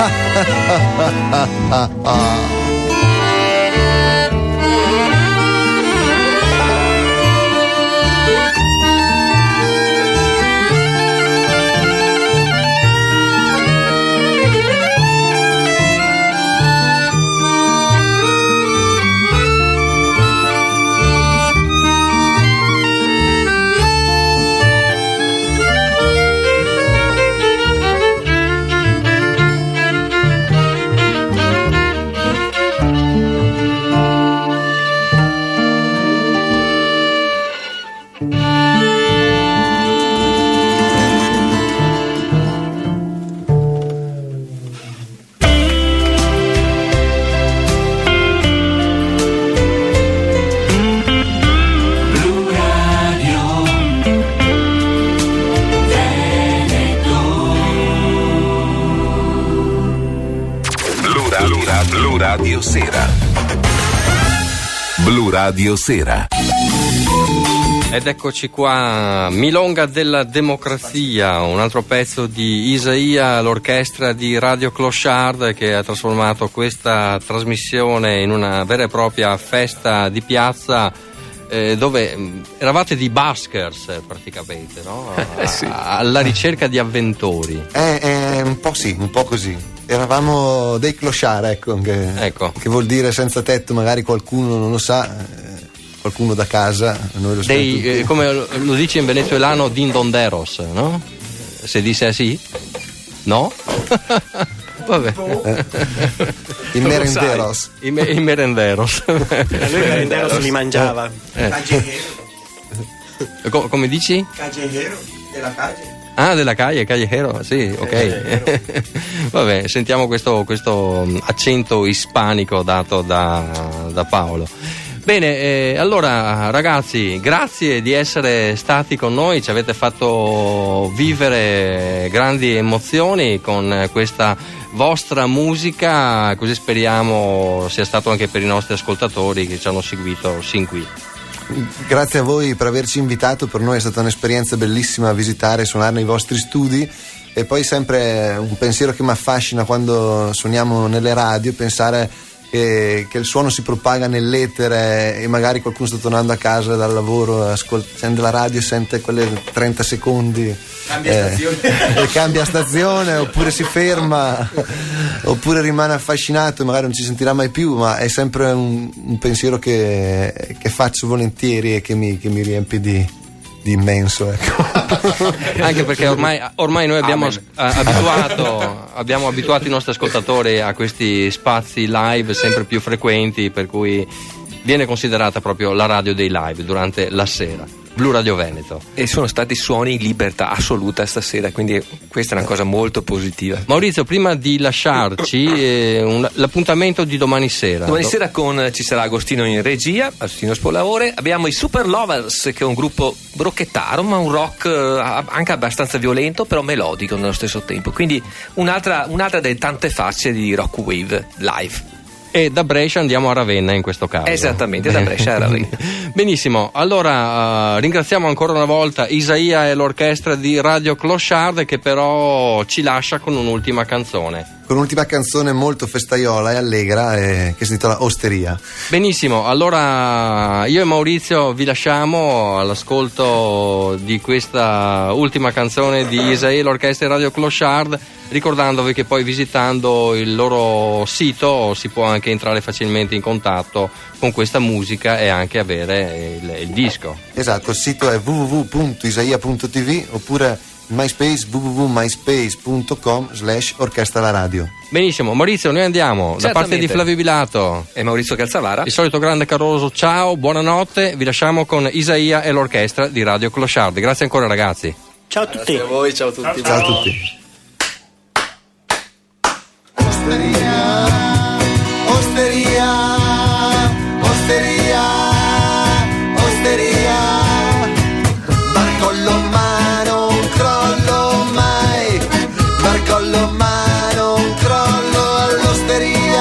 Blu Radio Sera. Blu Radio Sera. Ed eccoci qua, Milonga della democrazia, un altro pezzo di Isaia, l'orchestra di Radio Clochard, che ha trasformato questa trasmissione in una vera e propria festa di piazza eh, dove mh, eravate di buskers eh, praticamente, no? A, Sì. alla ricerca di avventori. Eh, eh, un po' sì, un po' così. Eravamo dei clochard, ecco, che, ecco. che vuol dire senza tetto, magari qualcuno non lo sa, eh, qualcuno da casa, noi lo sappiamo Dei, tutti. eh, come lo, lo dice in venezuelano, dindonderos, no? Se dice sì? No? Vabbè. Eh. I merenderos. I, me- i merenderos. Lui i merenderos li mangiava. Eh. Co- come dici? Callejero della calle. Ah, della calle, callejero, sì, ok. Vabbè, sentiamo questo, questo accento ispanico dato da, da Paolo. Bene, eh, allora ragazzi, grazie di essere stati con noi, ci avete fatto vivere grandi emozioni con questa vostra musica, così speriamo sia stato anche per i nostri ascoltatori che ci hanno seguito sin qui. Grazie a voi per averci invitato, per noi è stata un'esperienza bellissima visitare e suonare nei vostri studi, e poi sempre un pensiero che mi affascina quando suoniamo nelle radio, pensare che, che il suono si propaga nell'etere e magari qualcuno sta tornando a casa dal lavoro, ascolta, accende la radio e sente quelle trenta secondi, Cambia eh, stazione. e cambia stazione, oppure si ferma, oppure rimane affascinato e magari non ci sentirà mai più, ma è sempre un, un pensiero che, che faccio volentieri e che mi, che mi riempie di, di immenso, ecco. Anche perché ormai, ormai noi abbiamo as- abituato, abbiamo abituato i nostri ascoltatori a questi spazi live sempre più frequenti, per cui viene considerata proprio la radio dei live durante la sera. Blu Radio Veneto. E sono stati suoni in libertà assoluta stasera, quindi questa è una cosa molto positiva. Maurizio, prima di lasciarci, eh, un, l'appuntamento di domani sera. Domani sera con, ci sarà Agostino in regia, Agostino Spolaore. Abbiamo i Super Lovers, che è un gruppo rocchettaro, ma un rock eh, anche abbastanza violento, però melodico nello stesso tempo. Quindi un'altra, un'altra delle tante facce di rock wave live. E da Brescia andiamo a Ravenna in questo caso. Esattamente, da Brescia a Ravenna. Benissimo, allora uh, ringraziamo ancora una volta Isaia e l'orchestra di Radio Clochard, che però ci lascia con un'ultima canzone. Con un'ultima canzone molto festaiola e allegra, eh, che si intitola Osteria. Benissimo, allora io e Maurizio vi lasciamo all'ascolto di questa ultima canzone di Isaia e l'orchestra di Radio Clochard, ricordandovi che poi visitando il loro sito si può anche entrare facilmente in contatto con questa musica e anche avere il, il disco. Esatto, il sito è w w w punto isaia punto t v oppure MySpace w w w punto myspace punto com slash orchestra la radio. Benissimo, Maurizio, noi andiamo. Da parte di Flavio Bilato e Maurizio Calzalara, il solito grande Caroso, ciao, buonanotte, vi lasciamo con Isaia e l'orchestra di Radio Clochard. Grazie ancora ragazzi. Ciao a tutti. Grazie a voi, ciao a tutti. Ciao a tutti. Osteria, osteria, osteria, osteria. Barcollo ma non crollo mai, barcollo ma non crollo all'osteria.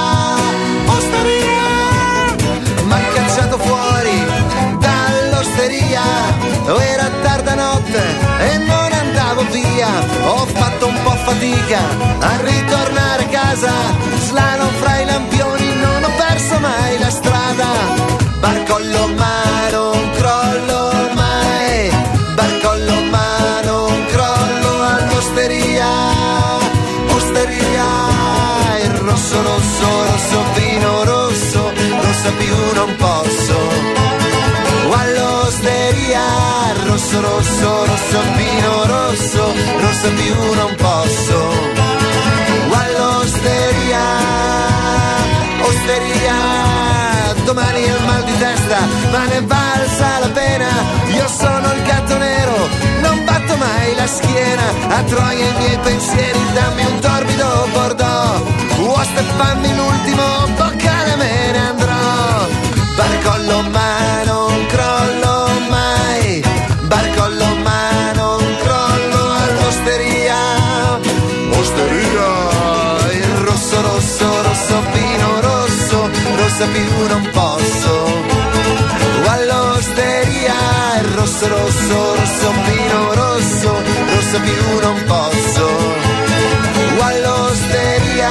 Osteria, m'ha cacciato fuori dall'osteria. Era tarda notte e non andavo via. Ho fatto un po' fatica a ritornare a casa, slalom fra i lampioni, non ho perso mai la strada. Barcollo ma non crollo mai, barcollo ma non crollo all'osteria. Osteria, il rosso rosso rosso vino rosso, rossa più non posso. All'osteria, rosso rosso rosso vino rosso, rossa più non posso. All'osteria, osteria, domani il mal di testa, ma ne valsa la pena. Io sono il gatto nero, non batto mai la schiena. A Troia i miei pensieri, dammi un torbido Bordeaux. Uoste, fammi l'ultimo boccale, me ne andrò. Barcollo ma non crollo mai, barcollo ma non crollo all'osteria. Osteria, il rosso rosso rosso vino rosso, rossa più non posso. All'osteria, il rosso rosso rosso vino rosso, rossa più non posso. All'osteria,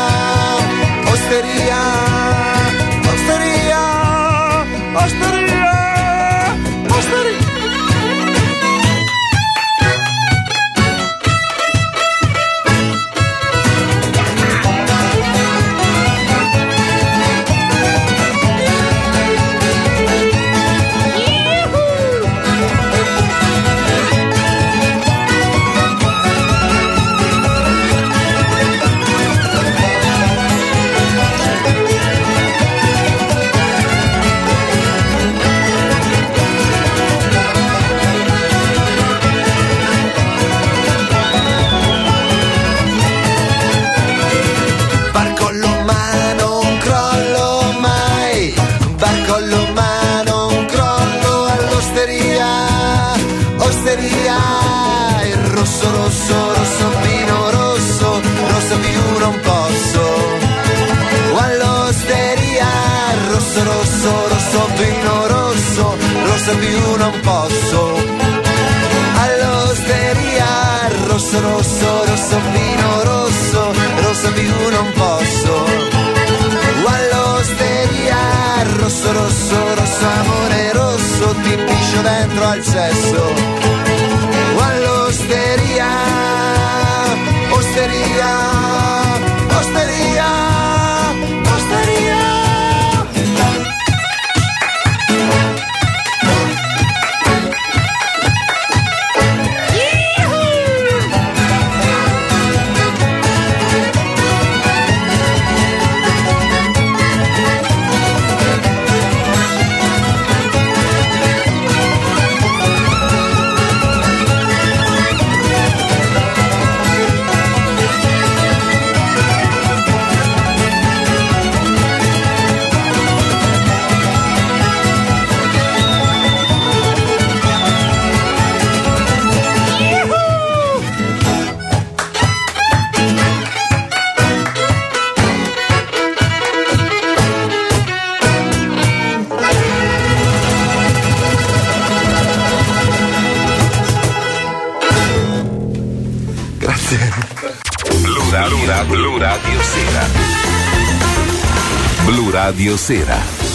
osteria, osteria, osteria. rosso, rosso, rosso, vino rosso, rosso più non posso. O all'osteria, rosso, rosso, rosso, vino rosso, rosso più non posso. All'osteria, rosso, rosso, rosso, vino rosso, rosso più non posso. O all'osteria, rosso, rosso, rosso, amore rosso, ti piscio dentro al sesso. O all'osteria, osteria, osteria, osteria. Blu Radio, Blu Radio Sera. Blu Radio Sera.